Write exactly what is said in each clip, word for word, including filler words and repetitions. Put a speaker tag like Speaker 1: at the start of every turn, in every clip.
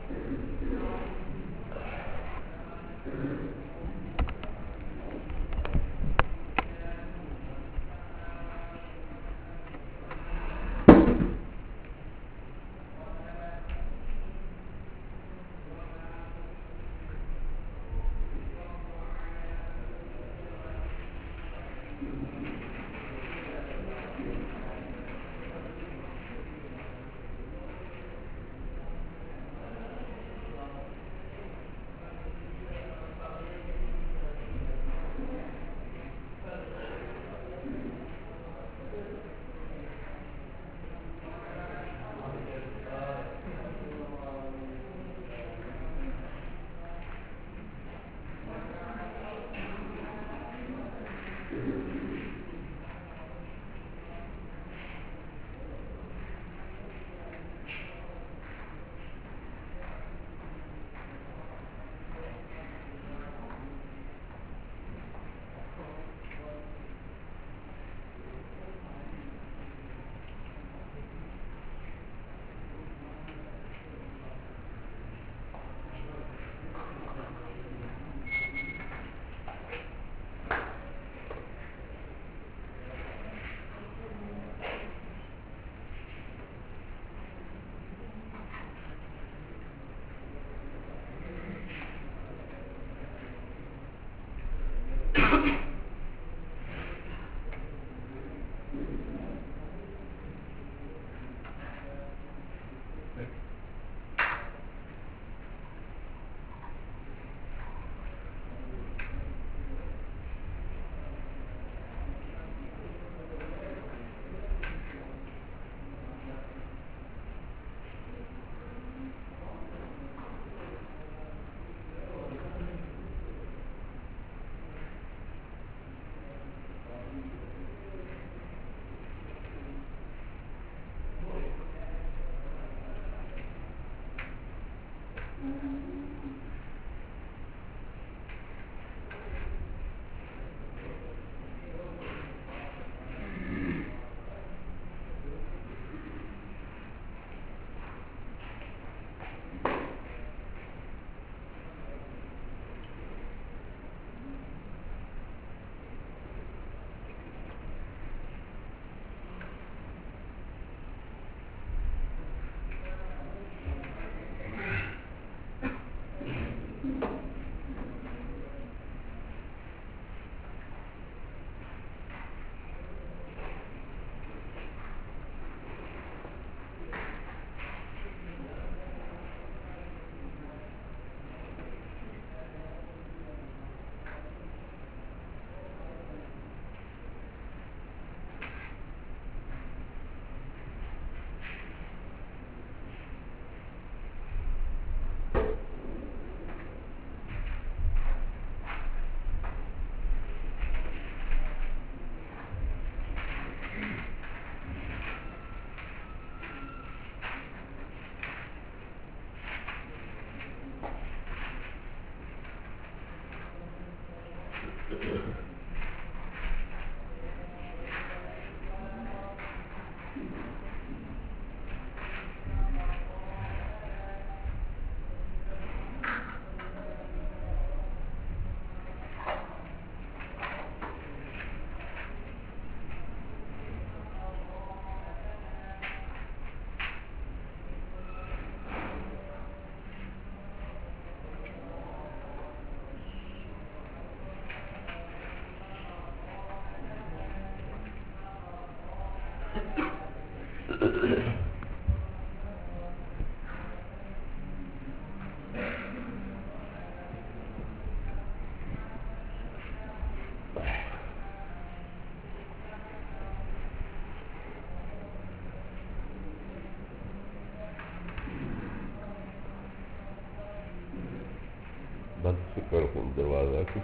Speaker 1: بند کر دوں دروازہ کو.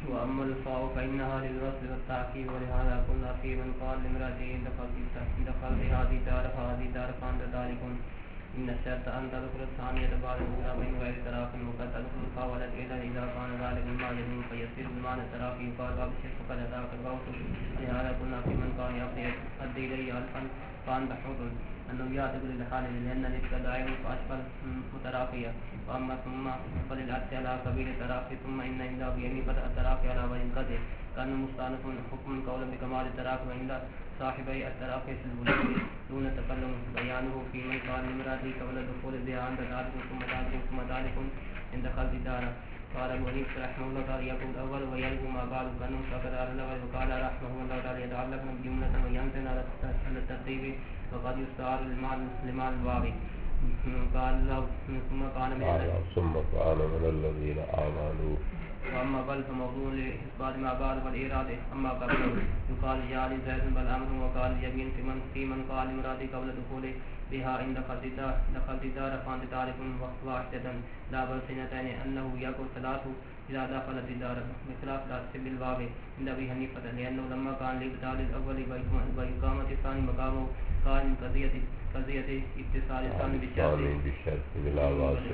Speaker 2: وأما الفاء فإنها للوصل والتعقيب ولهذا قلنا في من قال لامرأته إن دخلت هذه الدار فهذه الدار فأنت ذلك إن الشرط أن تدخل الثانية بعد الأولى من غير تراف وقد تدخل الفاء والإذا إذا كان ذلك مما يدين فيصير بمعنى التراف يقال أبشر فقد أتاك الغوث. ولهذا قلنا في من قال يؤدي إليه ألفا فأنت حر أنه يعتقد لحاله لأن الابتداء فأشبه مترافية. وأما ثم فللعكس على سبيل التراخي ثم إن عنده بيمين فتح التراخي على وجه القدر كأنه مستأنف حكم قولا بكمال التراخي وعند صاحبي التراخي في الوجود دون تكلم بيانه في من قال لامرأته قبل الدخول بها عند ذلك ثم ذلك ثم ذلك إن دخلت دارا. قال ابو حنيفة رحمه الله تعالى يقول الأول ويلغو ما بعد كأنه سكت على الأول. وقال رحمه الله تعالى يتعلق بجملة ويمتن على الترتيب وقد يستعار لمعنى الواقع. قال له ثم كان من
Speaker 1: ثم كان من الذين آمنوا.
Speaker 2: وأما بل فموضوع لإثبات ما بعد والإرادة. أما قبله يقال جاء لزيد بل أمر وقال يبين في من في من قال مرادي قبل دخوله بها إن دخلت دار دخلت دار فأنت تعرف واحدة لا بل سنتين أنه يقول ثلاث إذا دخلت الدار بخلاف لا تسب الباب عند أبي حنيفة لأنه لما كان لإبطال الأول وإقامة الثاني مقامه قال من قضية قضية اتصال الثاني
Speaker 1: بشرط بلا واسطة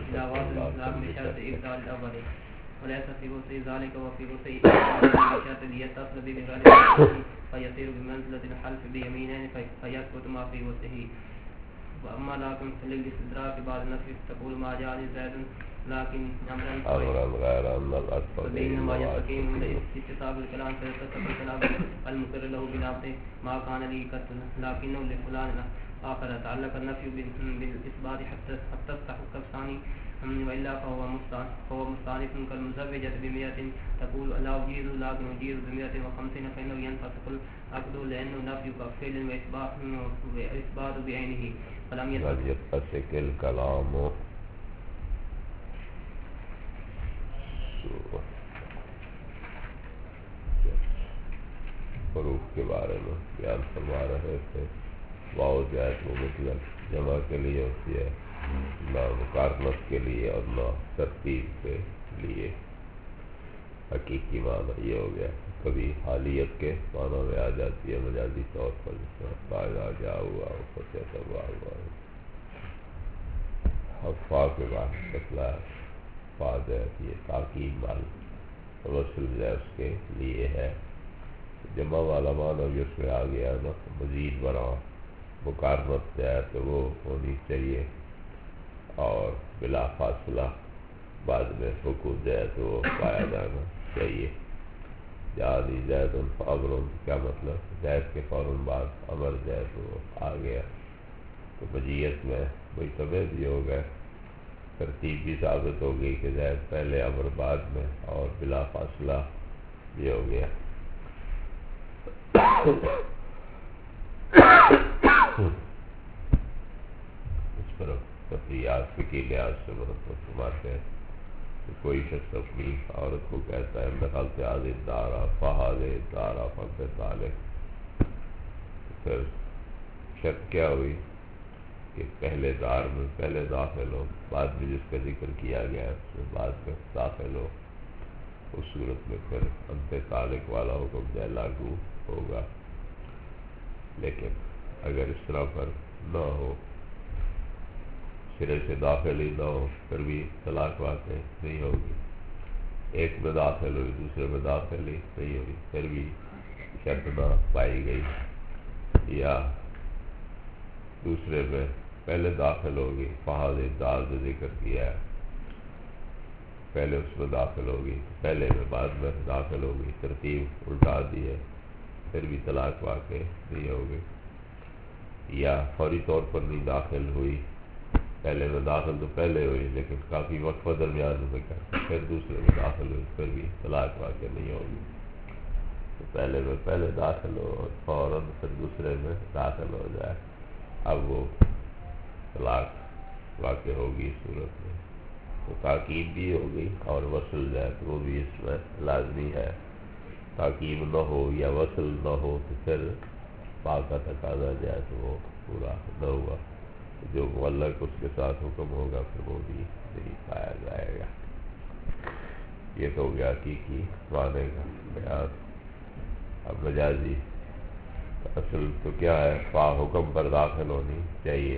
Speaker 2: بشرط إبطال الأول وليس في وسع ذلك وفي وسع بشرط ليتصل بغير فيصير بمنزلة الحلف بيمينين فيثبت ما في وسعه. وأما لكن للاستدراك بعد نفي تقول ما جاء لزيد لكن
Speaker 1: أمرا غير أن الأكثر
Speaker 2: فإنما يستقيم لاتصال الكلام فيتصل الكلام المقر له بلابد ما كان لي قتل لكنه لفلان آخر تعلق النفي بالإثبات حتى حتى استحق الثاني وإلا فهو مستانف فهو مستانف كالمزوجة بمئة تقول لا أجيز لكن أجيز بمئة وخمسين فإنه ينفسخ العقد لأنه نفي كفيل وإثبات بعينه فلم
Speaker 1: يتفسك الكلام. حروف کے بارے میں بیان فرما رہے تھے. واو جائز وہ مطلق جمع کے لیے ہوتی ہے نہ مقارنت کے لیے اور نہ ترتیب کے لیے. حقیقی معنی یہ ہو گیا کبھی حالیت کے معنی میں آ جاتی ہے مجازی طور پر جس طرح فائدہ جا ہوا فتح تبا ہوا. اور فا کے بعد مسئلہ فاض ہے یہ تاکید مال وصل ہے اس کے لیے ہے. جمع والا معنی بھی اس میں آ گیا نا مزید برآں مقارنت جو ہے تو وہ ہونی چاہیے اور بلا فاصلہ بعد میں حکم جو ہے تو وہ پایا جانا چاہیے. جاری زید الفامر کیا مطلب زید کے فوراً بعد امر جو ہے تو وہ آ گیا تو مجیت میں وہی طبع بھی ہو گئے. ترتیب بھی ثابت ہو گئی کہ زید پہلے امر بعد میں اور بلا فاصلہ بھی ہو گیا. اس پر تفریحات فقہی لحاظ سے مرتب فرماتے ہیں کہ کوئی شخص اپنی عورت کو کہتا ہے دخل سے حاضر دارا فہاد دارا فن طالق پھر شرط کیا ہوئی کہ پہلے دار میں پہلے داخل ہو بعد میں جس کا ذکر کیا گیا ہے اس میں بعد میں داخل ہو. اس صورت میں پھر انت طالق والا حکم جو لاگو ہوگا. لیکن اگر اس طرح پر نہ ہو سرے سے داخل ہی نہ ہو پھر بھی طلاق واقع نہیں ہوگی. ایک میں داخل ہوئی دوسرے میں داخل ہی نہیں ہوئی پھر بھی شرط نہ پائی گئی یا دوسرے میں پہلے داخل ہوگی فہاد دار جو ذکر کیا ہے پہلے اس میں داخل ہوگی پہلے میں بعد میں داخل ہوگی ترتیب الٹا دی ہے پھر بھی طلاق واقع نہیں ہوگی. یا فوری طور پر نہیں داخل ہوئی پہلے میں داخل تو پہلے ہوئی لیکن کافی وقفہ درمیان میں کر پھر دوسرے میں داخل ہوئی پھر بھی طلاق واقع نہیں ہوگی. تو پہلے میں پہلے داخل ہو اور فوراً پھر دوسرے میں داخل ہو جائے اب وہ طلاق واقع ہوگی اس صورت میں. تو تاکید بھی ہوگی اور وصل جائے تو وہ بھی اس میں لازمی ہے. تاکید نہ ہو یا وصل نہ ہو تو پھر پاک کا تقاضا جائے تو وہ پورا نہ ہوا. جو معلق اس کے ساتھ حکم ہوگا پھر وہ بھی نہیں پایا جائے گا. یہ تو ہو گیا حقیقی معنی کا بیان. اب مجازی اصل تو کیا ہے؟ فا حکم پر داخل ہونی چاہیے.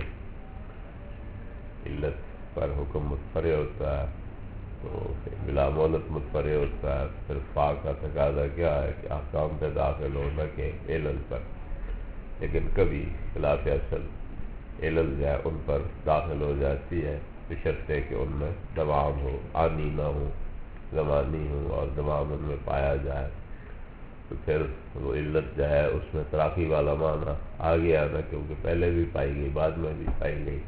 Speaker 1: علت پر حکم متفرع ہوتا ہے تو بلا مولت متفرع ہوتا ہے. پھر فا کا تقاضا کیا ہے کہ احکام پہ داخل ہو نہ کہ علل پر. لیکن کبھی خلاف اصل علل جو ہے ان پر داخل ہو جاتی ہے بشرطے کہ ان میں دوام ہو، آنی نہ ہو، زمانی ہو اور دوام ان میں پایا جائے. تو پھر وہ علت جو ہے اس میں تراخی والا معنی آ گیا نا، کیونکہ پہلے بھی پائی گئی بعد میں بھی پائی گئی.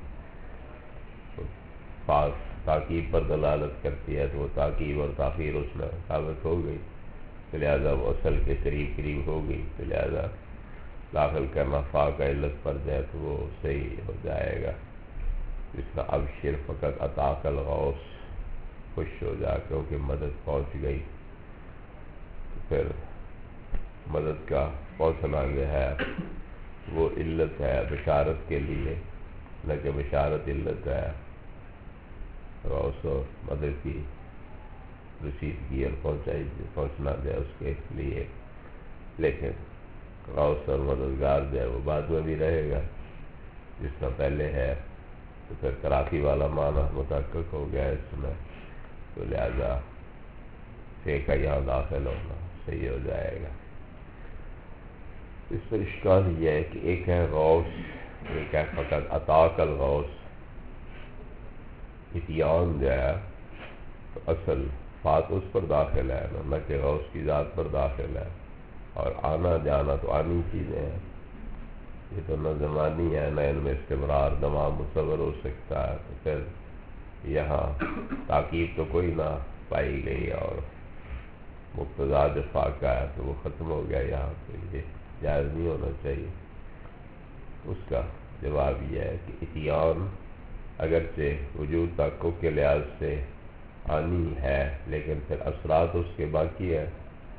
Speaker 1: پاس تاکید پر دلالت کرتی ہے تو وہ تاکید اور تاخیر اس میں ثابت ہو گئی، تو لہٰذا وہ اصل کے قریب قریب ہو گئی. تو لہٰذا داخل کرنا فا کا علت پر جائے تو وہ صحیح ہو جائے گا. جس کا اب شر فقط عطا الغوث، خوش ہو جا کیونکہ مدد پہنچ گئی. تو پھر مدد کا پہنچنا جو ہے وہ علت ہے بشارت کے لیے، نہ کہ بشارت علت ہے غوث و مدد کی رسیدگی اور پہنچائی پہنچنا جو ہے اس کے لیے. لیکن غوث اور مددگار جو ہے وہ بعد میں بھی رہے گا جس کا پہلے ہے. تو پھر تراخی والا معنی متحقق ہو گیا اس میں، تو لہذا فے کا یہاں داخل ہونا صحیح ہو جائے گا. اس پر اشکال یہ ہے کہ ایک ہے غوث، ایک ہے فقط عطا الغوث. اتیان جو ہے تو اصل فات اس پر داخل ہے نہ کہ غوث کی ذات پر داخل ہے. اور آنا جانا تو آنی چیزیں ہیں، یہ تو نہ زمانی ہے نہ ان میں استمرار دوام متصور ہو سکتا ہے. تو پھر یہاں تاکید تو کوئی نہ پائی گئی اور مقتضا جو فاقہ ہے تو وہ ختم ہو گیا. یہاں تو یہ جائز نہیں ہونا چاہیے. اس کا جواب یہ ہے کہ اتیان اگرچہ وجود تحقق کے لحاظ سے آنی ہے لیکن پھر اثرات اس کے باقی ہے.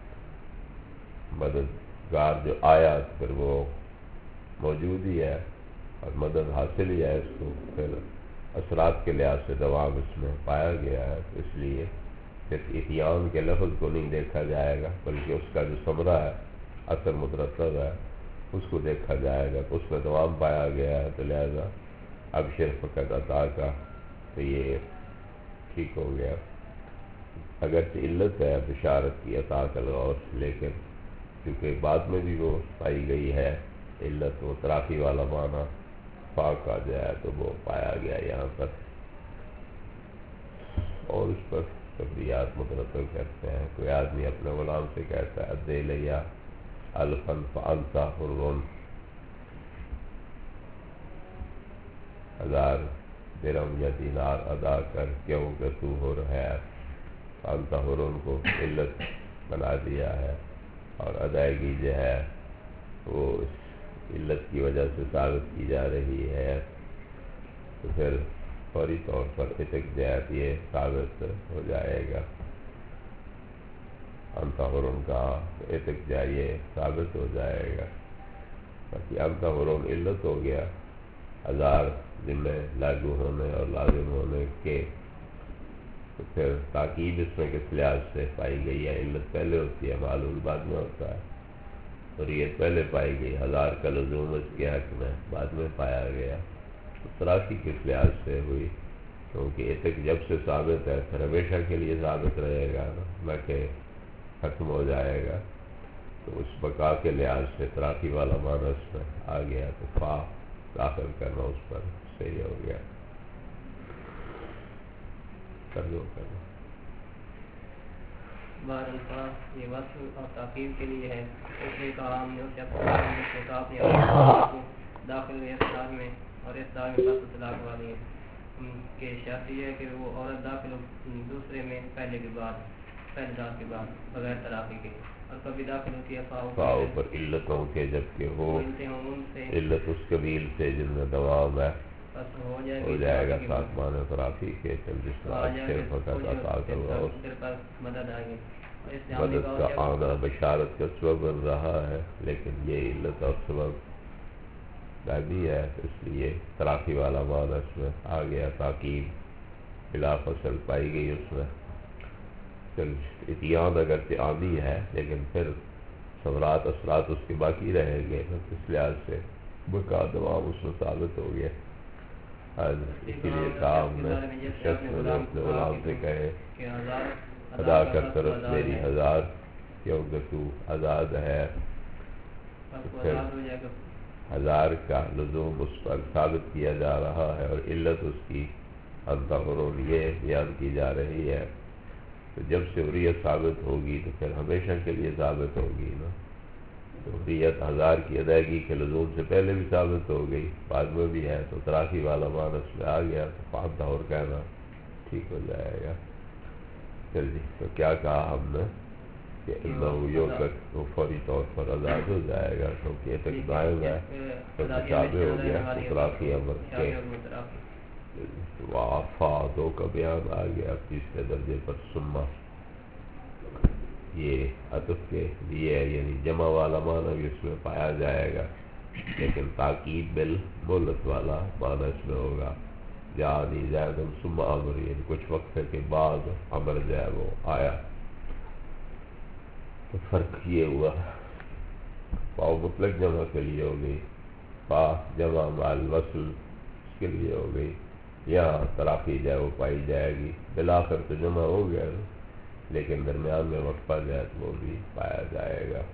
Speaker 1: مددگار جو آیا پھر وہ موجود ہی ہے اور مدد حاصل ہی ہے، اس کو پھر اثرات کے لحاظ سے دوام اس میں پایا گیا ہے. تو اس لیے پھر اتیان کے لفظ کو نہیں دیکھا جائے گا بلکہ اس کا جو ثمرہ ہے، اثر مترتب ہے، اس کو دیکھا جائے گا. اس میں دوام پایا گیا ہے تو لہذا اب شرف فقط عطا کا تو یہ ٹھیک ہو گیا. اگرچہ علت ہے بشارت کی عطا الغوث، لیکن کیونکہ بعد میں بھی وہ پائی گئی ہے علت، وہ تراخی والا معنی فا کا جو ہے تو وہ پایا گیا یہاں پر. اور اس پر تفریحات مترتب کرتے ہیں. کوئی آدمی اپنے غلام سے کہتا ہے ادے لیا الفن فانت حر، ہزار درہم یا دینار ادا کر کیوں کہ تو حر ہے. فانت حر کو علت بنا دیا ہے اور ادائیگی جو ہے وہ اس علت کی وجہ سے ثابت کی جا رہی ہے. تو پھر فوری طور پر اتق جہت یہ ثابت ہو جائے گا. انت حرون کا اتق جہت یہ ثابت ہو جائے گا. باقی انت حرون علت ہو گیا ہزار ذمہ لاگو ہونے اور لازم ہونے کے. تو پھر تاکید اس میں کس لحاظ سے پائی گئی ہے؟ علت پہلے ہوتی ہے، معلوم بعد میں ہوتا ہے. اور یہ پہلے پائی گئی ہزار کا لزوم اس کے حق میں بعد میں پایا گیا. تو تراکی کس لحاظ سے ہوئی؟ کیونکہ اتق جب سے ثابت ہے پھر ہمیشہ کے لیے ثابت رہے گا نہ کہ ختم ہو جائے گا. تو اس بقا کے لحاظ سے تراکی والا معنی اس میں آ گیا تو فا داخل کرنا اس پر صحیح ہو گیا. کر دو کر دو
Speaker 2: بار الفاظ یہ وصف اور تاکید کے لیے ہے. اس لیے کہا ہم نے اسے اپنے داخل ہوئے اصدار میں اور اصدار میں بس اطلاق والی ہے کہ شرط یہ ہے کہ وہ عورت داخل ہو دوسرے میں پہلے کے بعد پہلے دار کے بعد بغیر تراقی کے. اور کبھی داخل ہوتی ہے
Speaker 1: فاؤ پر علتوں کے جبکہ وہ علت اس قبیل سے جن میں دوام ہے ہو جائے گا ساتھ معنی تراقی کے. پھر جس طرح صرف فقط عطا کا مدد کا آنا بشارت کا سبب بن رہا ہے، لیکن یہ علت اور سبب بھی ہے. اس لیے تراقی والا معنی اس میں آ گیا. تاکید بلا فصل پائی گئی اس میں. چل اتیان اگرچہ آنی ہے لیکن پھر ثمرات اثرات اس کے باقی رہیں گے، اس لحاظ سے بقا دوام اس میں ثابت ہو گیا۔ اسی لیے کام میں شخص نے اپنے غلام سے کہے ادا کر طرف میری ہزار، کیونکہ تو آزاد ہے، پھر ہزار کا لزوم اس پر ثابت کیا جا رہا ہے، اور علت اس کی انتظرون یہ بیان کی جا رہی ہے، تو جب سے حریت ثابت ہوگی تو پھر ہمیشہ کے لیے ثابت ہوگی نا۔ تو حریت ہزار کی ادائیگی کے لزوم سے پہلے بھی ثابت ہو گئی، بعد میں بھی ہے، تو تراخی والا معنی اس میں آ گیا، تو پانچ دور کہنا ٹھیک ہو جائے گا۔ چل جی، تو کیا کہا ہم نے کہ انہو یوکت وہ فوری طور پر آزاد ہو جائے گا، کیونکہ یہ تک دائم ہے تو مشابہ ہو گیا متراخی امر کے۔ وعفا دو کا بیان آ گیا تیسرے درجے پر، ثم یہ عطف کے لیے یعنی جمع والا معنی بھی اس میں پایا جائے گا، لیکن تاکید بالمولت والا معنی اس میں ہوگا، یعنی زید ثم امر، یعنی کچھ وقت کے بعد امر جو ہے وہ آیا۔ تو فرق یہ ہوا، پاؤ مطلق جمع کے لیے ہو گئی، پا جمع مال وصل اس کے لیے ہو گئی، یہاں تراخی جو ہے وہ پائی جائے گی، بالآخر تو جمع ہو گیا لیکن درمیان میں وقفہ جو ہے وہ بھی پایا جائے گا۔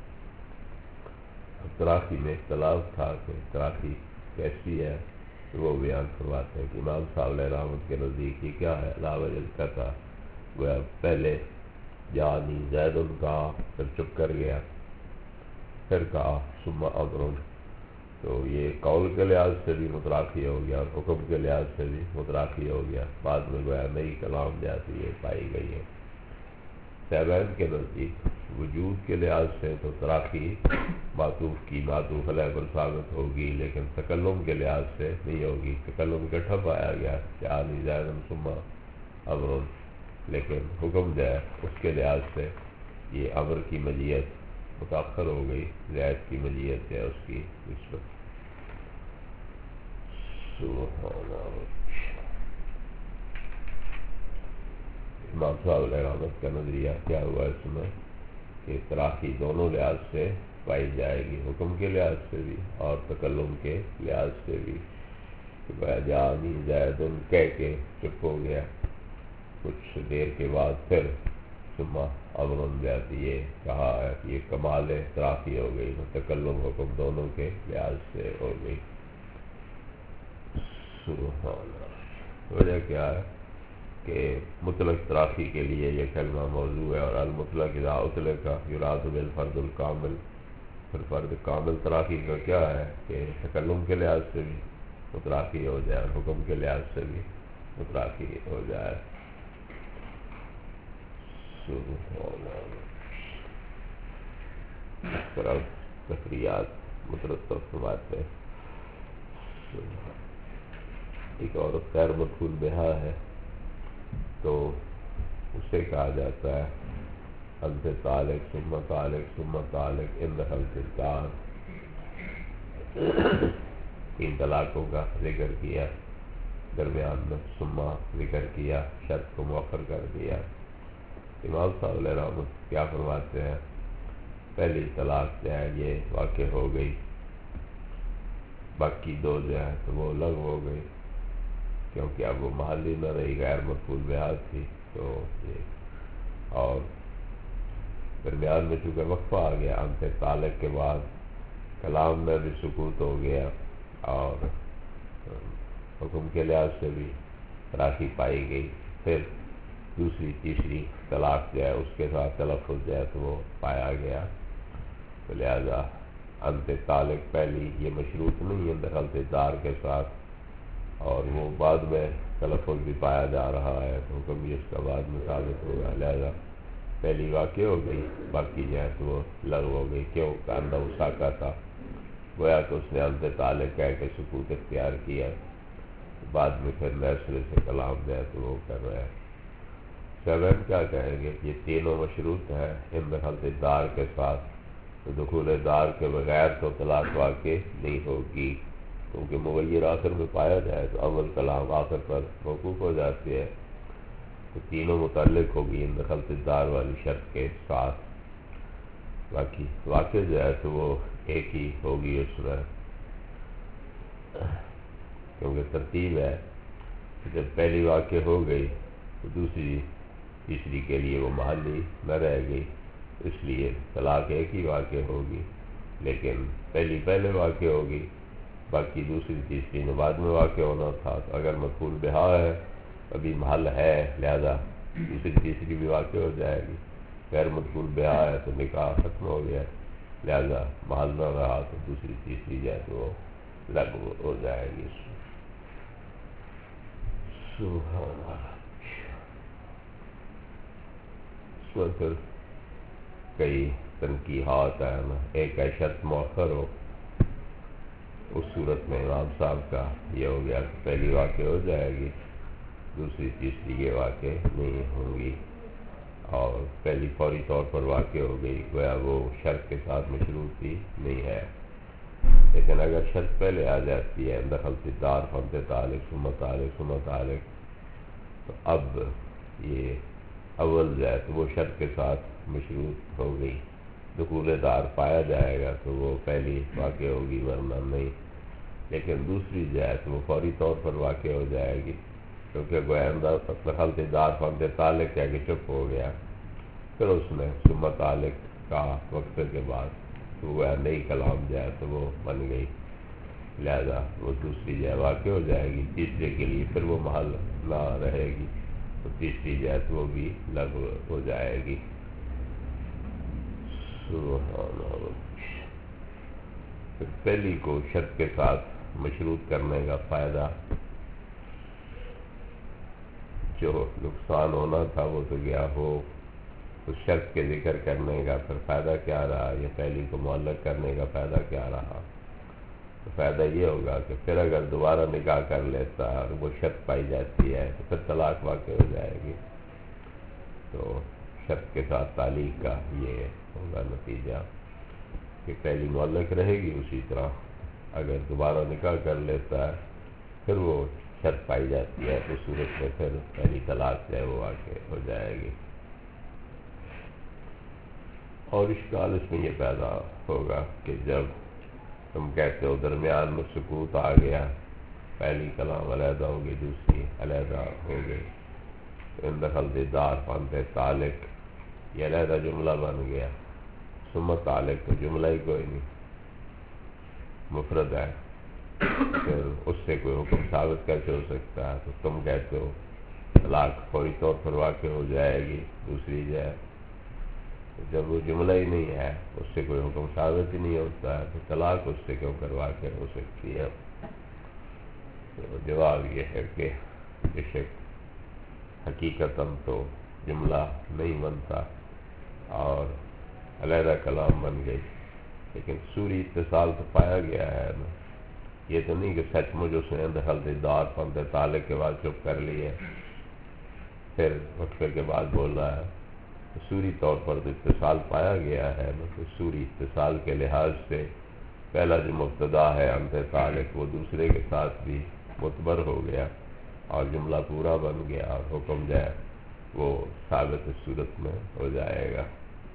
Speaker 1: اب تراخی میں اختلاف تھا کہ تراخی کیسی ہے، تو وہ بیان فرماتے ہیں کہ امام صاحب علیہ رحمت کے نزدیک یہ کیا ہے، لا وجہ کا تھا، گویا پہلے یعنی زید کہا، پھر چپ کر گیا، پھر کہا ثم امر، تو یہ قول کے لحاظ سے بھی متراخی ہو گیا اور حکم کے لحاظ سے بھی متراخی ہو گیا، بعد میں گویا نئی کلام جاتی ہے پائی گئی ہے۔ صاحبین کے نزدیک وجود کے لحاظ سے تو تراخی معطوف کی معطوف علیہ پر ثابت ہوگی، لیکن تکلم کے لحاظ سے نہیں ہوگی، تکلم اکٹھا پایا گیا یعنی زید ثم امر، لیکن حکم جو ہے اس کے لحاظ سے یہ امر کی مجیت متاخر ہو گئی، زید کی مجیت ہے اس کی نسبت۔ سبحان اللہ۔ امام صاحب علیہ رحمت کا نظریہ کیا ہوا اس میں کہ تراخی دونوں لحاظ سے پائی جائے گی، حکم کے لحاظ سے بھی اور تکلم کے لحاظ سے بھی۔ جانی زید کہہ کے چپ ہو گیا، کچھ دیر کے بعد پھر ثم امر جاتی یہ کہا ہے کہ یہ کمال تراخی ہو گئی، تکلم حکم دونوں کے لحاظ سے ہو گئی۔ سبحان اللہ۔ وجہ کیا ہے کہ مطلق تراخی کے لیے یہ کلمہ موضوع ہے، اور المطلق اذا اطلق یراد بالفرد الکامل، پھر فرد کامل تراخی کا کیا ہے کہ تکلم کے لحاظ سے بھی متراخی ہو جائے اور حکم کے لحاظ سے بھی متراخی ہو جائے۔ سبحان اللہ۔ اس طرح تفریعات مترتب فرماتے ہیں۔ ایک عورت غیر مدخول بہا ہے تو اسے کہا جاتا ہے انت طالق ثم طالق ثم طالق ان دخلت الدار، تین طلاقوں کا ذکر کیا، درمیان میں ثم ذکر کیا، شرط کو مؤخر کر دیا۔ امام صاحب علیہ رحمت کیا فرماتے ہیں، پہلی طلاق جو ہے یہ واقع ہو گئی، باقی دو جو ہے تو وہ لغو ہو گئی، کیونکہ اب وہ محلی نہ رہی، غیر مقبول بہا تھی، تو یہ اور درمیان میں چونکہ وقفہ آ گیا، انت طالق کے بعد کلام میں بھی سکوت ہو گیا اور حکم کے لحاظ سے بھی تراخی پائی گئی، پھر دوسری تیسری طلاق جو ہے اس کے ساتھ تلفظ جو ہے تو وہ پایا گیا، تو لہذا انت طالق پہلی یہ مشروط نہیں ہے دخلت دار کے ساتھ، اور وہ بعد میں تلفظ بھی پایا جا رہا ہے تو حکم بھی اس کا بعد میں ثابت ہوگا، لہذا پہلی واقع ہو گئی، باقی جو ہے تو وہ لغو ہو گئی، کیوں کہ اندھا اساکا تھا، گویا کہ اس نے انت طالق کہہ کے سکوت اختیار کیا، بعد میں پھر نئے سرے سے کلام جو ہے تو وہ کر رہے ہیں۔ سیون کیا کہیں گے، یہ تینوں مشروط ہے ان دخلت دار کے ساتھ، تو دخول دار کے بغیر تو طلاق واقع نہیں ہوگی، کیونکہ مغیر آخر میں پایا جائے تو اول کلام آخر پر موقوف ہو جاتی ہے، تو تینوں متعلق ہوگی ان دخلت الدار والی شرط کے ساتھ. باقی واقع جو ہے تو وہ ایک ہی ہوگی اس میں، کیونکہ ترتیب ہے کہ جب پہلی واقع ہو گئی تو دوسری تیسری کے لیے وہ محلی نہ رہ گئی، اس لیے طلاق ایک ہی واقع ہوگی. لیکن پہلی پہلے واقع ہوگی، باقی دوسری تیسری نے بعد میں واقع ہونا تھا. تو اگر مفعول بہا ہے ابھی محل ہے، لہذا دوسری تیسری بھی واقع ہو جائے گی. غیر مفعول بہا ہے تو نکاح ختم ہو گیا، لہذا محل نہ رہا تو دوسری تیسری جائے تو وہ لغو ہو جائے گی. سبحان اللہ. اس میں پھر کئی تنقیحات ہیں نا. ایک ہے شرط مؤخر ہو، اس صورت میں امام صاحب کا یہ ہو گیا کہ پہلی واقع ہو جائے گی، دوسری تیسری کے واقع نہیں ہوں گی، اور پہلی فوری طور پر واقع ہو گئی، گویا وہ شرط کے ساتھ مشروط ہی نہیں ہے. لیکن اگر شرط پہلے آ جاتی ہے دخلت الدار فانت تعلق ثم تعلق ثم تعلق، تو اب یہ اول جو ہے تو وہ شرط کے ساتھ مشروط ہو گئی. دخول دار پایا جائے گا تو وہ پہلی واقع ہوگی، ورنہ نہیں. لیکن دوسری جو ہے تو وہ فوری طور پر واقع ہو جائے گی، کیونکہ گویا دخلت دار فانت تعلق کہہ کے چپ ہو گیا، پھر اس میں ثم تعلق کا وقفے کے بعد تو وہ نئی کلام جو ہے تو وہ بن گئی، لہذا وہ دوسری جو ہے واقع ہو جائے گی. تیسرے کے لیے پھر وہ محل نہ رہے گی، تو تیسری جو ہے تو وہ بھی لغو ہو جائے گی. سبحان اللہ. پھر پہلی کو شرط کے ساتھ مشروط کرنے کا فائدہ، جو نقصان ہونا تھا وہ تو گیا ہو، اس شرط کے ذکر کرنے کا پھر فائدہ کیا رہا، یا پہلی کو معلق کرنے کا فائدہ کیا رہا؟ تو فائدہ یہ ہوگا کہ پھر اگر دوبارہ نکاح کر لیتا اور وہ شرط پائی جاتی ہے تو پھر طلاق واقع ہو جائے گی. تو شرط کے ساتھ تعلیق کا یہ ہوگا نتیجہ کہ پہلی معلق رہے گی. اسی طرح اگر دوبارہ نکاح کر لیتا ہے پھر وہ شرط پائی جاتی ہے تو صورت میں پھر پہلی طلاق جو ہے وہ واقع ہو جائے گی. اور اشکال اس میں یہ پیدا ہوگا کہ جب تم کہتے ہو درمیان میں سکوت آ گیا، پہلی کلام علیحدہ ہو گئی، دوسری علیحدہ ہو گئی، تو ان دخلت دار فانت تعلق یہ علیحدہ جملہ بن گیا. ثم تعلق تو جملہ ہی کوئی نہیں، مفرد ہے، پھر اس سے کوئی حکم ثابت کیسے ہو سکتا ہے؟ تو تم کہتے ہو طلاق فوری طور پر واقع ہو جائے گی، دوسری جو ہے جب وہ جملہ ہی نہیں ہے، اس سے کوئی حکم ثابت ہی نہیں ہوتا ہے، تو طلاق اس سے کیوں کر واقع ہو سکتی ہے؟ تو جواب یہ ہے کہ بے شک حقیقتاً تو جملہ نہیں بنتا اور علیحدہ کلام بن گئی، لیکن سوری اتصال تو پایا گیا ہے نا. یہ تو نہیں کہ سچ مجھ اس نے دخلت دار فانت تعلق کے بعد چپ کر لی ہے پھر وقفے کے بعد بول رہا ہے. سوری طور پر تو اتصال پایا گیا ہے نا، تو سوری اتصال کے لحاظ سے پہلا جو مبتدا ہے انت تعلق وہ دوسرے کے ساتھ بھی معتبر ہو گیا اور جملہ پورا بن گیا، اور حکم جو ہے وہ ثابت صورت میں ہو جائے گا.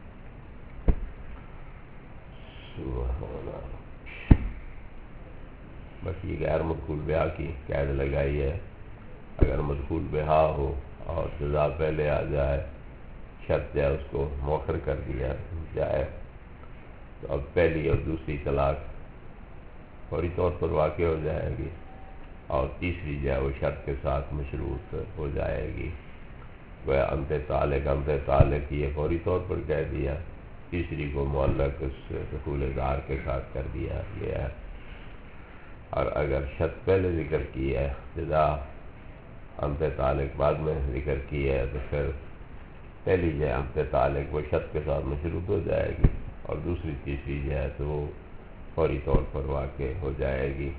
Speaker 1: بس یہ غیر مدخول بہا کی قید لگائی ہے. اگر مدخول بہا ہو اور جزا پہلے آ جائے، شرط جو ہے اس کو مؤخر کر دیا جائے، تو اب پہلی اور دوسری طلاق فوری طور پر واقع ہو جائے گی، اور تیسری جو ہے وہ شرط کے ساتھ مشروط ہو جائے گی. گویا انت تعلق انت تعلق یہ فوری طور پر کہہ دیا، تیسری کو معلق اس دخول دار کے ساتھ کر دیا گیا ہے. اور اگر شرط پہلے ذکر کی ہے، جزا انت تعلق بعد میں ذکر کی ہے، تو پھر پہلی جو ہے انت تعلق وہ شرط کے ساتھ مشروط ہو جائے گی، اور دوسری تیسری جو ہے تو وہ فوری طور پر واقع ہو جائے گی.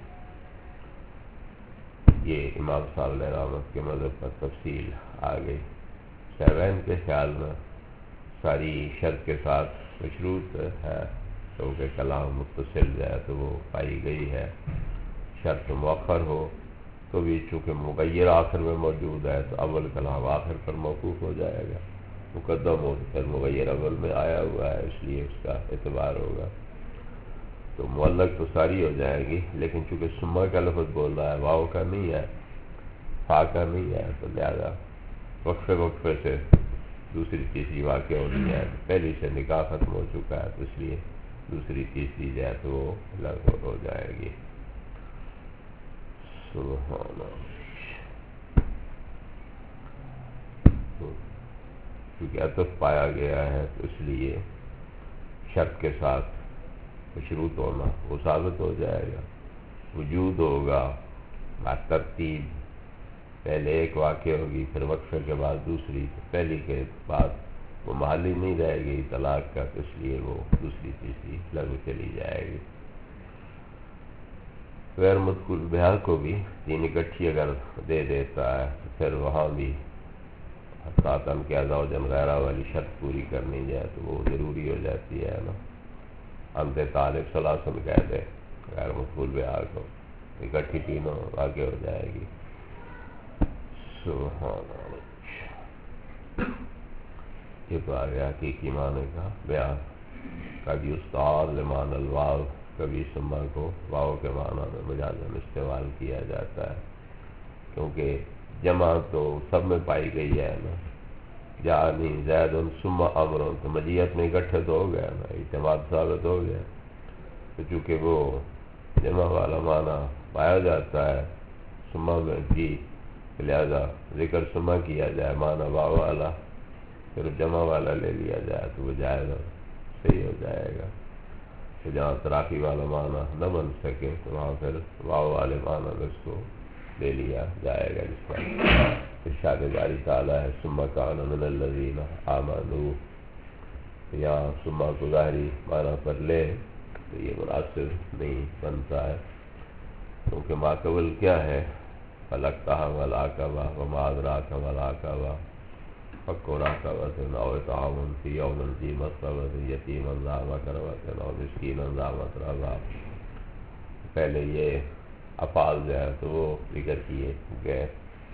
Speaker 1: یہ امام صاحب علیہ رحمت کے مذہب پر تفصیل آ گئی. شہرین کے خیال میں ساری شرط کے ساتھ مشروط ہے، کیونکہ کلام متصل جو ہے تو وہ پائی گئی ہے. شرط مؤخر ہو تو بھی چونکہ مغیر آخر میں موجود ہے تو اول کلام آخر پر موقوف ہو جائے گا، مقدم ہو پھر مغیر اول میں آیا ہوا ہے اس لیے اس کا اعتبار ہوگا، تو معلق تو ساری ہو جائے گی، لیکن چونکہ ثم کا لفظ بول رہا ہے، واو کا نہیں ہے، فا کا نہیں ہے، تو لہذا وقفے وقفے سے دوسری تیسری واقع ہونی ہے، پہلی سے نکاح ختم ہو چکا ہے تو اس لیے دوسری تیسری جائے تو وہ لغو ہو جائے گی۔ سبحان اللہ۔ کیونکہ عطف پایا گیا ہے تو اس لیے شرط کے ساتھ مشروط ہونا وہ ثابت ہو جائے گا، وجود ہوگا بعد ترتیب، پہلے ایک واقع ہوگی پھر وقفے کے بعد دوسری، پہلی کے بعد وہ محلی نہیں رہے گی طلاق کا، تو اس لیے وہ دوسری تیسری لغو چلی جائے گی۔ غیر مدخول بہا کو بھی تین اکٹھی اگر دے دیتا ہے تو پھر وہاں بھی حتاتن کے زوجن غیرہ والی شرط پوری کرنی جائے تو وہ ضروری ہو جاتی ہے نا، انت طالب ثلاثن کہہ دے غیر مدخول بہا کو، اکٹھی تینوں واقع ہو جائے گی۔ سبحان اللہ۔ یہ تو آ گیا حقیقی معنی کا بیان۔ کبھی استعار لمان الواو، کبھی ثم کو واو کے معنی میں مجازاً استعمال کیا جاتا ہے، کیونکہ جمع تو سب میں پائی گئی ہے نا، جانی زید ثم امر، تو مجیت میں اکٹھے تو ہو گیا نا، اعتماد ثابت ہو گیا، تو چونکہ وہ جمع والا معنی پایا جاتا ہے ثم میں بھی، لہذا ذکر ثم کیا جائے معنی واو والا، پھر جمع والا لے لیا جائے تو وہ جائے گا، صحیح ہو جائے گا۔ تو جہاں تراقی والا معنی نہ بن سکے تو وہاں پھر واو والے معنی میں اس کو لے لیا جائے گا، جس کا ارشاد باری تعالیٰ ہے ثم کان من الذین آمنوا، یہاں ثم کو ظاہری معنی پر لے تو یہ مناسب نہیں بنتا ہے، کیونکہ ما قبل کیا ہے، فَلَقْتَحَمَ الْعَقَبَةَ وَمَا أَدْرَاكَ مَا الْعَقَبَةُ فَكُّ رَقَبَةٍ أَوْ إِطْعَامٌ فِي يَوْمٍ ذِي مَسْغَبَةٍ يَتِيمًا ذَا مَقْرَبَةٍ أَوْ مِسْكِينًا ذَا مَتْرَبَةٍ، پہلے یہ افعال جو ہے تو وہ ذکر کیے گئے،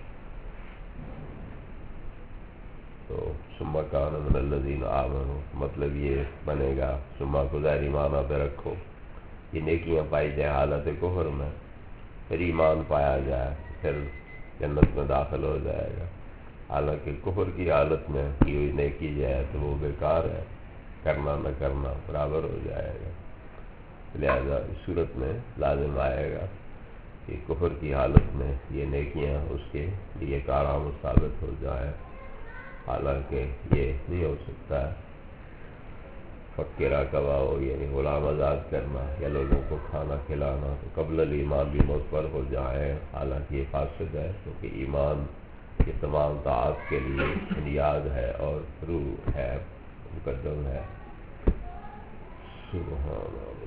Speaker 1: تو ثم کان من الذین آمنوا مطلب یہ بنے گا ثم کو ظاہری معنی پہ رکھو، یہ نیکیاں پائی جائیں حالت کفر میں، پھر ایمان پایا جائے پھر جنت میں داخل ہو جائے گا، حالانکہ کفر کی حالت میں کی ہوئی نیکی جائے تو وہ بیکار ہے، کرنا نہ کرنا برابر ہو جائے گا، لہذا اس صورت میں لازم آئے گا کہ کفر کی حالت میں یہ نیکیاں اس کے لیے کارآمد ثابت ہو جائے، حالانکہ یہ نہیں ہو سکتا ہے۔ فقیرہ کباؤ یعنی غلام آزاد کرنا یا لوگوں کو کھانا کھلانا تو قبل الایمان بھی مضمر ہو جائے، حالانکہ یہ فاسد ہے، کیونکہ ایمان یہ تمام طاعات کے لیے بنیاد ہے اور روح ہے، مقدم ہے۔ سبحان اللہ۔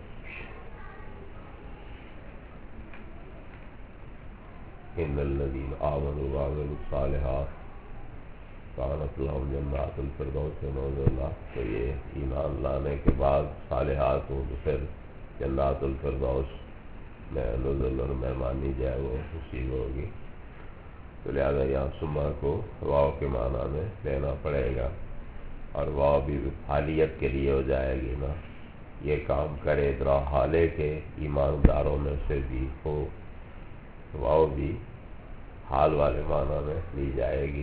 Speaker 1: ان الذین آمنوا وعملوا الصالحات کانت لہم جنات الفردوس نزلا، تو یہ ایمان لانے کے بعد صالحات ہوں تو پھر جنات الفردوس میں نزل اور مہمانی جو ہے وہ نصیب ہوگی، تو لہذا یہاں ثم کو واو کے معنی میں لینا پڑے گا، اور واو بھی حالیت کے لیے ہو جائے گی نا، یہ کام کرے ذرا حالے کے ایمانداروں میں سے بھی ہو، واو بھی حال والے معنی میں لی جائے گی۔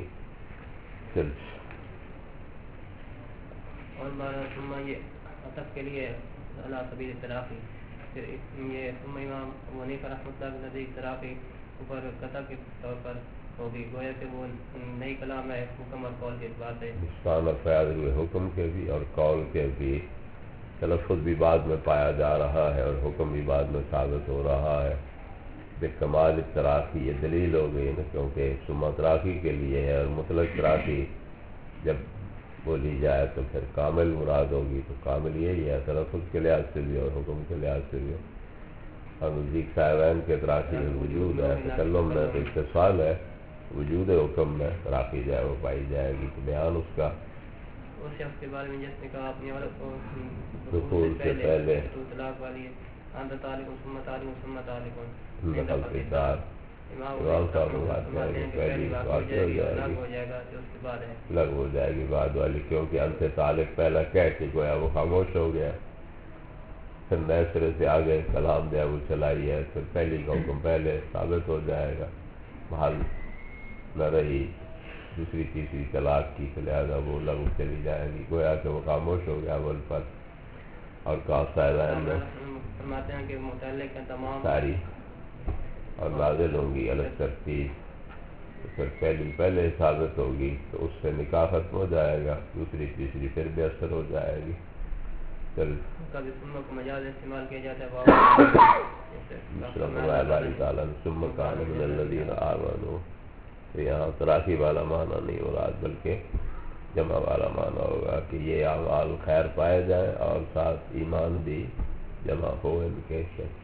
Speaker 2: اور معنی ثم یہ عطف کے لیے علی سبیل تراخی، پھر یہ ثم امام ابو حنیفہ رحمۃ اللہ کے نزدیک تراخی اوپر قطع کے طور پر ہوگی، گویا کہ وہ نئی کلام ہے حکم اور قول کے اعتبار سے،
Speaker 1: اسلام فیاض ہوئے حکم کے بھی اور قول کے بھی، تلفظ بھی بعد میں پایا جا رہا ہے اور حکم بھی بعد میں ثابت ہو رہا ہے، بے کمال تراخی یہ دلیل ہو گئی نا، کیونکہ ثم تراخی کے لیے ہے، اور مطلق تراخی جب بولی جائے تو پھر کامل مراد ہوگی، تو کامل یہی ہے تلفظ کے لحاظ سے بھی اور حکم کے لحاظ سے بھی، اور نزدیک صاحبین کے تراخی میں وجود ہے، تکلم میں تو اتصال ہے، وجود حکم میں تراخی جائے وہ پائی جائے گی، تو بیان اس کا
Speaker 2: اس شخص کے بارے میں جس نے کہا اپنی عورت کو
Speaker 1: دخول سے پہلے
Speaker 2: تو طلاق والی ہے، انت طالق ثم طالق ثم طالق
Speaker 1: دخل کے ساتھ امام صاحب فرماتے ہیں کہ پہلی واقع ہو جائے گی
Speaker 2: الگ ہو جائے گا تو اس کے بعد ہے
Speaker 1: الگ ہو جائے گی بعد والی، کیونکہ انت طالق پہلا کہہ کے گویا وہ خاموش ہو گیا، پھر نئے سرے سے آگے کلام جو ہے وہ چلائی ہے، پھر پہلی کا حکم پہلے ثابت ہو جائے گا، محل نہ رہی دوسری تیسری طلاق کی، لہٰذا وہ لغو چلی جائے گی، گویا کہ وہ خاموش ہو گیا اول پر، اور کہا صاحبان میں
Speaker 2: فرماتے ہیں کہ متعلق ہیں تمام
Speaker 1: ساری اور نازل ہوں گی الگ ترتیب، تو پھر پہلی پہلے ثابت ہوگی تو اس سے نکاح ختم ہو جائے گا، دوسری تیسری پھر بے اثر ہو جائے گی، پھر
Speaker 2: کبھی سنوں کو مجاز استعمال کیا جاتا ہے
Speaker 1: فرمایا باری تعالیٰ نے ثم کان من الذین آمنوا، تو یہاں تراخی والا معنی نہیں مراد بلکہ جمع والا معنی ہوگا کہ یہ اعمال خیر پائے جائیں اور ساتھ ایمان بھی جمع ہو ان کے شخص،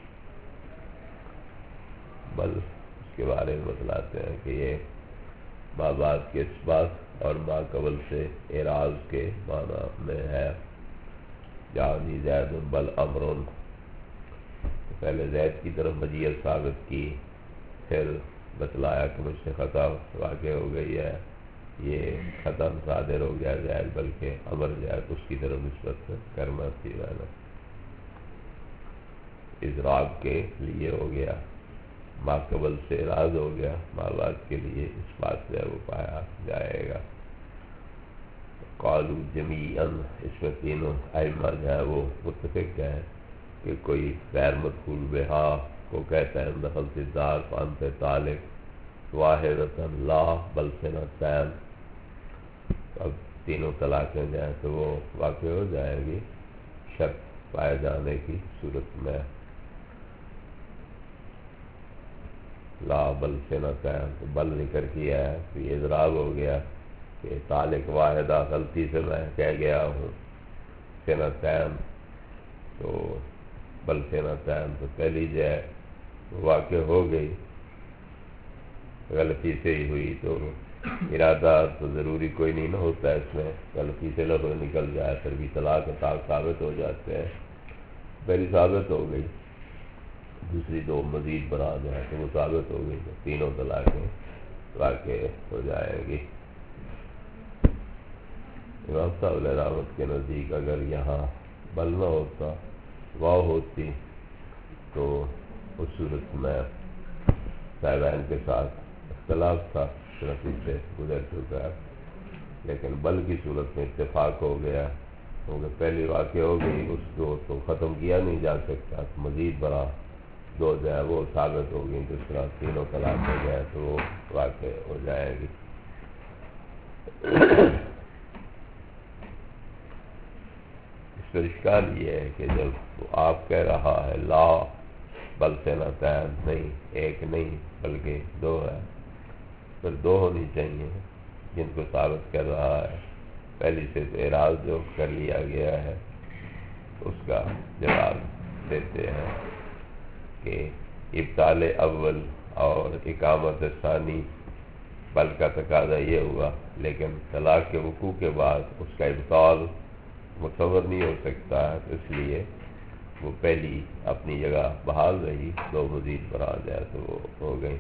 Speaker 1: بل اس کے بارے میں بتلاتے ہیں کہ یہ ما بعد کے اثبات اور ما قبل سے اعراض کے معنی میں ہے، یعنی زید بل امرن، پہلے زید کی طرف مجیت ثابت کی، پھر بتلایا کہ مجھ سے خطا واقع ہو گئی ہے، یہ خطا صادر ہو گیا زید، بلکہ امر زید اس کی طرف نسبت کرنا تھی، رہنا اضراب کے لیے ہو گیا، ما قبل سے اعراض ہو گیا، ما بعد کے لیے اس بات سے وہ پایا جائے گا۔ قالوا جمیعاً، اس میں تینوں ائمہ جو ہے وہ متفق ہیں کہ کوئی غیر مدخول بہا کو کہتا ہے دخلت الدار فانت طالق واحدۃ لا بل سنتین، اب تینوں طلاقیں جو ہیں تو وہ واقع ہو جائے گی شرط پائے جانے کی صورت میں، لا بل سنتین، تو بل ذکر کیا ہے تو یہ اضراب ہو گیا کہ طالق واحدہ غلطی سے میں کہہ گیا ہوں، سنتین تو بل سنتین تو پہلی جو ہے واقع ہو گئی، غلطی سے ہی ہوئی، تو ارادہ تو ضروری کوئی نہیں نہ ہوتا ہے اس میں، غلطی سے لفظ نکل جائے پھر بھی طلاق طلاق ثابت ہو جاتے ہیں، پہلی ثابت ہو گئی، دوسری دو مزید بنا جائے تو وہ ثابت ہو گئی، تو تینوں طلاقیں واقع ہو جائیں گی۔ امام صاحب علیہ رحمت کے نزدیک اگر یہاں بل نہ ہوتا واو ہوتی تو اس صورت میں صاحبین کے ساتھ اختلاف تھا، صرف اس سے گزر چکا ہے، لیکن بل کی صورت میں اتفاق ہو گیا، کیونکہ پہلی واقع ہو گئی اس کو تو ختم کیا نہیں جا سکتا، مزید بڑا دو جو ہے وہ ثابت ہو گئی، جس طرح تینوں طلاق ہو جائے تو وہ واقع ہو جائے گی۔ اس پر اشکال یہ ہے کہ جب آپ کہہ رہا ہے لا بل سنتین، نہیں ایک نہیں بلکہ دو ہے، پھر دو ہونی چاہیے جن کو ثابت کر رہا ہے، پہلی سے اعراض جو کر لیا گیا ہے اس کا جواب دیتے ہیں کہ ابطال اول اور اقامت ثانی بل کا تقاضا یہ ہوا، لیکن طلاق کے وقوع کے بعد اس کا ابطال متصور نہیں ہو سکتا ہے، اس لیے وہ پہلی اپنی جگہ بحال رہی، دو مزید پر آ جائے تو وہ ہو گئی۔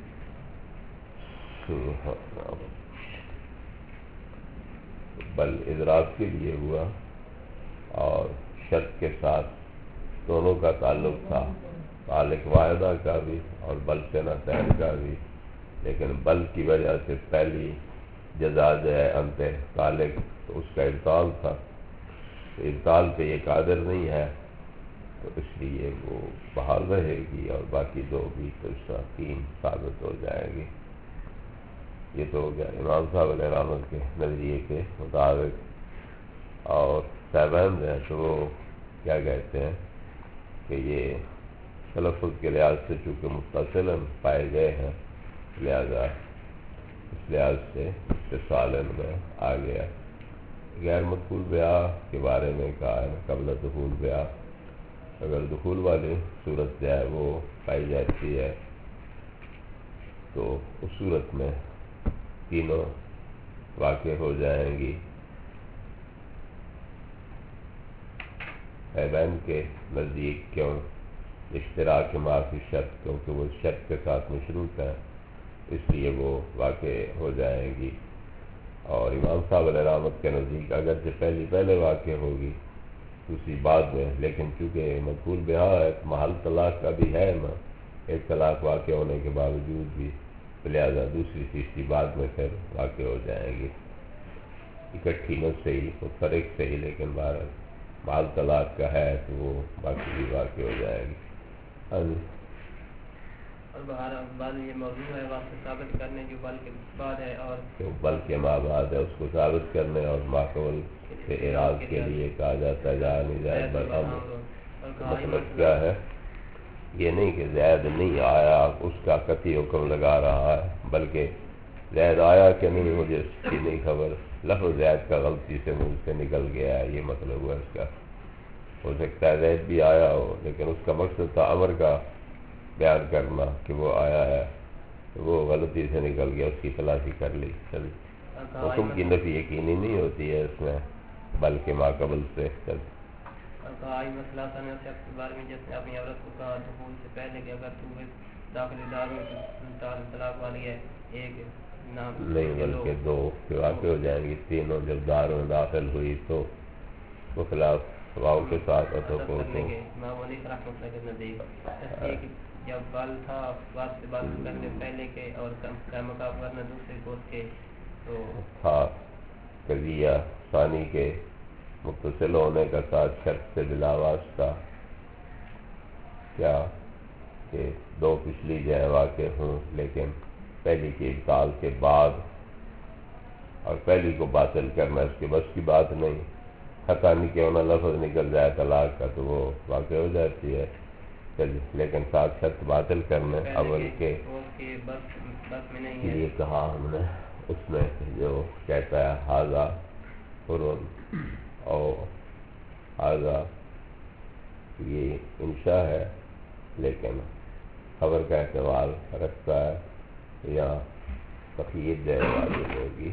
Speaker 1: بل اضراب کے لیے ہوا اور شرط کے ساتھ دونوں کا تعلق تھا، طالق واحدہ کا بھی اور بل سنتین کا بھی، لیکن بل کی وجہ سے پہلی جزا جو ہے انت طالق تو اس کا ابطال تھا، تو ابطال پہ یہ قادر نہیں ہے، تو اس لیے وہ بحال رہے گی اور باقی دو بھی تو اس طرح تین ثابت ہو جائے گی۔ یہ تو ہو گیا امام صاحب علیہ رحمت کے نظریے کے مطابق، اور صاحبان جو ہے تو وہ کیا کہتے ہیں کہ یہ تلفظ کے لحاظ سے چونکہ متصل پائے گئے ہیں، لہذا اس لحاظ سے اتصال میں آ گیا۔ غیر مدخول بیاہ کے بارے میں کہا ہے قبل دخول بیاہ، اگر دخول والی صورت جو ہے وہ پائی جاتی ہے تو اس صورت میں تینوں واقع ہو جائیں گی۔ صاحبین کے نزدیک کیوں؟ اشتراک معافی شرط، کیونکہ وہ شرط کے ساتھ مشروط ہے، اس لیے وہ واقع ہو جائیں گی۔ اور امام صاحب علیہ رحمت کے نزدیک اگرچہ پہلی پہلے واقع ہوگی دوسری بعد میں، لیکن چونکہ مقبول بہا ہے محل طلاق کا بھی ہے نا، ایک طلاق واقع ہونے کے باوجود بھی، لہٰذا دوسری تیسری بعد میں پھر واقع ہو جائیں گی، اکٹھی نہ صحیح وہ فرق صحیح، لیکن بہرحال محل طلاق کا ہے تو وہ باقی بھی واقع ہو جائے گی۔ ہاں جی،
Speaker 2: اور بہرحال بعد یہ موضوع ہے واسطے ثابت کرنے جو بل کے بعد ہے، اور
Speaker 1: جو بل کے ماں بعد ہے اس کو ثابت کرنے، اور ماقبل سے اعراض کے لیے کہا جاتا ہے جہاں نہیں زائد بالامر۔ مطلب کیا ہے، یہ نہیں کہ زید نہیں آیا اس کا قطعی حکم لگا رہا ہے، بلکہ زید آیا کہ نہیں مجھے اس کی نہیں خبر، لفظ زید کا غلطی سے مجھ سے نکل گیا ہے، یہ مطلب ہوا اس کا۔ ہو سکتا ہے زید بھی آیا ہو، لیکن اس کا مقصد تھا امر کا بیان کرنا کہ وہ آیا ہے، وہ غلطی سے نکل گیا، اس کی تلافی کر لی۔ چل حکم کی نفی یقینی نہیں ہوتی ہے اس میں، بلکہ ماقبل سے۔ چل
Speaker 2: کہائی مسئلہ تھا نے شخص کے بارے میں جس نے اپنی عورت کو کہا دخول سے پہلے کہ اگر تو اس داخلی دار میں طلاق والی ہے، ایک نام
Speaker 1: نہیں بلکہ دو کہ واقع ہو جائیں گی، تینوں جب دار میں داخل ہوئی تو وہ خلاف واؤ کے ساتھ اتو کو تو
Speaker 2: میں وہ نہیں رکھ سکتا کہ نزدیک جب بل تھا بات سے بات کرنے پہلے کے اور کم مقاب کرنا دوسرے کو کے تو
Speaker 1: تھا قضیہ ثانی کے متصل ہونے کا ساتھ شرط سے بلا واسطہ، کیا کہ دو پچھلی جو ہے واقع ہوں لیکن پہلی کی ابطال کے بعد، اور پہلی کو باطل کرنا اس کے بس کی بات نہیں، خطا نہیں کہ انہیں لفظ نکل جائے طلاق کا تو وہ واقع ہو جاتی ہے، لیکن ساتھ شرط باطل کرنے اول کے لیے کہا ہم نے، اس میں جو کہتا ہے حاضہ قرون اور حاضہ یہ انشاء ہے لیکن خبر کا اعتبار رکھتا ہے، یا تقیید جو ہے واجب ہوگی۔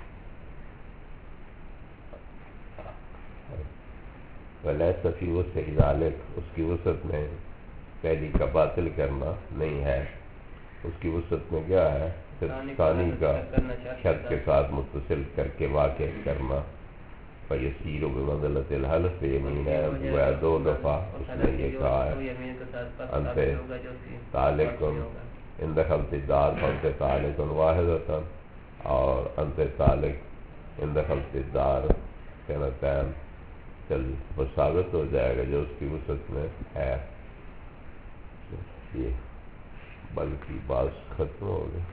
Speaker 1: ولیس فی وسع ذالک، اس کی وسعت میں پہلی کا باطل کرنا نہیں ہے، اس کی وسعت میں کیا ہے، ثانی کا شرط کے ساتھ متصل کر کے واقع کرنا، فیسیر بمنزلۃ الحلف یمین ہے، وہ دو دفعہ اس نے یہ کہا ہے انت طالق ان دخلت الدار فانت طالق واحدۃ، اور انت طالق ان دخلت الدار سنتین، چل وہ ثابت ہو جائے گا جو اس کی وسعت میں ہے۔ یہ بلکہ بات ختم ہو گئی،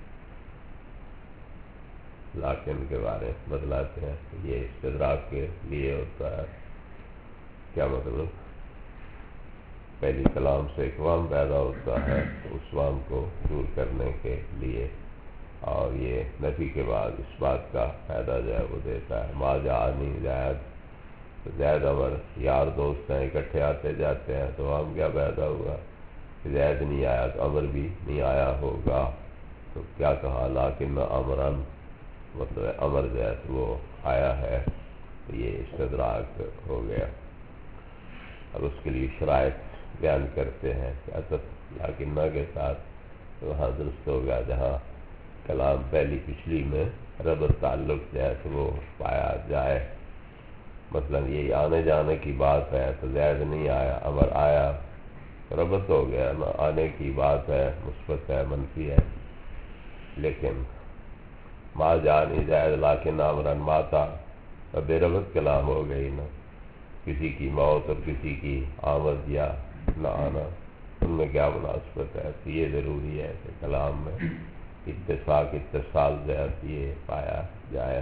Speaker 1: لاکن کے بارے بتلاتے ہیں، یہ استدراک کے لیے ہوتا ہے، کیا مطلب، پہلی کلام سے ایک وام پیدا ہوتا ہے تو اس وام کو دور کرنے کے لیے، اور یہ نفی کے بعد اس بات کا فائدہ جو ہے وہ دیتا ہے، ما جاءنی زید، تو زید عمر یار دوست ہیں اکٹھے آتے جاتے ہیں، تو وام کیا پیدا ہوا، زید نہیں آیا تو عمر بھی نہیں آیا ہوگا، تو کیا کہا لیکن امرن، مطلب عمر جو ہے تو وہ آیا ہے، تو یہ استدراک ہو گیا۔ اب اس کے لیے شرائط بیان کرتے ہیں کہ عطف لیکن نہ کے ساتھ وہاں درست ہوگا جہاں کلام پہلی پچھلی میں ربط تعلق جو ہے تو وہ پایا جائے، مثلا یہ آنے جانے کی بات ہے تو زید نہیں آیا عمر آیا، ربط ہو گیا نا، آنے کی بات ہے مثبت ہے منفی ہے، لیکن ما جانی زید لیکن امرن ماتا بے ربط کلام ہو گئی نا، کسی کی موت اور کسی کی آمد یا نہ آنا ان میں کیا مناسبت ہے، تو یہ ضروری ہے کہ کلام میں اتفاق اتصال جو ہے یہ پایا جائے۔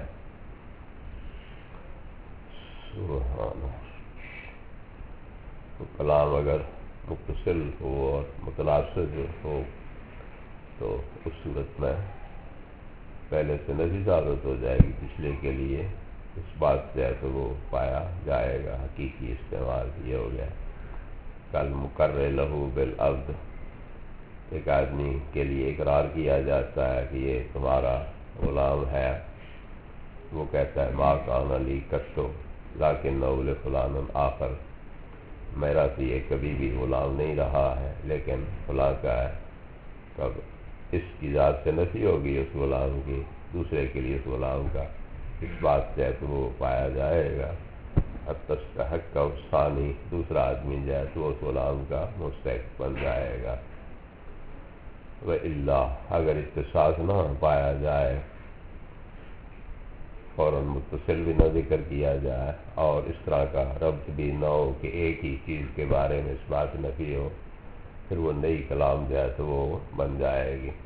Speaker 1: سبحان، تو کلام اگر متصل ہو اور متناسب ہو تو اس صورت میں پہلے سے نفی ثابت ہو جائے گی پچھلے کے لیے، اس بات سے تو وہ پایا جائے گا، حقیقی استعمال یہ ہو گیا۔ کل مقرر لہو بالعبد، ایک آدمی کے لیے اقرار کیا جاتا ہے کہ یہ تمہارا غلام ہے، وہ کہتا ہے ما کان لی کتو لیکن لفلان آخر، میرا تو یہ کبھی بھی غلام نہیں رہا ہے لیکن فلاں کا ہے، کب اس کی ذات سے نفی ہوگی اس غلام کی، دوسرے کے لیے اس غلام کا اس بات سے تو وہ پایا جائے گا، تستحق کا ثانی دوسرا آدمی جائے تو اس غلام کا مستحق بن جائے گا۔ وَإِلَّا اگر اتفاق نہ پایا جائے، فوراً متصل بھی نہ ذکر کیا جائے اور اس طرح کا ربط بھی نہ ہو کہ ایک ہی چیز کے بارے میں اس بات نفی ہو، پھر وہ نئی کلام جائے تو وہ بن جائے گی۔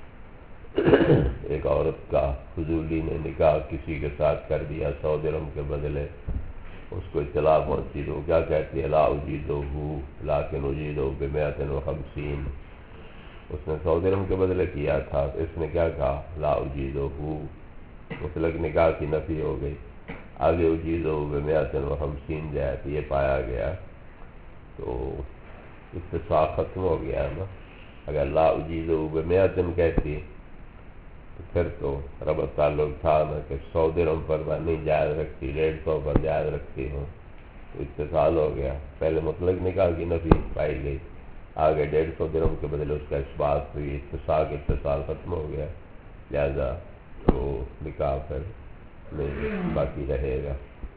Speaker 1: ایک عورت کا فضولی نے نکاح کسی کے ساتھ کر دیا سو درہم کے بدلے، اس کو اطلاع پہنچی تو کیا کہتی ہے، لا اجیدہ لیکن اجیدہ بمئۃ وخمسین، اس نے سو درہم کے بدلے کیا تھا، تو اس نے کیا کہا، لا اجیدہ، مطلق نکاح کی نفی ہو گئی، آگے اجیدہ بمئۃ وخمسین جائے تو یہ پایا گیا تو اتفاق ختم ہو گیا نا۔ اگر لا اجیدہ بمئۃ کہتی تو پھر تو ربط تعلق تھا نا کہ سو درہم پر میں نہیں جائز رکھتی، ڈیڑھ سو پر جائز رکھتی ہوں، تو اتصال ہو گیا، پہلے مطلق نکاح کی نفی پائی گئی، آگے ڈیڑھ سو درہم کے بدلے اس کا اس بات ہوئی، اتفاق اتصال ختم ہو گیا، لہذا وہ نکاح پھر نہیں باقی رہے گا۔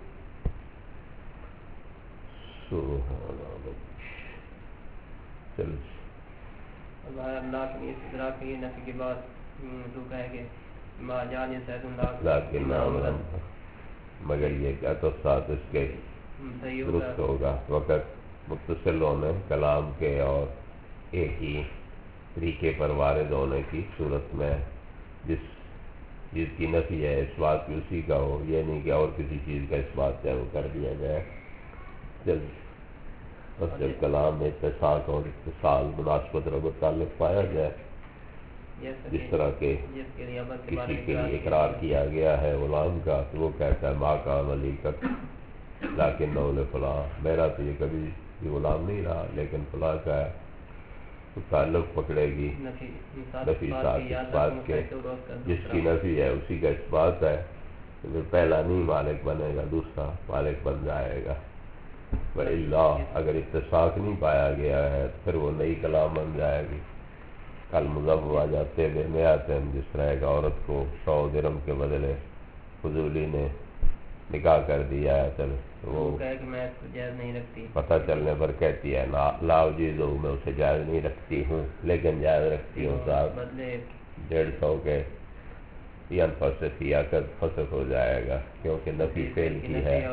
Speaker 1: سبحان اللہ۔ چلو
Speaker 2: اللہ کی اس طرح کی نفی کے بعد تو کہے کہ ما جان سید اللہ
Speaker 1: لیکن نام مگر یہ کیا تو ساتھ اس کے درست ہوگا، وقت متصل ہونے کلام کے اور ایک ہی طریقے پر وارد ہونے کی صورت میں جس جس کی نفی ہے اس بات کی اسی کا ہو، یہ نہیں کہ اور کسی چیز کا اس بات سے وہ کر دیا جائے۔ جب بس جب کلام میں اتفاق اور اتصال مناسبت ربط تعلق پایا جائے، جس طرح کے کسی کے لیے اقرار کیا گیا ہے غلام کا تو وہ کہتا ہے ما کان علی کا لیکن نول فلاں، میرا تو یہ کبھی یہ غلام نہیں رہا لیکن فلاں کا ہے، تو تعلق پکڑے گی نفی ساتھ اس بات کے، جس کی نفی ہے اسی کا اس بات ہے، تو پھر پہلا نہیں مالک بنے گا، دوسرا مالک بن جائے گا۔ وَإِلَّا اگر اتفاق نہیں پایا گیا ہے پھر وہ نئی کلام بن جائے گی۔ کل مزوجہ جاتے بے میاتن، جس طرح ایک عورت کو سو درہم کے بدلے فضولی نے نکاح کر دیا ہے، چل وہ پتہ چلنے پر کہتی ہے لا اجیدہ، میں اسے جائز نہیں رکھتی ہوں لیکن جائز رکھتی ہوں صاحب ڈیڑھ سو کے، یا فسخ یا قد فسخ ہو جائے گا کیونکہ نفی فعل کی ہے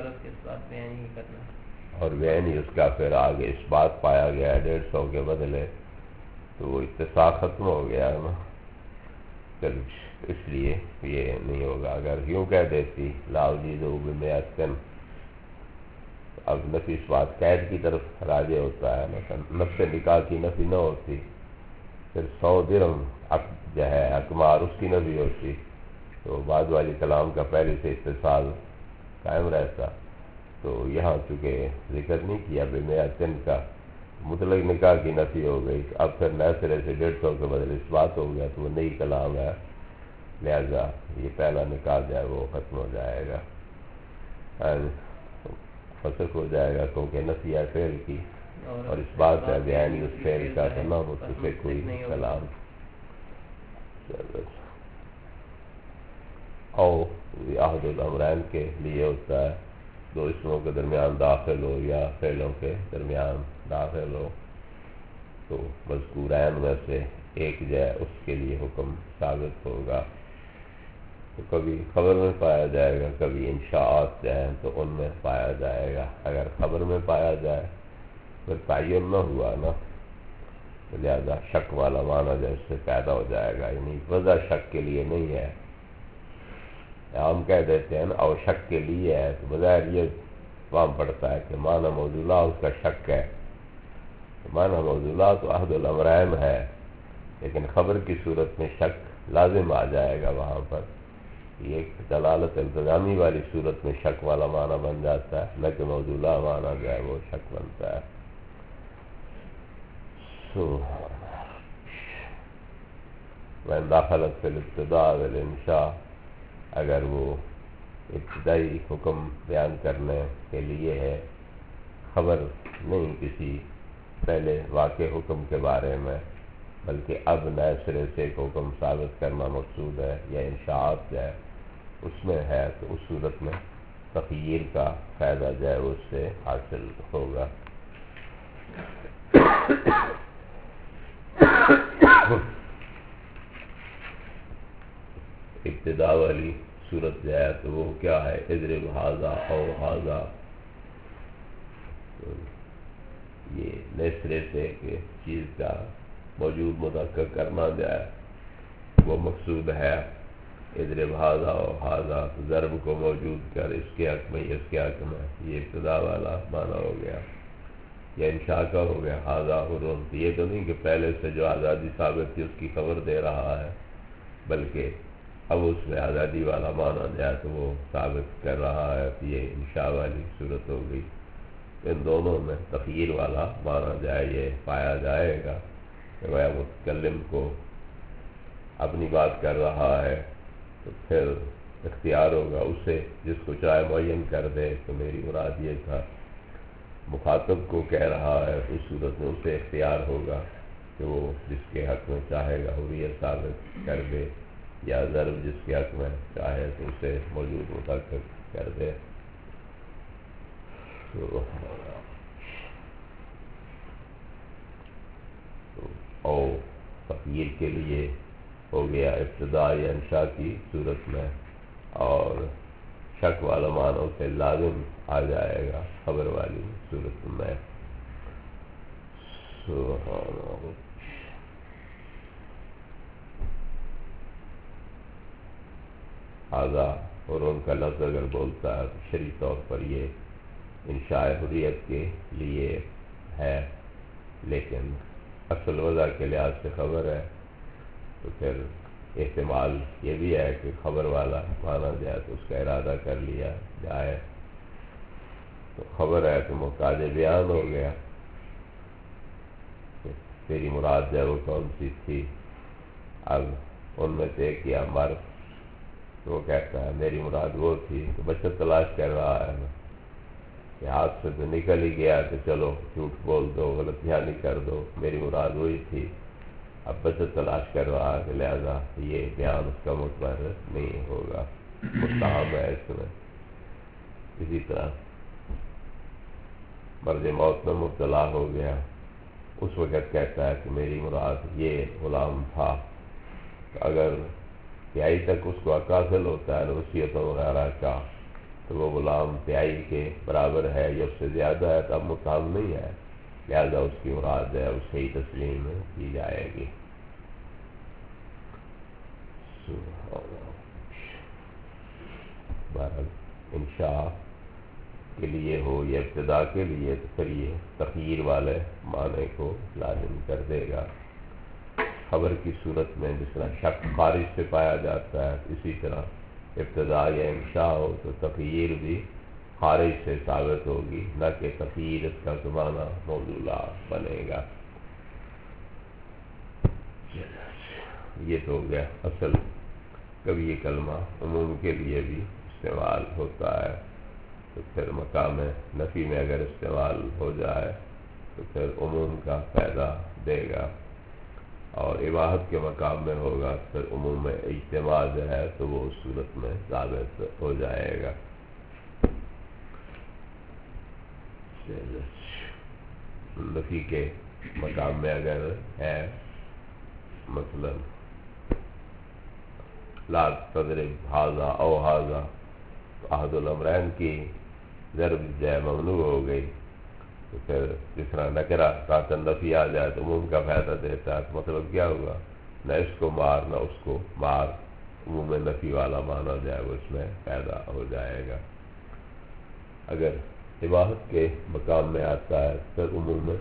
Speaker 1: اور وہ نہیں اس کا پھر آگے اس بات پایا گیا ہے ڈیڑھ سو کے بدلے، تو وہ اتفاق ختم ہو گیا نا، چل اس لیے یہ نہیں ہوگا۔ اگر یوں کہہ دیتی لا اجیدہ بمئۃ، اب نفی اس بات قید کی طرف راجع ہوتا ہے، مثلا نفس نکاح کی نفی نہ ہوتی، پھر سو درہم جو ہے اکمار اس کی نفی ہوتی، تو بعد والی کلام کا پہلے سے اتصال قائم رہتا، تو یہاں چونکہ ذکر نہیں کیا بمئۃ کا، مطلق نکاح کی نفی ہو گئی، اب پھر نئے سرے سے ڈیڑھ سو کے بدلے اس بات ہو گیا تو وہ نئی کلام ہے، لہذا یہ پہلا نکاح جو ہے وہ ختم ہو جائے گا، فسخ ہو جائے گا کیونکہ نفی ہے فعل کی اور اس بات ہے بیان اس فعل کا تو نہ متفق ہوئی کلام۔ او عہد الامرین کے لیے ہوتا ہے، دو اسموں کے درمیان داخل ہو یا فعلوں کے درمیان داخل ہو تو مذکورین میں سے ایک جو ہے اس کے لیے حکم ثابت ہوگا، تو کبھی خبر میں پایا جائے گا، کبھی انشاءات جو ہیں تو ان میں پایا جائے گا۔ اگر خبر میں پایا جائے پھر تعین نہ ہوا نا، تو لہذا شک والا معنی جو اس سے پیدا ہو جائے گا، یعنی وضع شک کے لیے نہیں ہے، ہم کہہ دیتے ہیں نا اور شک کے لیے ہے تو بظاہر یہ وہاں پڑتا ہے کہ معنی موضوع اس کا شک ہے، معنی موضوع تو عہد الامرین ہے لیکن خبر کی صورت میں شک لازم آ جائے گا، وہاں پر یہ ایک دلالت التزامی والی صورت میں شک والا معنی بن جاتا ہے، نہ کہ موضوع معنی جو ہے وہ شک بنتا ہے۔ وَإِنْ دَخَلَتْ فِي الْابْتِدَاءِ وَالْإِنْشَاءِ، اگر وہ ابتدائی حکم بیان کرنے کے لیے ہے، خبر نہیں کسی پہلے واقع حکم کے بارے میں، بلکہ اب نئے سرے سے ایک حکم ثابت کرنا مقصود ہے یا انشاءات جائے اس میں ہے، تو اس صورت میں تغییر کا فائدہ جائے اس سے حاصل ہوگا۔ ابتدا والی صورت جو ہے تو وہ کیا ہے؟ اضرب ھذا او ھذا، یہ نئے سرے سے کہ چیز کا موجود مذکر کرنا جائے وہ مقصود ہے۔ اضرب ھذا او ھذا، ضرب کو موجود کر اس کے حق میں اس کے حق میں، یہ ابتدا والا معنی ہو گیا۔ یا انشاء کا ہو گیا ھذا حرٌ، یہ تو نہیں کہ پہلے سے جو آزادی ثابت تھی اس کی خبر دے رہا ہے، بلکہ اب اس میں آزادی والا معنی جائے تو وہ ثابت کر رہا ہے، تو یہ انشاء والی صورت ہو گئی۔ ان دونوں میں تغییر والا معنی جائے یہ پایا جائے گا کہ وہ متکلم کو اپنی بات کر رہا ہے تو پھر اختیار ہوگا اسے جس کو چاہے معین کر دے، تو میری مراد یہ تھا۔ مخاطب کو کہہ رہا ہے اس صورت میں اسے اختیار ہوگا کہ وہ جس کے حق میں چاہے گا حریت ثابت کر دے، یا ضرب جس کے حق میں چاہے تو اسے موجود مذکر کر دے۔ او تغییر کے لیے ہو گیا ابتدا یا انشاء کی صورت میں، اور شک والا معنی سے لازم آ جائے گا خبر والی صورت میں۔ سبحان اللہ۔ ھذا اور ان کا لفظ اگر بولتا ہے تو شرعی طور پر یہ انشاء حریت کے لیے ہے، لیکن اصل وضع کے لحاظ سے خبر ہے، تو پھر احتمال یہ بھی ہے کہ خبر والا مانا جائے تو اس کا ارادہ کر لیا جائے، تو خبر ہے تو محتاج بیان ہو گیا کہ تیری مراد جو ہے وہ کون سی تھی۔ اب ان میں سے ایک یا مرد تو وہ کہتا ہے میری مراد وہ تھی، تو بچہ تلاش کر رہا ہے کہ ہاتھ سے تو نکل ہی گیا کہ چلو جھوٹ بول دو، غلط بیانی کر دو، میری مراد وہی تھی۔ اب بچت تلاش کر رہا ہے کہ لہذا یہ بیان اس کا متبر نہیں ہوگا، متہم ہے اس میں۔ اسی طرح مرض موت میں مبتلا ہو گیا، اس وقت کہتا ہے کہ میری مراد یہ غلام تھا، تو اگر پیائی تک اس کو حق حاصل ہوتا ہے وصیتوں وغیرہ کا، تو وہ غلام پیائی کے برابر ہے یا اس سے زیادہ ہے تو اب متہم نہیں ہے، لہذا اس کی مراد ہے اس سے ہی تسلیم کی جائے گی۔ بہرحال انشاء کے لیے ہو یا ابتدا کے لیے تو پھر یہ تغییر والے معنی کو لازم کر دے گا۔ خبر کی صورت میں جس طرح شک خارج سے پایا جاتا ہے، اسی طرح ابتدا یا انشاء ہو تو تغییر بھی خارج سے ثابت ہوگی، نہ کہ تغییر اس کا زمانہ موضوع بنے گا۔ یہ تو ہو گیا اصل۔ کبھی یہ کلمہ عموم کے لیے بھی استعمال ہوتا ہے، تو پھر مقام نفی میں اگر استعمال ہو جائے تو پھر عموم کا فائدہ دے گا، اور اباحت کے مقام میں ہوگا پھر عموم میں اجتماع جو ہے تو وہ اس صورت میں ثابت ہو جائے گا۔ نفی کے مقام میں اگر ہے مثلا لا تضرب ھذا او ھذا، تو احد الامرین کی ضرب جائے ممنوع ہو گئی، تو پھر جس طرح نکرہ ساتھ نفی آ جائے تو عموم کا فائدہ دیتا ہے، تو مطلب کیا ہوگا؟ نہ اس کو مار نہ اس کو مار، عموم نفی والا مانا جائے وہ اس میں پیدا ہو جائے گا۔ اگر اباحت کے مقام میں آتا ہے پھر عموم میں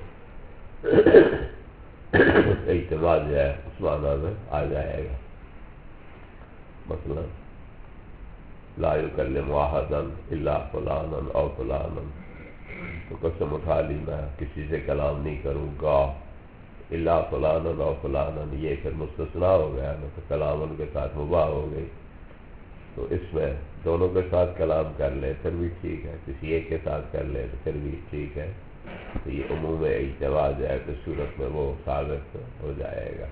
Speaker 1: اجتماع جو ہے اس معنی میں آ جائے گا۔ مثلا لا یکلم احدا الا فلانا او فلانا، تو قسم اٹھا لی میں کسی سے کلام نہیں کروں گا، الا فلانا او فلانا، یہ پھر مستثنا ہو گیا نا، تو کلام ان کے ساتھ مباح ہو گئی۔ تو اس میں دونوں کے ساتھ کلام کر لے پھر بھی ٹھیک ہے، کسی ایک کے ساتھ کر لے تو پھر بھی ٹھیک ہے، تو یہ عموم اجتماع جو ہے تو صورت میں وہ ثابت ہو جائے گا۔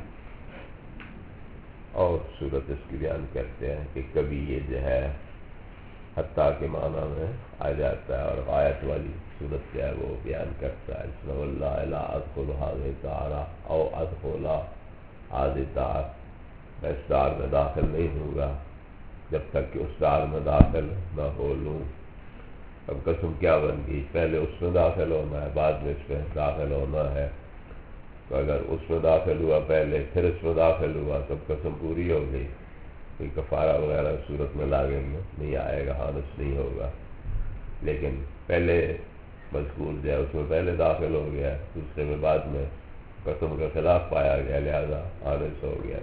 Speaker 1: اور صورت اس کی بیان کرتے ہیں کہ کبھی یہ جو ہے حتیٰ کے معنی میں آ جاتا ہے، اور آیت والی صورت جو ہے وہ بیان کرتا ہے اس میں واللہ لا ادخل هذه الدار او ادخل هذه الدار، میں اس دار میں داخل نہیں ہوں گا جب تک کہ اس دار میں داخل نہ ہو لوں۔ اب قسم کیا بن گئی، پہلے اس میں داخل ہونا ہے بعد میں اس میں داخل ہونا ہے، تو اگر اس میں داخل ہوا پہلے پھر اس میں داخل ہوا تب قسم پوری ہو گئی، کوئی کفارہ وغیرہ صورت میں لاگے میں نہیں آئے گا، حانث نہیں ہوگا۔ لیکن پہلے مذکور جو ہے اس میں پہلے داخل ہو گیا، دوسرے میں بعد میں قسم کا خلاف پایا گیا لہذا حانث ہو گیا۔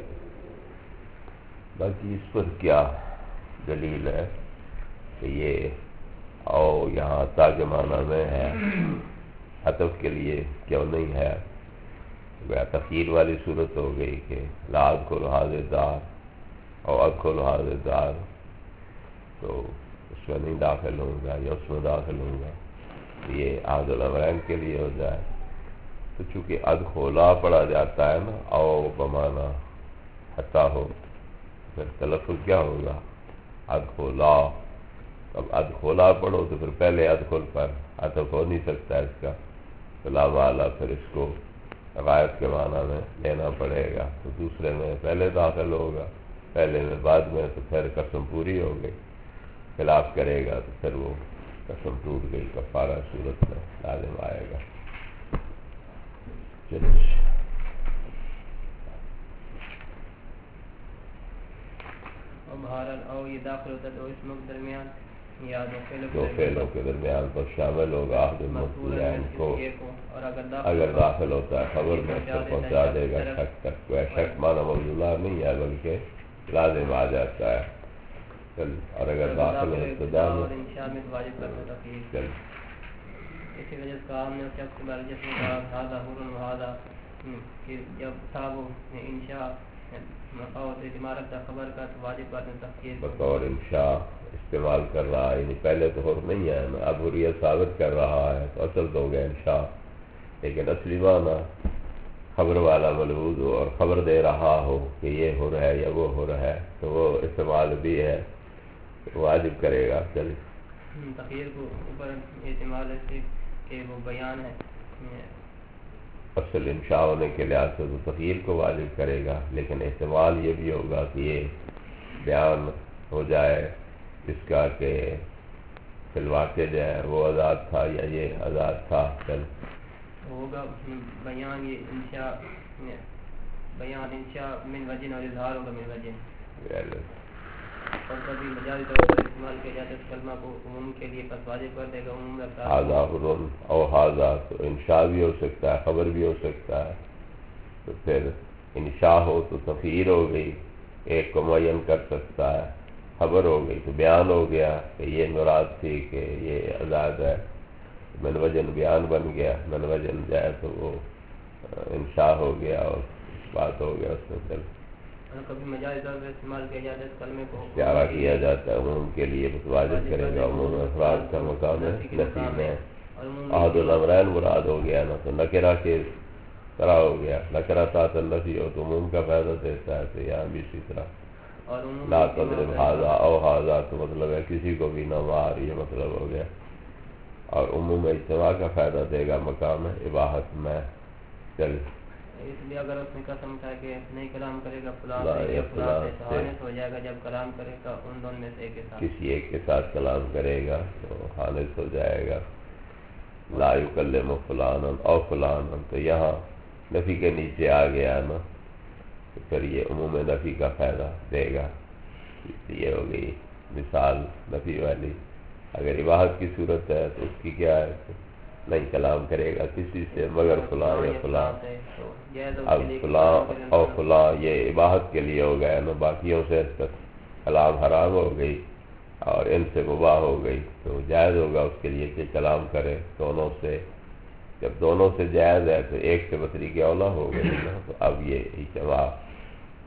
Speaker 1: باقی اس پر کیا دلیل ہے کہ یہ او یہاں تا کے معنی میں ہے، عطف کے لیے کیوں نہیں ہے؟ تخییر والی صورت ہو گئی کہ لا ادخل هذه الدار اور ادخل هذه الدار، تو اس میں نہیں داخل ہوں گا یا اس میں داخل ہوں گا، یہ احد الامرین کے لیے ہو جائے۔ تو چونکہ ادخلا پڑھا جاتا ہے نا او بمانا حتی ہو، پھر تلفظ کیا ہوگا ادخلا، اب ادخلا پڑھو تو پھر پہلے ادخل پر عطف ہو نہیں سکتا اس کا، تو لا والا پھر اس کو غائب کے معنی میں لینا پڑے گا، تو دوسرے میں پہلے داخل ہوگا پہلے میں بعد میں، تو پھر قسم پوری ہو گئی، خلاف کرے گا تو پھر وہ قسم ٹوٹ گئی، کفارہ صورت میں لازم آئے گا۔ چلیے
Speaker 2: اور بہرحال او یہ داخل ہوتا ہے تو اس کے درمیان یا
Speaker 1: دو فعلوں کے درمیان پر شامل ہوگا عہد المذکورین کو، اگر داخل ہوتا ہے خبر میں پھر پہنچا دے گا شک تک، کوئی شک معنی موضوع نہیں ہے بلکہ لازم آ جاتا ہے۔ چل اور اگر داخل ابتدا میں چل
Speaker 2: اسی وجہ سے کہا ہم نے اس شخص کے بارے جس نے کہا ہذا حر و ہذا، کہ جب تھا وہ انشاء مقاوت عمارت کا خبر کا تو واجب پر تفسیر
Speaker 1: بطور انشاء استعمال کر رہا ہے، یعنی پہلے تو حر نہیں ہے نا، اب حریت ثابت کر رہا ہے تو اصل تو ہو گیا انشاء، لیکن اصلی معنی خبر والا ملحوظ ہو اور خبر دے رہا ہو کہ یہ حر ہے یا وہ حر ہے تو وہ استعمال بھی ہے، واجب کرے گا۔ چل
Speaker 2: تخیر کو اوپر اعتماد ہے کہ وہ بیان ہے،
Speaker 1: اصل انشاء ہونے کے لحاظ سے تو تخیر کو واجب کرے گا، لیکن احتمال یہ بھی ہوگا کہ یہ بیان ہو جائے اس کا کہ فی الواقع جو ہے وہ آزاد تھا یا یہ آزاد تھا۔ چل
Speaker 2: ہوگا بیان یہ انشاء، بیان انشاء من وجہ اور اظہار ہوگا من وجہ، اور کبھی مجازی طور پر استعمال کیا جاتا ہے اس کلمہ کو عموم کے لیے پس واجب کر دے گا عموم رکھتا ہے۔
Speaker 1: ہاذا حرن او ہاذا، تو انشاء بھی ہو سکتا ہے خبر بھی ہو سکتا ہے، تو پھر انشاء ہو تو تخیر ہو گئی، ایک کو معین کر سکتا ہے، خبر ہو گئی تو بیان ہو گیا کہ یہ مراد تھی کہ یہ آزاد ہے، من وجن بیان بن گیا، من وجن جائے تو وہ انشاء ہو گیا اور بات ہو گیا اس میں۔ پھر
Speaker 2: کبھی مجازی طور پر استعمال کیا جاتا ہے اس کلمے کو
Speaker 1: اشارہ کیا جاتا ہے عموم کے لیے، بس واجب کرے گا، عموم افراد کا مقام ہے نفی میں، احد الامرین مراد ہو گیا نا، تو نکرہ کے طرح ہو گیا، نکرہ تحت النفی ہو تو عموم کا فائدہ دیتا ہے، تو یہاں بھی اسی طرح لا تضرب ھذا او ھذا تو مطلب ہے کسی کو بھی نہ مار، یہ مطلب ہو گیا، اور عموم اجتماع کا فائدہ دے گا مقام اباحت میں۔ چل
Speaker 2: اس لیے اگر اس نے قسم اٹھایا کہ نہیں کلام کرے گا فلاں سے یا فلاں سے تو حانث ہو جائے گا، جب کلام کرے گا ان دونوں میں سے ایک کے ساتھ،
Speaker 1: کسی ایک کے ساتھ کلام کرے گا تو حانث ہو جائے گا۔ لا یکلم فلانا او فلانا، تو یہاں نفی کے نیچے آ گیا نا، تو پھر یہ عموم نفی کا فائدہ دے گا، یہ ہو گئی مثال نفی والی۔ اگر اباحت کی صورت ہے تو اس کی کیا ہے، نہیں کلام کرے گا کسی سے مگر فلاں یا فلاں، اب فلاں اور فلاں یہ اباحت کے لیے ہو گیا نا، باقیوں سے کلام حرام ہو گئی اور ان سے مباح ہو گئی، تو جائز ہوگا اس کے لیے کہ کلام کرے دونوں سے، جب دونوں سے جائز ہے تو ایک سے بطریق اولا ہو گئی نا، تو اب یہ اجتماع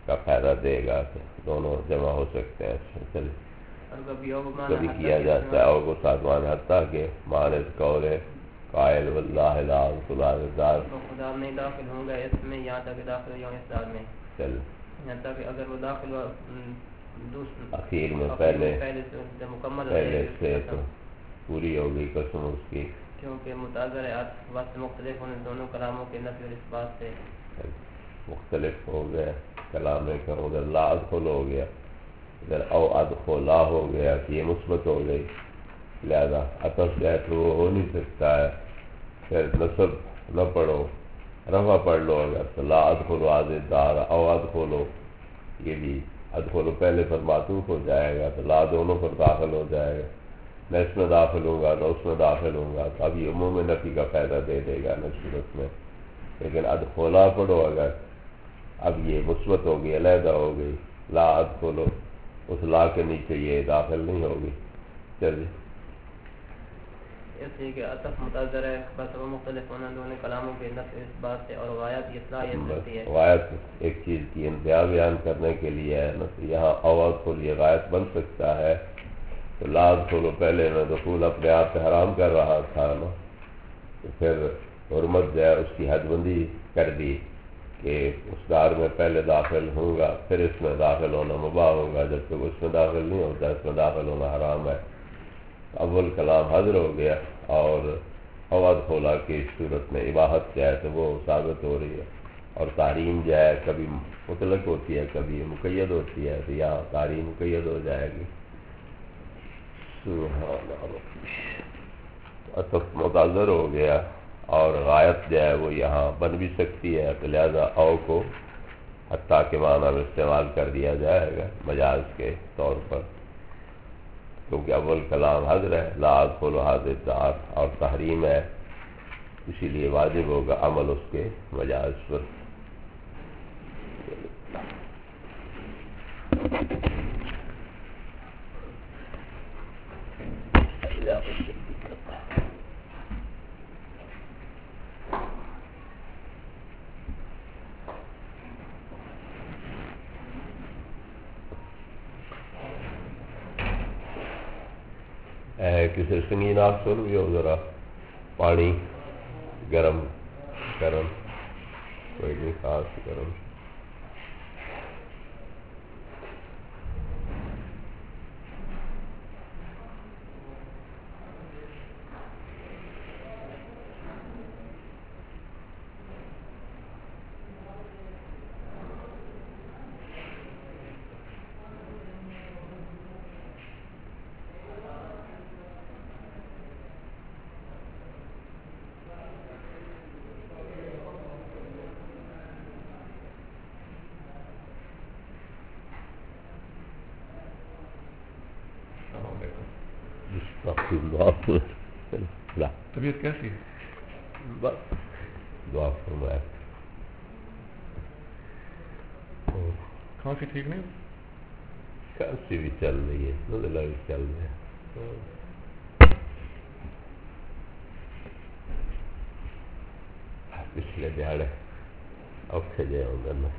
Speaker 1: کا فائدہ دے گا کہ دونوں جمع ہو سکتے ہیں. چلیے
Speaker 2: اور کبھی اور
Speaker 1: کبھی کیا جاتا ہے اور کو ساتھ حتیٰ کہ مانت قول قائل واللہ لا خدا دار
Speaker 2: خدا نہیں داخل ہوں گا اس میں یہاں تک داخل ہو اس دار میں.
Speaker 1: چل
Speaker 2: یہاں تک اگر وہ داخل ہوا
Speaker 1: اخیر میں پہلے
Speaker 2: پہلے سے مکمل
Speaker 1: پہلے سے تو پوری ہوگی قسم اس کی
Speaker 2: کیونکہ متاثر ہے وقت مختلف ہونے دونوں کلاموں کے نفی اور اس بات سے
Speaker 1: مختلف ہو گئے. کلام کا ادھر لا ادخل ہو گیا ادھر او ادخلا ہو گیا کہ یہ مثبت ہو گئی. لہذا عطف جو ہے تو وہ ہو نہیں سکتا ہے. پھر نصب نہ پڑھو رفع پڑھ لو اگر تو لا ادخلو آزد دار او ادخلو یہ بھی ادخلو پہلے پر معطوف ہو جائے گا تو لا دونوں پر داخل ہو جائے گا. میں اس میں داخل ہوں گا نہ اس میں داخل ہوں گا تو اب یہ عموم نفی کا فائدہ دے دے گا نہ صورت میں. لیکن ادخلا پڑھو اگر اب یہ مثبت ہوگی علیحدہ ہو گئی لا ادخلو اس لا کے نیچے یہ داخل نہیں ہوگی. چلیے
Speaker 2: اس لیے کہ عطف متاثر ہے بس وہ مختلف ہونا دونوں کلاموں کے نفی اس بات سے اور غایت یہ صلاحیت رکھتی ہے.
Speaker 1: غایت ایک چیز کی انتہا بیان کرنے کے لیے ہے نا تو یہاں اواد کو یہ غایت بن سکتا ہے تو لا ادخلو پہلے میں دخول اپنے آپ سے حرام کر رہا تھا نا تو پھر حرمت جو ہے اس کی حد بندی کر دی کہ اس دار میں پہلے داخل ہوں گا پھر اس میں داخل ہونا مباح ہوگا جب تک اس میں داخل نہیں ہوتا اس میں داخل ہونا حرام ہے. اول کلام حاضر ہو گیا اور اواد کھولا کی صورت میں اباحت جو ہے تو وہ ثابت ہو رہی ہے اور تحریم جو ہے کبھی مطلق ہوتی ہے کبھی مقید ہوتی ہے تو یہاں تحریم مقید ہو جائے گی. عطف متاثر ہو گیا اور غایت جو ہے وہ یہاں بن بھی سکتی ہے تو لہذا او کو حتیٰ کے معنی میں استعمال کر دیا جائے گا مجاز کے طور پر کیونکہ اول کلام حضر ہے لا ادخلو حاضر دار اور تحریم ہے اسی لیے واجب ہوگا عمل اس کے مجاز پر. کسی سنگین آپ سن بھی ہو ذرا پانی گرم گرم کوئی نہیں خاص گرم
Speaker 3: طبیعت کیسی ہے؟
Speaker 1: بس دعا فرمائے.
Speaker 3: کھانسی ٹھیک نہیں
Speaker 1: کھانسی بھی چل رہی ہے نزلہ بھی چل رہا ہے. پچھلے دیہڑے اوکھے جائے ہوگا نا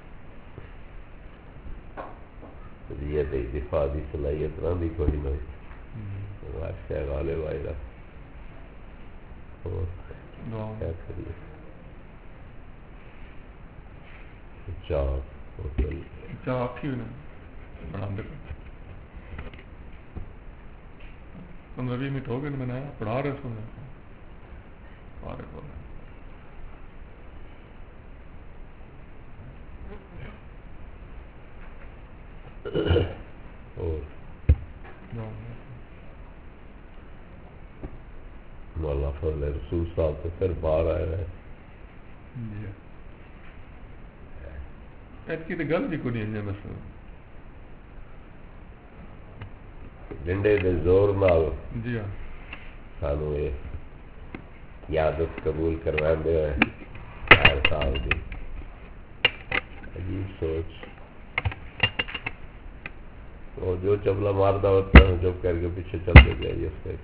Speaker 1: یہ دفاع کی صلاحیت نہ بھی کوئی نہ بادشاہ غالب آئے گا کیا کریے. چاپ ہوٹل
Speaker 3: چاہ آکھی ہوئی نا بنا دے پندرہ بیس منٹ ہو گئے میں نے پڑھا رہے سن فارغ ہو رہے
Speaker 1: اور مولا فضل رسول صاحب تو پھر باہر آئے رہے
Speaker 3: ایت کی تو گل بھی کو نہیں ہے بس
Speaker 1: ڈنڈے دے زور نال
Speaker 3: جی ہاں
Speaker 1: سانو یہ عادت قبول کروا دے چار سال کی عجیب سوچ وہ جو چبلا مارتا ہوتا ہے چپ کر کے پیچھے چلتے جائیے اس کے.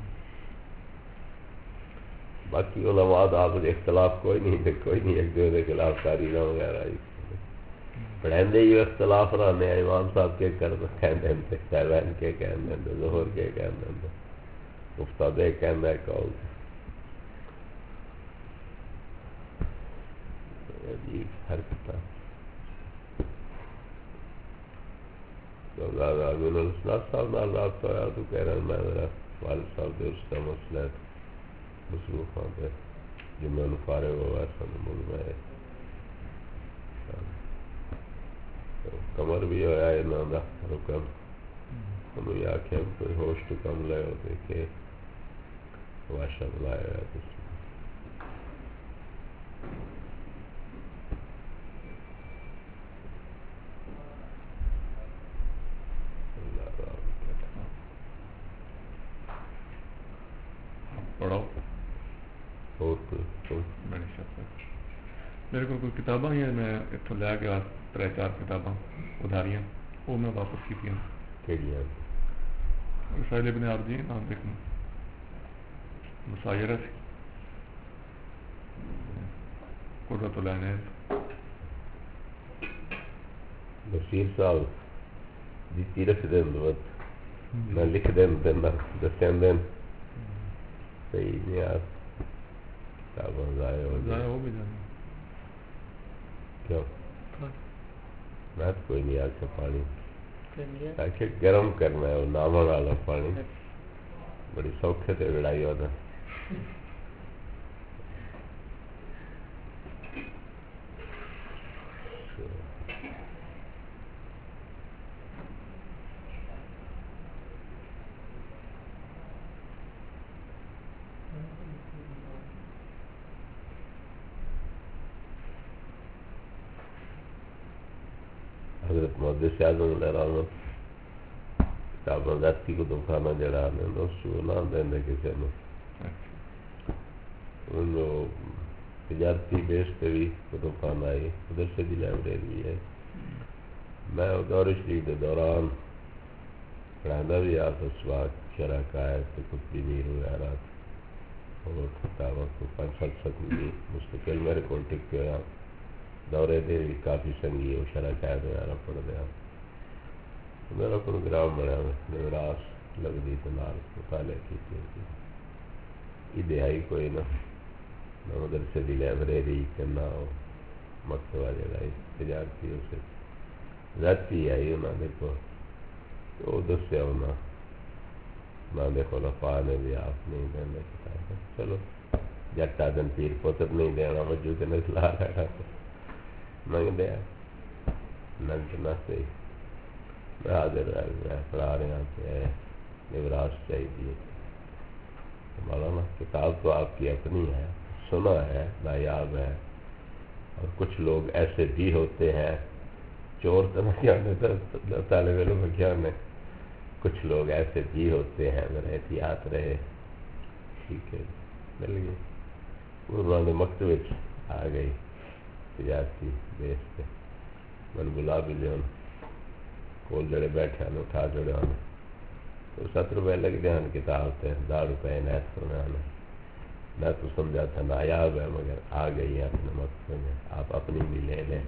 Speaker 1: باقی علماء آپ اختلاف کوئی نہیں تھے کوئی نہیں ایک دوسرے کے خلاف تاریخ وغیرہ پڑھیں ہی اختلاف رہنے امام صاحب کے کر کہندے ہیں سیوین کے کہندے ہیں ظہر کے کہندے ہیں استاد کہندے ہیں کال عجیب حرکت امین الاسناد صاحب نال رابطہ ہوا تو کہہ رہے ہیں میں میرا والد صاحب دے اس کا مسئلہ مصروف ہوں پہ جمعہ نو فارغ ہوا سن مل میں کمر بھی ہوا انہوں دا رکن انہوں یہ آکھیں کوئی ہوش تو کم لے ہو دیکھے واشا بلائے ہوا کچھ
Speaker 3: پڑھاؤ
Speaker 1: اور کوئی
Speaker 3: بڑی شک میرے کو کوئی کتاباں ہی میں اتوں لے کے تر چار کتاباں ادھاریاں وہ میں واپس کی
Speaker 1: کیڑیاں
Speaker 3: رسائل ابن عابدین نام دیکھنا مسائرہ سی قرۃ العینین
Speaker 1: بشیر صاحب جیتی رکھ دین دوت نہ لکھ دین نہ دسین دین صحیح نہیں یار کتاباں ضائع ہو
Speaker 3: ضائع ہو بھی جانا
Speaker 1: کیوں میں تو کوئی نہیں آکھے پانی آکھے گرم کرنا ہے وہ نامن والا پانی بڑی سوکھے تے لڑائی ہوتا حضرت محدث اعظم علیہ رحمت کتاباں ذاتی کو دکھانا جڑا نے اس کو نہ دیندے کسی نے ان تجارتی بیس پہ بھی کتب خانہ آئی مدرسے کی لائبریری بھی ہے میں دور شریف کے دوران پڑھانا بھی آپ اسواق شرح قائد کتبی میر وغیرہ اور کتابوں کو پانچ سات سات بھی مستقل میرے کو ٹک کے ہوا دورے دے بھی کافی سنگی وہ شرح قائد وغیرہ پڑھ دیا میرا پروگرام بنیا نوراس لگتی تو نال مطالعہ کی دہائی کوئی نہ نہ مدرسے کی لائبریری کہ نہ مکتبہ جگہ تجارتی اسے ذاتی آئی انہوں نے کو وہ دسیا انہوں نے خلفاء نے بھی آپ نہیں دینا کتاب چلو جٹا دن پیر پتر نہیں دینا موجود نے سلا رہا منگ دیا ننت نہ صحیح میں حاضر میں پڑھا رہا کہ نوراس چاہیے مولانا کتاب تو آپ کی اپنی ہے سنا ہے نایاب ہے اور کچھ لوگ ایسے بھی ہوتے ہیں چور تو نہ کیا طالب علم کیا نے کچھ لوگ ایسے بھی ہوتے ہیں ذرا احتیاط رہے ٹھیک ہے مل گئی انہوں نے مکتب آ گئی تجارتی بیس پہ من بلا بھی لیا کول جڑے بیٹھے ہیں اٹھا جڑے ہونے تو ست روپئے لگ گئے ہیں کتاب تے دہ روپئے نیت کرنے آنے میں تو سمجھا تھا نایاب ہے مگر آ گئی ہے اپنے مقصد میں آپ اپنی بھی لے لیں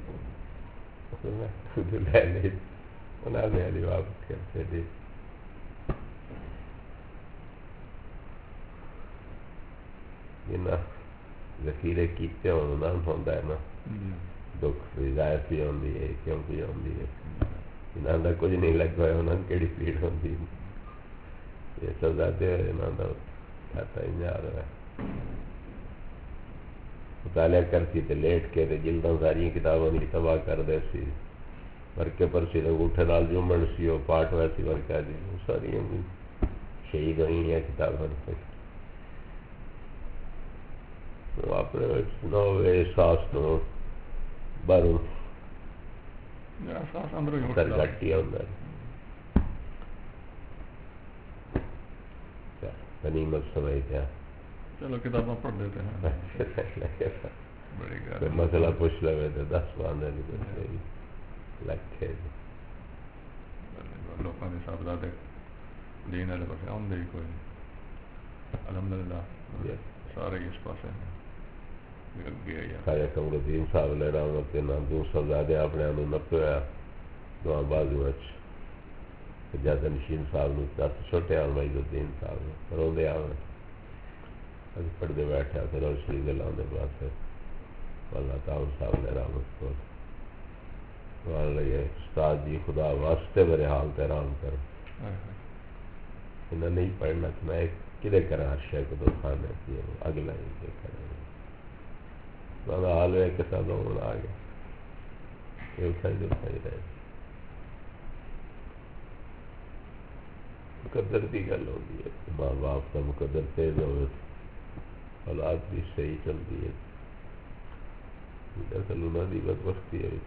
Speaker 1: لے لے انہوں نے علی واپس کرتے دی ذخیرے کیتے ہونا ہوتا ہے نا دکھ رضایت بھی ہوتی ہے کیوں بھی ہوتی ہے انہوں کا کچھ نہیں لگا ہوا انہوں نے کہڑی پیڑ ہوتی یہ سب زیادہ انہوں کا کھاتا ہی جا رہا ہے مطالعہ کرتی تو لیٹ کے جلداں ساری کتابوں کی تباہ کر دے سی ورکے پر سی انگوٹھے نال جمن سی وہ پاٹ ویسی ورکا دی ساری شہید ہوئی ہیں کتابیں اپنے نو احساس نو باہروں سرگٹی ہوتا غنیمت سمجھتے ہیں
Speaker 3: چلو کتاباں پڑھ لیتے ہیں
Speaker 1: کوئی مسئلہ پوچھ لے تو دس باندھے لکھے
Speaker 3: لوگوں کے حساب زیادہ دین والے پاس آمدے ہی کوئی نہیں الحمد للہ سارے اس پاس ہیں گیا یا
Speaker 1: خواجہ قمر الدین صاحب علیہ رحمت کے نام دو سو زیادہ اپنے انہوں نپیا دعا بازو اچھ جاتا نشین صاحب نے دس چھوٹے آن معید الدین صاحب نے رو دے آن ابھی پڑھتے بیٹھا پھر اور شریف اللہ نے بات ہے اللہ تعاون صاحب علیہ رحمت کو وہاں لگے استاد جی خدا واسطے میرے حال تیران کر انہیں نہیں پڑھنا کہ میں کدے کرا ہر شے کو دو خانے کی اگلا ہی کیا کریں مانا حال ہے کہ ساتھ ہونا آ گیا یہ اٹھائی جو اٹھائی رہے مقدر کی گل ہوگی ہے ماں باپ کا مقدر تیز ہوئے اولاد بھی صحیح چلتی ہے اصل انہوں نے بد وقتی ہے